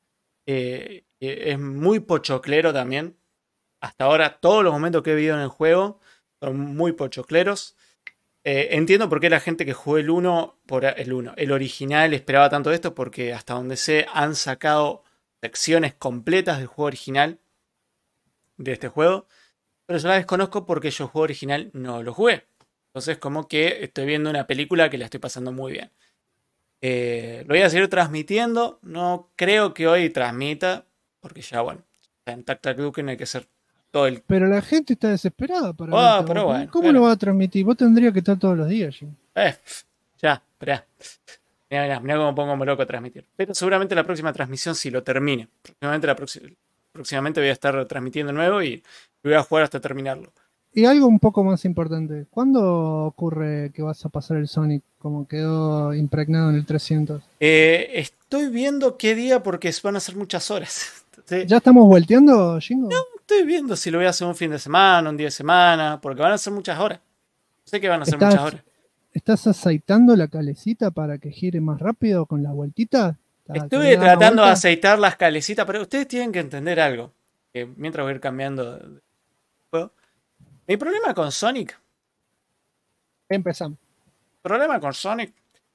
Es muy pochoclero también. Hasta ahora todos los momentos que he vivido en el juego son muy pochocleros. Entiendo por qué la gente que jugó el original esperaba tanto de esto, porque hasta donde sé han sacado secciones completas del juego original de este juego, pero yo la desconozco porque yo el juego original no lo jugué. Entonces como que estoy viendo una película que la estoy pasando muy bien. Lo voy a seguir transmitiendo. No creo que hoy transmita, porque ya bueno, en Tectecduken hay que hacer todo el... Pero la gente está desesperada para verte. Pero bueno, ¿Cómo lo va a transmitir? Vos tendrías que estar todos los días, Jim. Ya, esperá. Mirá cómo pongo loco a transmitir. Pero seguramente la próxima transmisión, si lo termine. Próximamente voy a estar transmitiendo de nuevo y voy a jugar hasta terminarlo. Y algo un poco más importante, ¿cuándo ocurre que vas a pasar el Sonic como quedó impregnado en el 300? Estoy viendo qué día porque van a ser muchas horas. Entonces, ¿Ya estamos volteando, Jingo? no, estoy viendo si lo voy a hacer un fin de semana, un día de semana, porque van a ser muchas horas. Sé que van a ser muchas horas. ¿Estás aceitando la calecita para que gire más rápido con las vueltitas? Estuve tratando de aceitar las calecitas, pero ustedes tienen que entender algo. Que mientras voy a ir cambiando de juego. Mi problema con Sonic. Empezamos. El problema con Sonic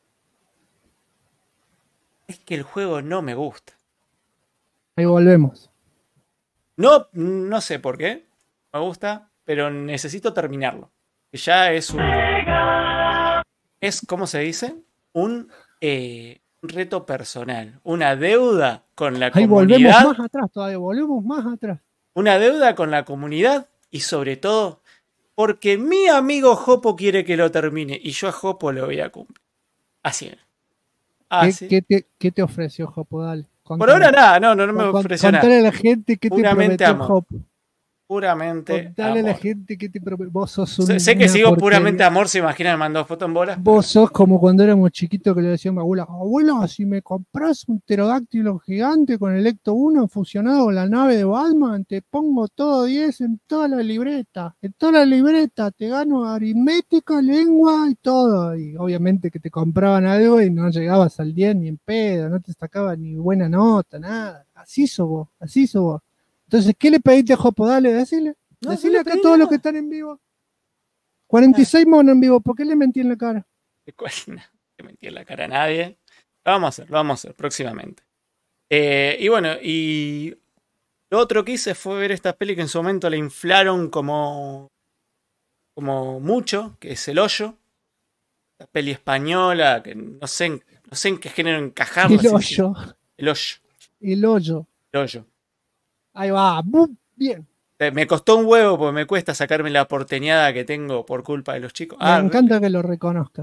es que el juego no me gusta. Ahí volvemos. No sé por qué. Me gusta, pero necesito terminarlo. Que ya es un. Es, ¿cómo se dice? Un reto personal. Una deuda con la Ahí comunidad. volvemos más atrás, todavía volvemos más atrás. Una deuda con la comunidad y sobre todo porque mi amigo Jopo quiere que lo termine y yo a Jopo lo voy a cumplir. Así es. Así. ¿Qué te ofreció Jopo? Dale. Por ahora nada, no me ofreció nada. Contale a la gente qué te prometió Jopo. Puramente Contale amor. a la gente que te prometió. Vos sos un. Sé que sigo puramente amor, se imaginan, me mandó foto en bola. Vos sos como cuando éramos chiquitos que le decíamos a mi abuela, abuela, si me compras un pterodáctilo gigante con el Ecto 1 fusionado con la nave de Batman, te pongo todo 10 en toda la libreta. En toda la libreta te gano aritmética, lengua y todo. Y obviamente que te compraban algo y no llegabas al 10 ni en pedo, no te sacabas ni buena nota, nada. Así sos vos, así sos vos. Entonces, ¿qué le pediste a Jopo? Dale, decile. No, Decile no acá a todos los que están en vivo. 46 monos en vivo, ¿por qué le mentí en la cara? No le mentí en la cara a nadie. Lo vamos a hacer próximamente. Y bueno, y lo otro que hice fue ver esta peli que en su momento la inflaron como mucho, que es El Hoyo. La peli española, que no sé en qué género encajarla. El Hoyo. El Hoyo. El Hoyo. El Hoyo. Ahí va, ¡bum! Bien. Me costó un huevo porque me cuesta sacarme la porteñada que tengo por culpa de los chicos. Me encanta que lo reconozcas.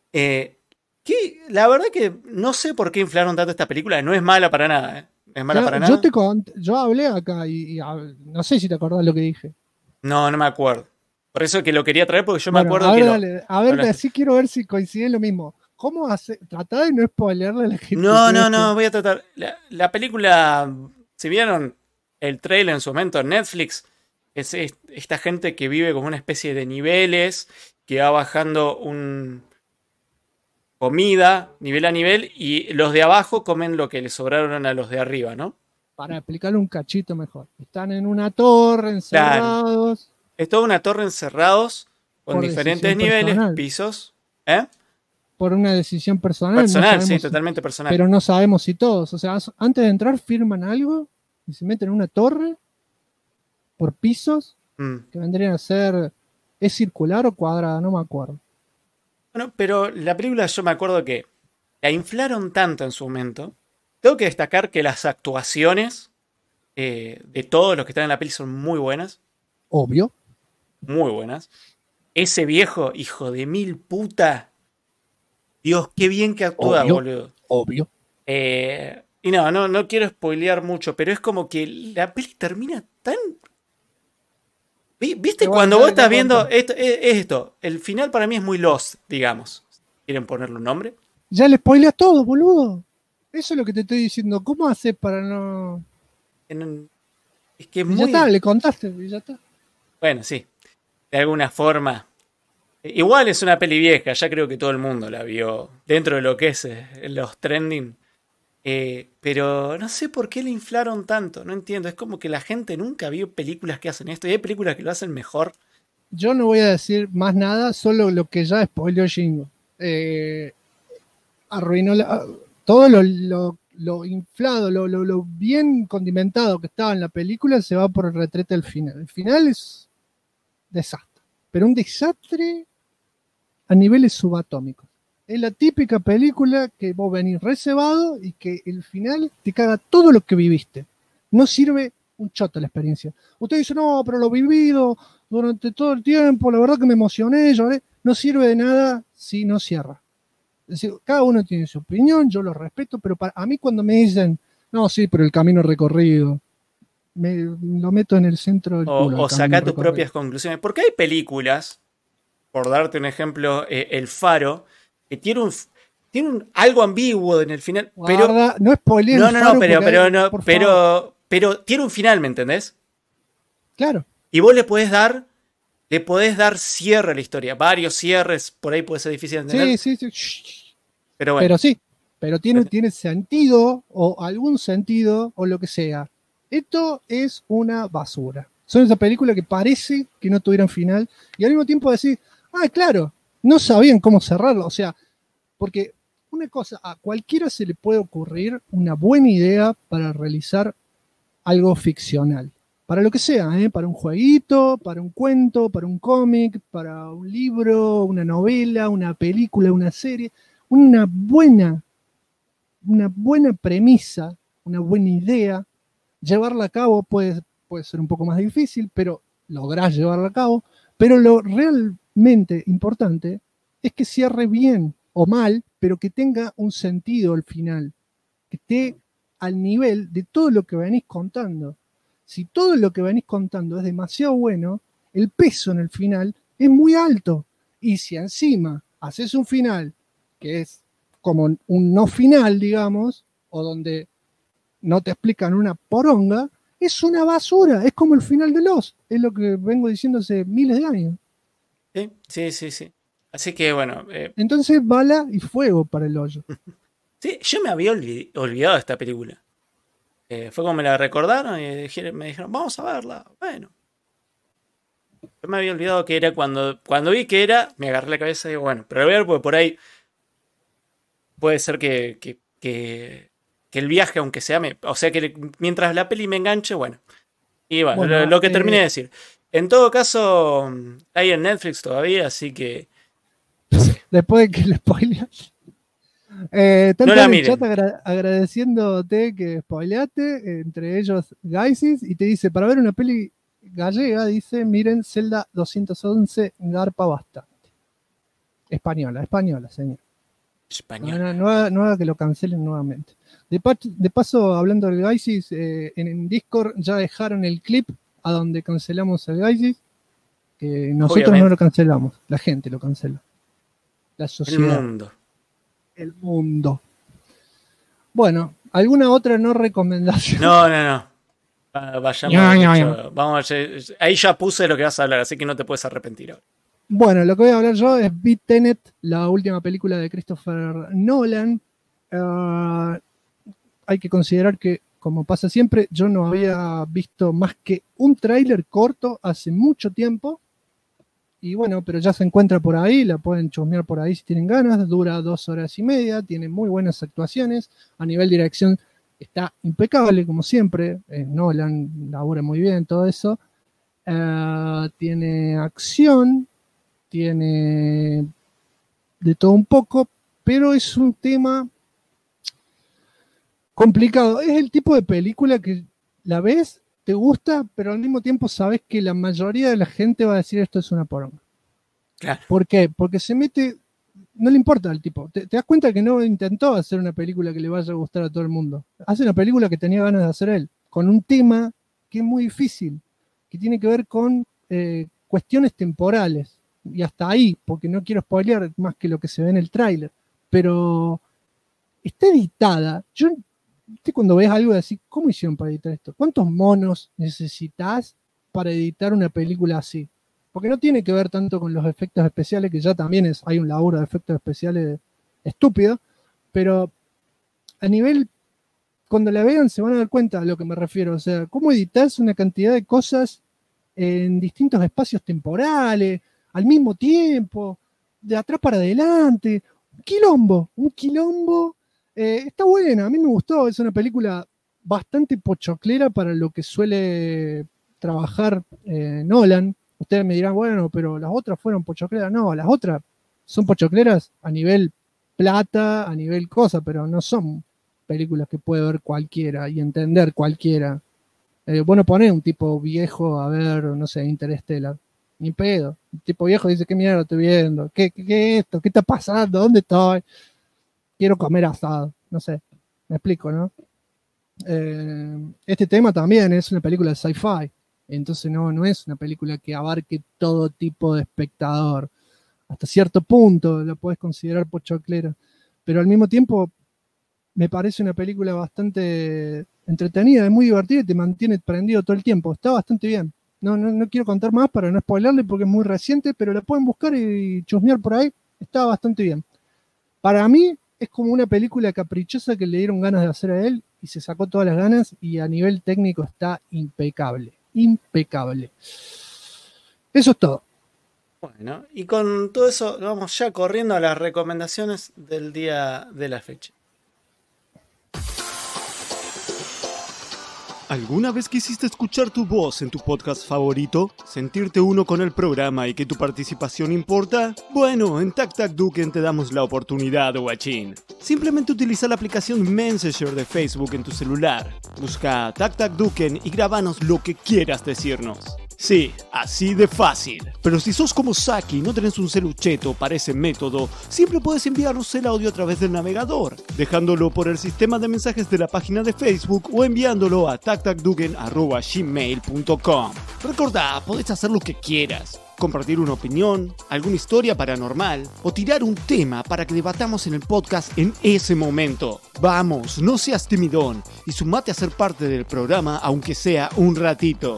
La verdad que no sé por qué inflaron tanto esta película. No es mala para nada, ¿eh? No es mala para nada. Yo hablé acá y no sé si te acordás lo que dije. No me acuerdo. Por eso que lo quería traer porque yo me acuerdo que a ver, así quiero ver si coincide lo mismo. ¿Cómo hace? Tratá de no spoilearle a la gente. No, voy a tratar. La película, si vieron el trailer en su momento en Netflix, es esta gente que vive como una especie de niveles, que va bajando comida nivel a nivel y los de abajo comen lo que les sobraron a los de arriba, ¿no? Para explicarle un cachito mejor. Están en una torre, encerrados. Claro. Es toda una torre encerrados con diferentes niveles, personal. pisos. Por una decisión personal. Personal, sí, totalmente personal. Pero no sabemos si todos. O sea, antes de entrar firman algo y se meten en una torre por pisos que vendrían a ser. ¿Es circular o cuadrada? No me acuerdo. Bueno, pero la película yo me acuerdo que la inflaron tanto en su momento. Tengo que destacar que las actuaciones de todos los que están en la peli son muy buenas. Obvio. Muy buenas. Ese viejo, hijo de mil puta. Dios, qué bien que actúa, boludo. Obvio. Y no quiero spoilear mucho, pero es como que la peli termina tan... ¿Viste cuando vos estás viendo esto? El final para mí es muy Lost, digamos. ¿Quieren ponerle un nombre? Ya le spoileas todo, boludo. Eso es lo que te estoy diciendo. ¿Cómo haces para no...? Es que Ya está, le contaste y ya está. Bueno, sí. De alguna forma. Igual es una peli vieja, ya creo que todo el mundo la vio. Dentro de lo que es los trending. Pero no sé por qué le inflaron tanto. No entiendo. Es como que la gente nunca vio películas que hacen esto. Y hay películas que lo hacen mejor. Yo no voy a decir más nada, solo lo que ya spoileó Jingo. Arruinó todo lo inflado, lo bien condimentado que estaba en la película se va por el retrete del final. El final es desastre, pero un desastre a niveles subatómicos. Es la típica película que vos venís reservado y que el final te caga todo lo que viviste. No sirve un choto la experiencia. Usted dice, no, pero lo vivido durante todo el tiempo, la verdad que me emocioné, lloré. No sirve de nada si no cierra. Es decir, cada uno tiene su opinión, yo lo respeto, pero a mí cuando me dicen, no, sí, pero el camino recorrido, lo meto en el centro del culo. O saca tus propias conclusiones. Porque hay películas, por darte un ejemplo, El Faro, que tiene algo ambiguo en el final. Guarda, no spoilees no, El Faro pero tiene un final, ¿me entendés? Claro. Y vos le podés dar cierre a la historia. Varios cierres, por ahí puede ser difícil de entender. Sí. Pero bueno. Pero sí, pero tiene sentido, o algún sentido, o lo que sea. Esto es una basura. Son esas películas que parece que no tuvieran final, y al mismo tiempo decir, claro, no sabían cómo cerrarlo. O sea, porque una cosa, a cualquiera se le puede ocurrir una buena idea para realizar algo ficcional. Para lo que sea, para un jueguito, para un cuento, para un cómic, para un libro, una novela, una película, una serie. Una buena premisa, una buena idea, llevarla a cabo puede ser un poco más difícil, pero lográs llevarla a cabo. Pero lo realmente importante es que cierre bien o mal, pero que tenga un sentido al final, que esté al nivel de todo lo que venís contando. Si todo lo que venís contando es demasiado bueno, el peso en el final es muy alto. Y si encima haces un final que es como un no final, digamos, o donde no te explican una poronga, es una basura, es como el final de Lost, es lo que vengo diciendo hace miles de años. Sí. Así que bueno. Entonces, bala y fuego para el hoyo. Sí, yo me había olvidado de esta película. Fue como me la recordaron y me dijeron, vamos a verla. Bueno. Yo me había olvidado que era cuando vi que era, me agarré la cabeza y digo, bueno, pero lo voy a ver porque por ahí puede ser que el viaje, aunque sea, o sea que mientras la peli me enganche, bueno. Y bueno, lo que terminé de decir. En todo caso, está ahí en Netflix todavía, así que no sé. Después de que le spoileas. Tanto en el chat agradeciéndote que spoileaste, entre ellos Gaisis, y te dice, para ver una peli gallega, dice, miren Zelda 211, garpa bastante. Española, señor. No haga que lo cancelen nuevamente. De paso, hablando del Gaisis, en Discord ya dejaron el clip a donde cancelamos el Gaisis, que nosotros no lo cancelamos, la gente lo canceló. La sociedad. El mundo. Bueno, ¿alguna otra no recomendación? No. Vayamos. Vamos, ahí ya puse lo que vas a hablar, así que no te puedes arrepentir ahora. Bueno, lo que voy a hablar yo es Beat Tenet, la última película de Christopher Nolan. Hay que considerar que, como pasa siempre, yo no había visto más que un tráiler corto hace mucho tiempo. Y bueno, pero ya se encuentra por ahí, la pueden chusmear por ahí si tienen ganas. Dura 2 horas y media, tiene muy buenas actuaciones. A nivel dirección está impecable, como siempre. Nolan labura muy bien todo eso. Tiene acción, tiene de todo un poco, pero es un tema complicado. Es el tipo de película que la ves, te gusta, pero al mismo tiempo sabes que la mayoría de la gente va a decir esto es una poronga. Claro. ¿Por qué? Porque se mete, no le importa al tipo. Te das cuenta que no intentó hacer una película que le vaya a gustar a todo el mundo. Hace una película que tenía ganas de hacer él, con un tema que es muy difícil, que tiene que ver con cuestiones temporales. Y hasta ahí, porque no quiero spoilear más que lo que se ve en el tráiler. Pero está editada. Cuando ves algo de así, ¿cómo hicieron para editar esto? ¿Cuántos monos necesitas para editar una película así? Porque no tiene que ver tanto con los efectos especiales, que ya también hay un laburo de efectos especiales estúpido, pero a nivel, cuando la vean se van a dar cuenta a lo que me refiero. O sea, cómo editas una cantidad de cosas en distintos espacios temporales, al mismo tiempo, de atrás para adelante. Un quilombo. Está buena, a mí me gustó, es una película bastante pochoclera para lo que suele trabajar Nolan. Ustedes me dirán, bueno, pero las otras fueron pochocleras. No, las otras son pochocleras a nivel plata, a nivel cosa, pero no son películas que puede ver cualquiera y entender cualquiera. Bueno, poner un tipo viejo a ver, no sé, Interstellar. Ni pedo. Un tipo viejo dice, ¿qué mierda estoy viendo? ¿Qué es esto? ¿Qué está pasando? ¿Dónde estoy? Quiero comer asado, no sé, me explico, ¿no? este tema también es una película de sci-fi, entonces no es una película que abarque todo tipo de espectador. Hasta cierto punto la puedes considerar pochoclera, pero al mismo tiempo me parece una película bastante entretenida, es muy divertida y te mantiene prendido todo el tiempo, está bastante bien. No quiero contar más para no spoilerle porque es muy reciente, pero la pueden buscar y chusmear por ahí, está bastante bien. Para mí es como una película caprichosa que le dieron ganas de hacer a él y se sacó todas las ganas, y a nivel técnico está impecable. Eso es todo. Bueno, y con todo eso vamos ya corriendo a las recomendaciones del día de la fecha. ¿Alguna vez quisiste escuchar tu voz en tu podcast favorito? ¿Sentirte uno con el programa y que tu participación importa? Bueno, en Tac Tac Duken te damos la oportunidad, guachín. Simplemente utiliza la aplicación Messenger de Facebook en tu celular. Busca Tac Tac Duken y grabanos lo que quieras decirnos. Sí, así de fácil. Pero si sos como Saki y no tenés un celucheto para ese método, siempre puedes enviarnos el audio a través del navegador, dejándolo por el sistema de mensajes de la página de Facebook o enviándolo a tactacduken@gmail.com. Recordá, podés hacer lo que quieras. Compartir una opinión, alguna historia paranormal o tirar un tema para que debatamos en el podcast en ese momento. Vamos, no seas timidón y sumate a ser parte del programa aunque sea un ratito.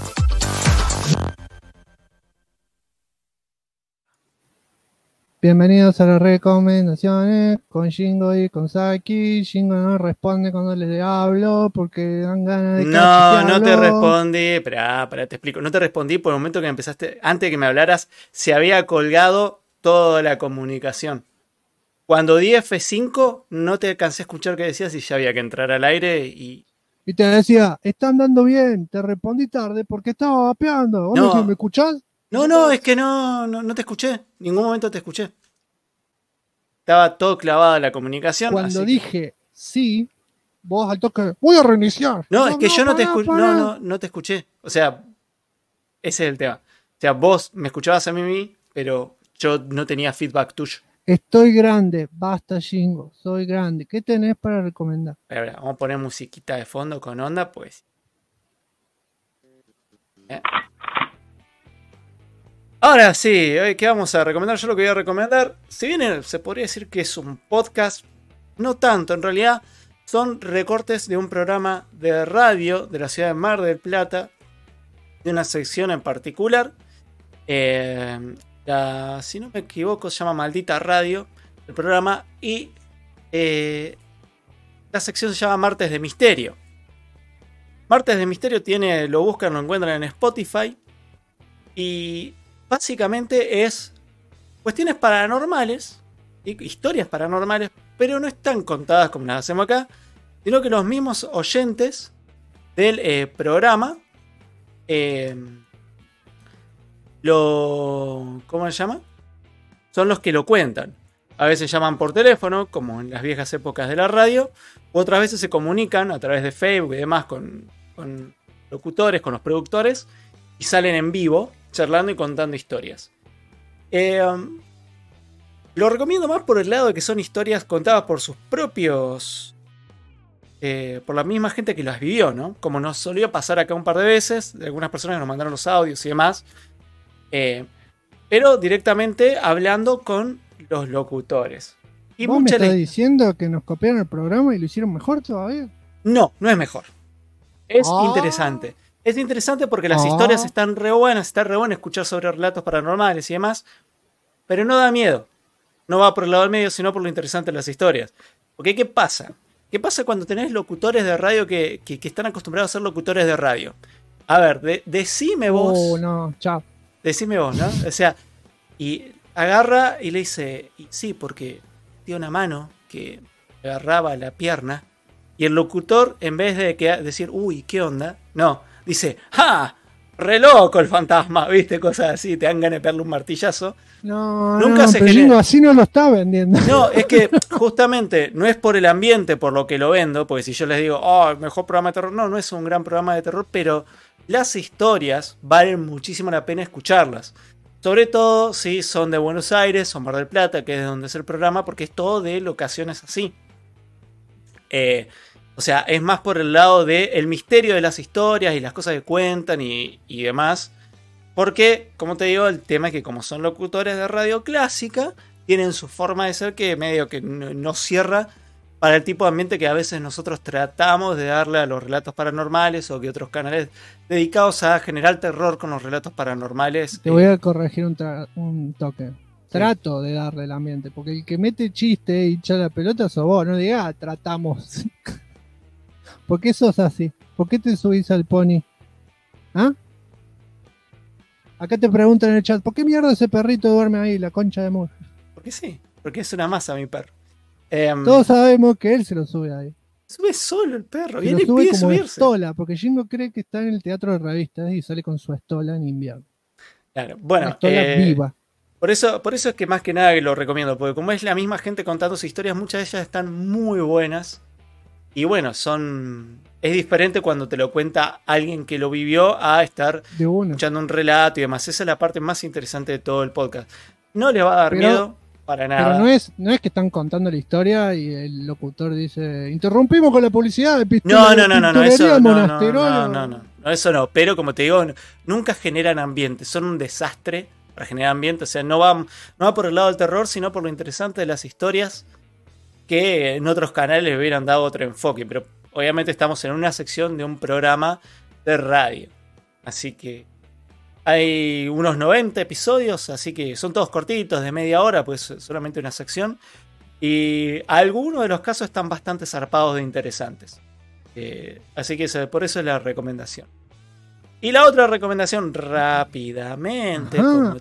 Bienvenidos a las recomendaciones con Shingo y con Saki. Shingo no responde cuando le hablo porque dan ganas de No te respondí. Esperá, te explico. No te respondí por el momento que empezaste. Antes de que me hablaras, se había colgado toda la comunicación. Cuando di F5, no te alcancé a escuchar qué decías y ya había que entrar al aire y te decía, está andando bien. Te respondí tarde porque estaba vapeando. No. ¿Me escuchás? No, es que no te escuché. En ningún momento te escuché. Estaba todo clavada la comunicación. Cuando dije sí, vos al toque, voy a reiniciar. No, es que yo no te escuché. No te escuché. O sea, ese es el tema. O sea, vos me escuchabas a mí, pero yo no tenía feedback tuyo. Estoy grande, basta, Shingo, soy grande. ¿Qué tenés para recomendar? Ahora, vamos a poner musiquita de fondo con onda, pues. Ahora sí, ¿qué vamos a recomendar? Yo lo que voy a recomendar, si bien se podría decir que es un podcast, no tanto, en realidad son recortes de un programa de radio de la ciudad de Mar del Plata, de una sección en particular. Si no me equivoco, se llama Maldita Radio, el programa, y la sección se llama Martes de Misterio. Martes de Misterio lo buscan, lo encuentran en Spotify, y básicamente es cuestiones paranormales, historias paranormales, pero no están contadas como las hacemos acá, sino que los mismos oyentes del programa ¿cómo se llama? Son los que lo cuentan. A veces llaman por teléfono, como en las viejas épocas de la radio, u otras veces se comunican a través de Facebook y demás con locutores, con los productores, y salen en vivo charlando y contando historias. Lo recomiendo más por el lado de que son historias contadas por sus propios... por la misma gente que las vivió, ¿no? Como nos solía pasar acá un par de veces, de algunas personas que nos mandaron los audios y demás. Pero directamente hablando con los locutores. Y ¿Vos me estás diciendo que nos copiaron el programa y lo hicieron mejor todavía? No es mejor. Es interesante. Es interesante porque las historias están re buenas, está re bueno escuchar sobre relatos paranormales y demás, pero no da miedo. No va por el lado del medio, sino por lo interesante de las historias. Porque ¿qué pasa? ¿Qué pasa cuando tenés locutores de radio que están acostumbrados a ser locutores de radio? A ver, decime vos. No, chao. Decime vos, ¿no? O sea, y agarra y le dice, y sí, porque dio una mano que agarraba la pierna, y el locutor, en vez de decir, uy, ¿qué onda? No, dice, ¡ja! Re loco el fantasma, ¿viste? Cosas así, te dan ganas de pegarle un martillazo. Nunca se genera. Así no lo está vendiendo. No, es que justamente no es por el ambiente por lo que lo vendo, porque si yo les digo, el mejor programa de terror, no es un gran programa de terror, pero las historias valen muchísimo la pena escucharlas. Sobre todo si son de Buenos Aires o Mar del Plata, que es de donde es el programa, porque es todo de locaciones así. O sea, es más por el lado del misterio de las historias y las cosas que cuentan y demás. Porque, como te digo, el tema es que como son locutores de radio clásica, tienen su forma de ser que medio que no cierra para el tipo de ambiente que a veces nosotros tratamos de darle a los relatos paranormales o que otros canales dedicados a generar terror con los relatos paranormales. Te voy a corregir un toque. Trato de darle el ambiente, porque el que mete chiste y echa la pelota sos vos, no digas tratamos. ¿Por qué sos así? ¿Por qué te subís al pony? ¿Ah? Acá te preguntan en el chat, ¿por qué mierda ese perrito duerme ahí, la concha de mugre? Porque sí, porque es una masa mi perro. Todos sabemos que él se lo sube ahí. Sube solo el perro, Se viene lo sube y pide como subirse. estola, porque Jingo cree que está en el teatro de revistas y sale con su estola en invierno. Claro, bueno, Una estola viva. Por eso es que más que nada que lo recomiendo, porque como es la misma gente contando sus historias, muchas de ellas están muy buenas. Y bueno, es diferente cuando te lo cuenta alguien que lo vivió a estar escuchando un relato y demás. Esa es la parte más interesante de todo el podcast. No le va a dar miedo para nada. Pero no es que están contando la historia y el locutor dice, interrumpimos con la publicidad de No, eso no. Pero como te digo, nunca generan ambiente. Son un desastre para generar ambiente. O sea, no va por el lado del terror, sino por lo interesante de las historias que en otros canales hubieran dado otro enfoque. Pero obviamente estamos en una sección de un programa de radio. Así que hay unos 90 episodios, así que son todos cortitos, de media hora, pues solamente una sección. Y algunos de los casos están bastante zarpados de interesantes. Así que por eso es la recomendación. Y la otra recomendación, rápidamente,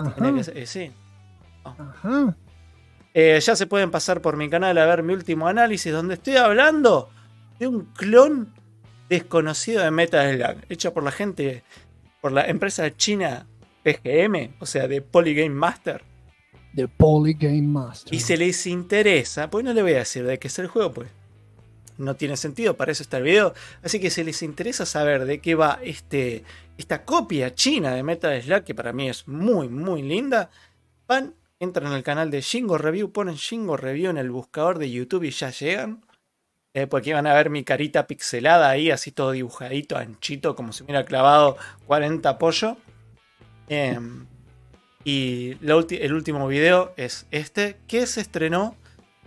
ya se pueden pasar por mi canal a ver mi último análisis, donde estoy hablando de un clon desconocido de Metal Slug, hecho por la empresa china PGM, o sea, de Polygame Master. De Polygame Master. Y se les interesa, pues no le voy a decir de qué es el juego, pues no tiene sentido, para eso está el video. Así que si les interesa saber de qué va esta copia china de Metal Slug, que para mí es muy, muy linda, entran al canal de Jingo Review, ponen Jingo Review en el buscador de YouTube y ya llegan. Porque van a ver mi carita pixelada ahí, así todo dibujadito, anchito, como si me hubiera clavado 40 pollo. Y el último video es que se estrenó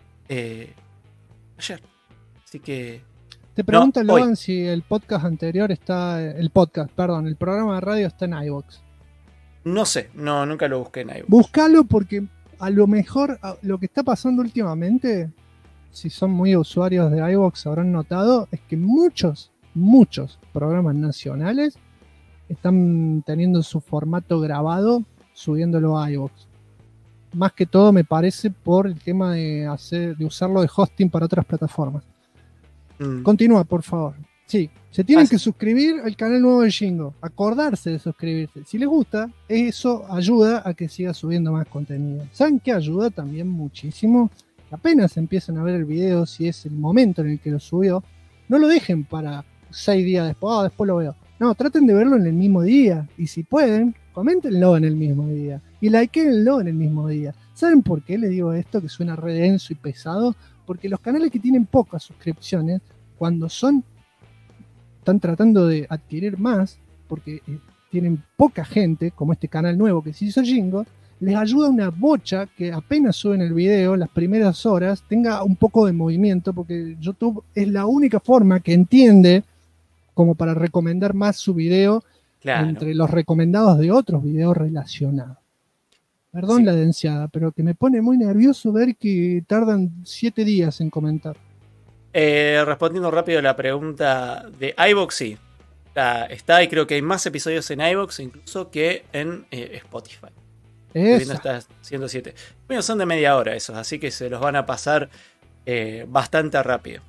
ayer. Así que... Te pregunta Logan si el podcast anterior el programa de radio está en iVoox. No sé, nunca lo busqué en iVoox. Búscalo porque a lo mejor lo que está pasando últimamente, si son muy usuarios de iVoox habrán notado, es que muchos programas nacionales están teniendo su formato grabado, subiéndolo a iVoox. Más que todo me parece por el tema de usarlo de hosting para otras plataformas. Continúa, por favor. Sí, se tienen que suscribir al canal nuevo de Jingo, acordarse de suscribirse. Si les gusta, eso ayuda a que siga subiendo más contenido. ¿Saben qué ayuda también muchísimo? Apenas empiezan a ver el video, si es el momento en el que lo subió, no lo dejen para 6 días después, después lo veo. No, traten de verlo en el mismo día. Y si pueden, coméntenlo en el mismo día. Y likeenlo en el mismo día. ¿Saben por qué les digo esto que suena re denso y pesado? Porque los canales que tienen pocas suscripciones, cuando están tratando de adquirir más, porque tienen poca gente, como este canal nuevo que se hizo Jingo, les ayuda una bocha que apenas suben el video, las primeras horas, tenga un poco de movimiento, porque YouTube es la única forma que entiende como para recomendar más su video entre los recomendados de otros videos relacionados. Perdón la densiada, pero que me pone muy nervioso ver que tardan 7 días en comentar. Respondiendo rápido a la pregunta de iVoox, sí. Está y creo que hay más episodios en iVoox incluso que en Spotify. Está 107. Bueno, son de media hora esos, así que se los van a pasar bastante rápido.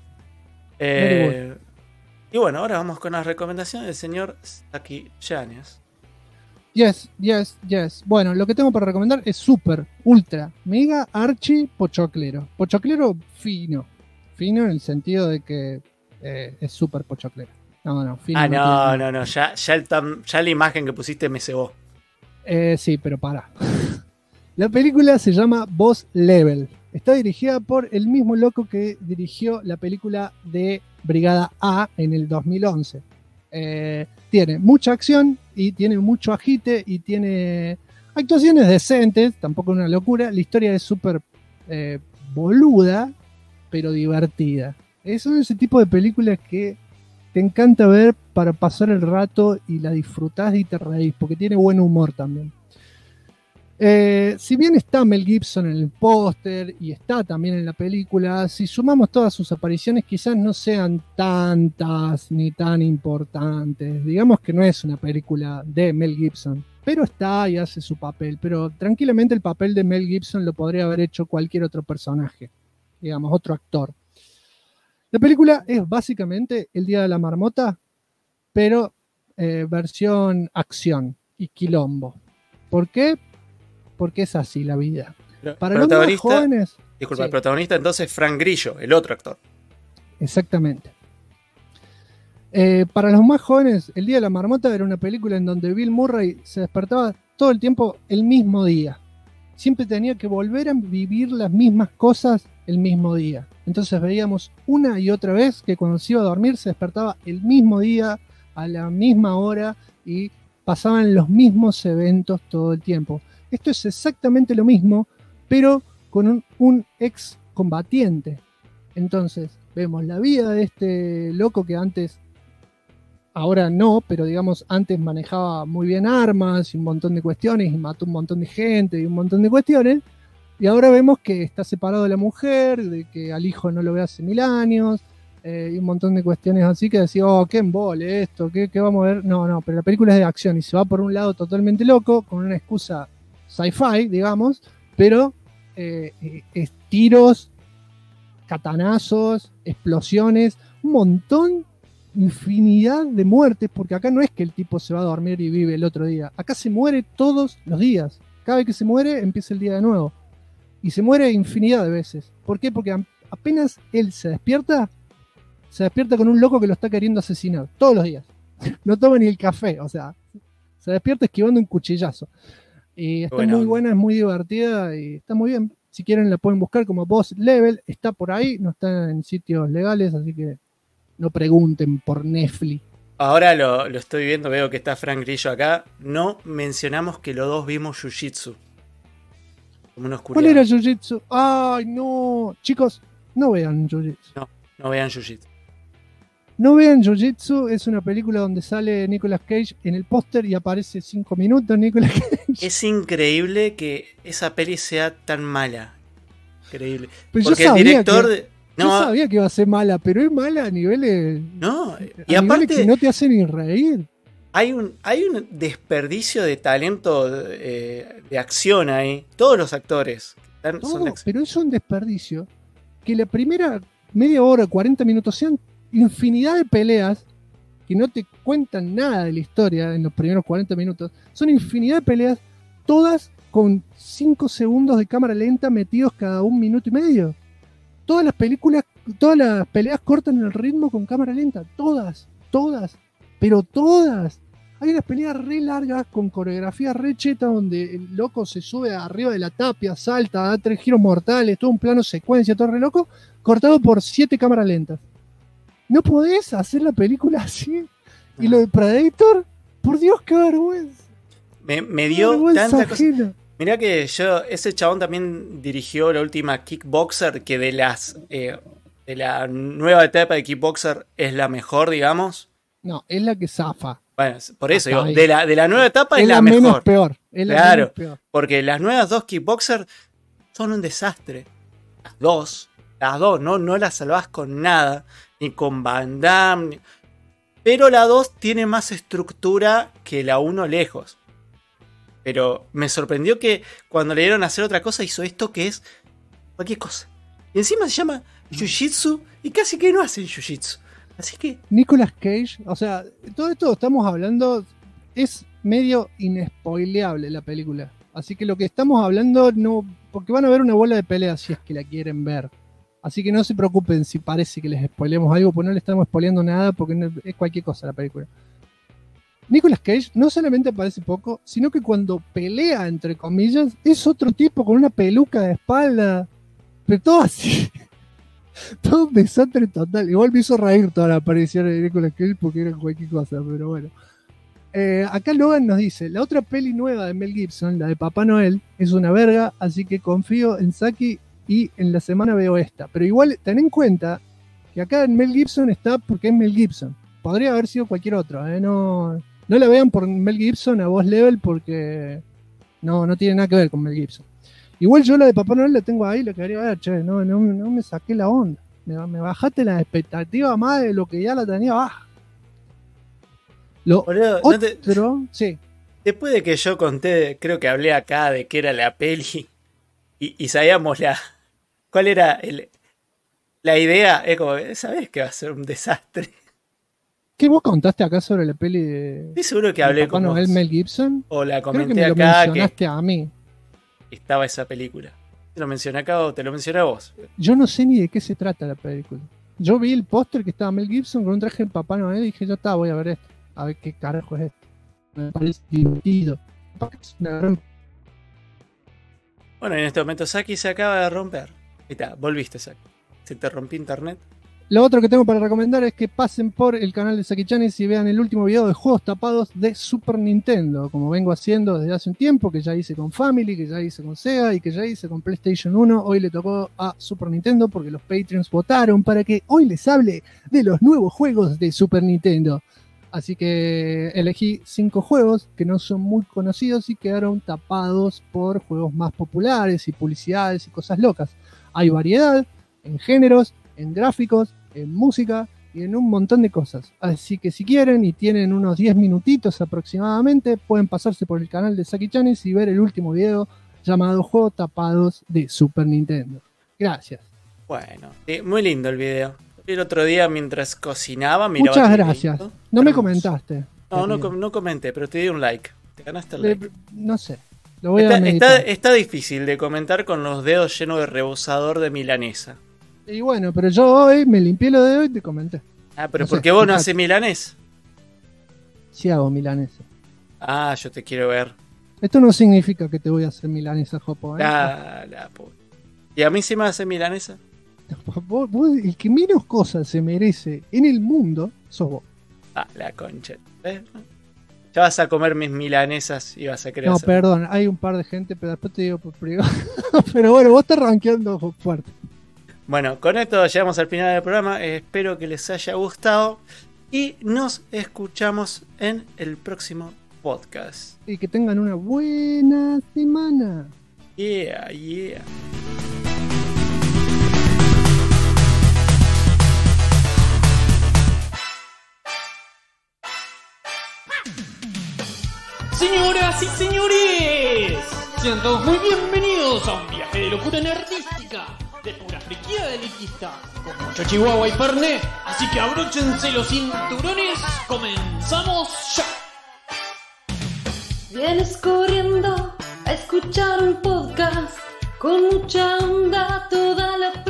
Y bueno, ahora vamos con las recomendaciones del señor Saki Yáñez. Yes. Bueno, lo que tengo para recomendar es super, ultra, mega, archi, pochoclero. Pochoclero fino. Fino en el sentido de que es súper pochoclero. Fino. No. Ya la imagen que pusiste me cebó. Sí, pero pará. La película se llama Boss Level. Está dirigida por el mismo loco que dirigió la película de Brigada A en el 2011. Tiene mucha acción y tiene mucho agite y tiene actuaciones decentes, tampoco una locura. La historia es súper boluda, pero divertida. Son ese tipo de películas que te encanta ver para pasar el rato y la disfrutás y te reís, porque tiene buen humor también. Si bien está Mel Gibson en el póster y está también en la película, si sumamos todas sus apariciones quizás no sean tantas ni tan importantes. Digamos que no es una película de Mel Gibson, pero está y hace su papel. Pero tranquilamente el papel de Mel Gibson lo podría haber hecho cualquier otro personaje, digamos, otro actor. La película es básicamente El Día de la Marmota, pero versión acción y quilombo. ¿Por qué? Porque es así la vida. Para los más jóvenes... Disculpa, sí. El protagonista entonces Frank Grillo, el otro actor. Exactamente. Para los más jóvenes, El Día de la Marmota era una película en donde Bill Murray se despertaba todo el tiempo el mismo día. Siempre tenía que volver a vivir las mismas cosas el mismo día. Entonces veíamos una y otra vez que cuando se iba a dormir se despertaba el mismo día, a la misma hora, y pasaban los mismos eventos todo el tiempo. Esto es exactamente lo mismo, pero con un ex combatiente. Entonces, vemos la vida de este loco que antes, ahora no, pero digamos, antes manejaba muy bien armas y un montón de cuestiones y mató un montón de gente y un montón de cuestiones. Y ahora vemos que está separado de la mujer, de que al hijo no lo ve hace 1000 años, y un montón de cuestiones así que decía, oh, qué embole esto, ¿qué vamos a ver? No, pero la película es de acción y se va por un lado totalmente loco, con una excusa sci-fi, digamos, pero es tiros, katanazos, explosiones, un montón, infinidad de muertes, porque acá no es que el tipo se va a dormir y vive el otro día, acá se muere todos los días, cada vez que se muere empieza el día de nuevo, y se muere infinidad de veces. ¿Por qué? Porque apenas él se despierta con un loco que lo está queriendo asesinar, todos los días, no toma ni el café, o sea, se despierta esquivando un cuchillazo. Y está muy buena, es muy divertida y está muy bien. Si quieren la pueden buscar como Boss Level, está por ahí, no está en sitios legales, así que no pregunten por Netflix. Ahora lo estoy viendo, veo que está Frank Grillo acá. No mencionamos que los dos vimos Jiu-Jitsu. ¿Cuál era Jiu-Jitsu? Ay, no. Chicos, no vean Jiu-Jitsu. No vean Jiu-Jitsu. No vean Jiu-Jitsu, es una película donde sale Nicolas Cage en el póster y aparece 5 minutos Nicolas Cage. Es increíble que esa peli sea tan mala. Increíble. Pero porque el director... Yo sabía que iba a ser mala, pero es mala a niveles... No, y aparte... que no te hace ni reír. Hay un desperdicio de talento de acción ahí. Todos los actores. Pero es un desperdicio que la primera media hora, 40 minutos sean infinidad de peleas que no te cuentan nada de la historia en los primeros 40 minutos. Son infinidad de peleas, todas con 5 segundos de cámara lenta metidos cada 1 minuto y medio. Todas las peleas cortan el ritmo con cámara lenta. Todas. Pero todas. Hay unas peleas re largas con coreografía re cheta donde el loco se sube arriba de la tapia, salta, da 3 giros mortales, todo un plano secuencia, todo re loco, cortado por 7 cámaras lentas. No podés hacer la película así. Y lo de Predator, por Dios, qué vergüenza. Me dio tanta cosa. Mirá que ese chabón también dirigió la última Kickboxer, que de la nueva etapa de Kickboxer es la mejor, digamos. No, es la que zafa. Bueno, por eso digo, de la nueva etapa es la mejor. Menos peor. Es la menos peor. Porque las nuevas 2 Kickboxer son un desastre. Las dos, no las salvás con nada. Ni con Van Damme. Pero la 2 tiene más estructura que la 1 lejos. Pero me sorprendió que cuando le dieron a hacer otra cosa hizo esto que es cualquier cosa. Y encima se llama Jiu-Jitsu y casi que no hacen Jiu-Jitsu. Así que... Nicolas Cage, o sea, todo esto estamos hablando es medio inespoileable la película. Así que lo que estamos hablando no... Porque van a ver una bola de peleas si es que la quieren ver. Así que no se preocupen si parece que les spoilemos algo, pues no le estamos spoileando nada porque es cualquier cosa la película. Nicolas Cage no solamente aparece poco, sino que cuando pelea, entre comillas, es otro tipo con una peluca de espalda. pero todo así. Todo un desastre total. Igual me hizo reír toda la aparición de Nicolas Cage porque era cualquier cosa, pero bueno. Acá Logan nos dice, la otra peli nueva de Mel Gibson, la de Papá Noel, es una verga, así que confío en Saki y en la semana veo esta. Pero igual ten en cuenta que acá en Mel Gibson está porque es Mel Gibson. Podría haber sido cualquier otro, no la vean por Mel Gibson a voz level porque no tiene nada que ver con Mel Gibson. Igual yo la de Papá Noel la tengo ahí, la quería ver, che, no me saqué la onda. Me bajaste la expectativa más de lo que ya la tenía baja. Sí. Después de que yo conté, creo que hablé acá de qué era la peli y sabíamos cuál era la idea, es como, ¿sabés que va a ser un desastre? ¿Qué vos contaste acá sobre la peli de... Estoy seguro que hablé con Noel Mel Gibson? O la comenté creo que me acá. Lo mencionaste a mí. Estaba esa película. ¿Te lo mencioné acá o te lo mencioné a vos? Yo no sé ni de qué se trata la película. Yo vi el póster que estaba Mel Gibson con un traje de Papá Noel y dije, yo voy a ver esto. A ver qué carajo es esto. Me parece divertido. Bueno, en este momento Saki se acaba de romper. Ahí está, volviste, Saki. Se te rompió internet. Lo otro que tengo para recomendar es que pasen por el canal de Saki Chanes y vean el último video de juegos tapados de Super Nintendo, como vengo haciendo desde hace un tiempo, que ya hice con Family, que ya hice con Sega y que ya hice con PlayStation 1. Hoy le tocó a Super Nintendo porque los Patreons votaron para que hoy les hable de los nuevos juegos de Super Nintendo. Así que elegí 5 juegos que no son muy conocidos y quedaron tapados por juegos más populares y publicidades y cosas locas. Hay variedad en géneros, en gráficos, en música y en un montón de cosas. Así que si quieren y tienen unos 10 minutitos aproximadamente, pueden pasarse por el canal de Saki Chanes y ver el último video llamado Juegos Tapados de Super Nintendo. Gracias. Bueno, muy lindo el video. El otro día mientras cocinaba miraba. Muchas gracias. No me comentaste. No comenté, pero te di un like. Te ganaste el like. No sé. Lo voy a meditar. Está difícil de comentar con los dedos llenos de rebozador de milanesa. Y bueno, pero yo hoy me limpié los dedos y te comenté. Pero no porque vos no haces milanés. Sí hago milanesa. Yo te quiero ver. Esto no significa que te voy a hacer milanesa, Jopo. ¿Y a mí sí me hace milanesa? Vos, el que menos cosas se merece en el mundo sos vos. La concha. Ya vas a comer mis milanesas y vas a querer hacer. Perdón, hay un par de gente, pero después te digo por privado. Pero bueno, vos estás rankeando fuerte. Bueno, con esto llegamos al final del programa. Espero que les haya gustado y nos escuchamos en el próximo podcast. Y que tengan una buena semana. Yeah. Señoras y señores, sean todos muy bienvenidos a un viaje de locura nerdística, de pura friquía elitista, con mucho chihuahua y fernet, así que abróchense los cinturones, comenzamos ya. Vienes corriendo a escuchar un podcast con mucha onda toda la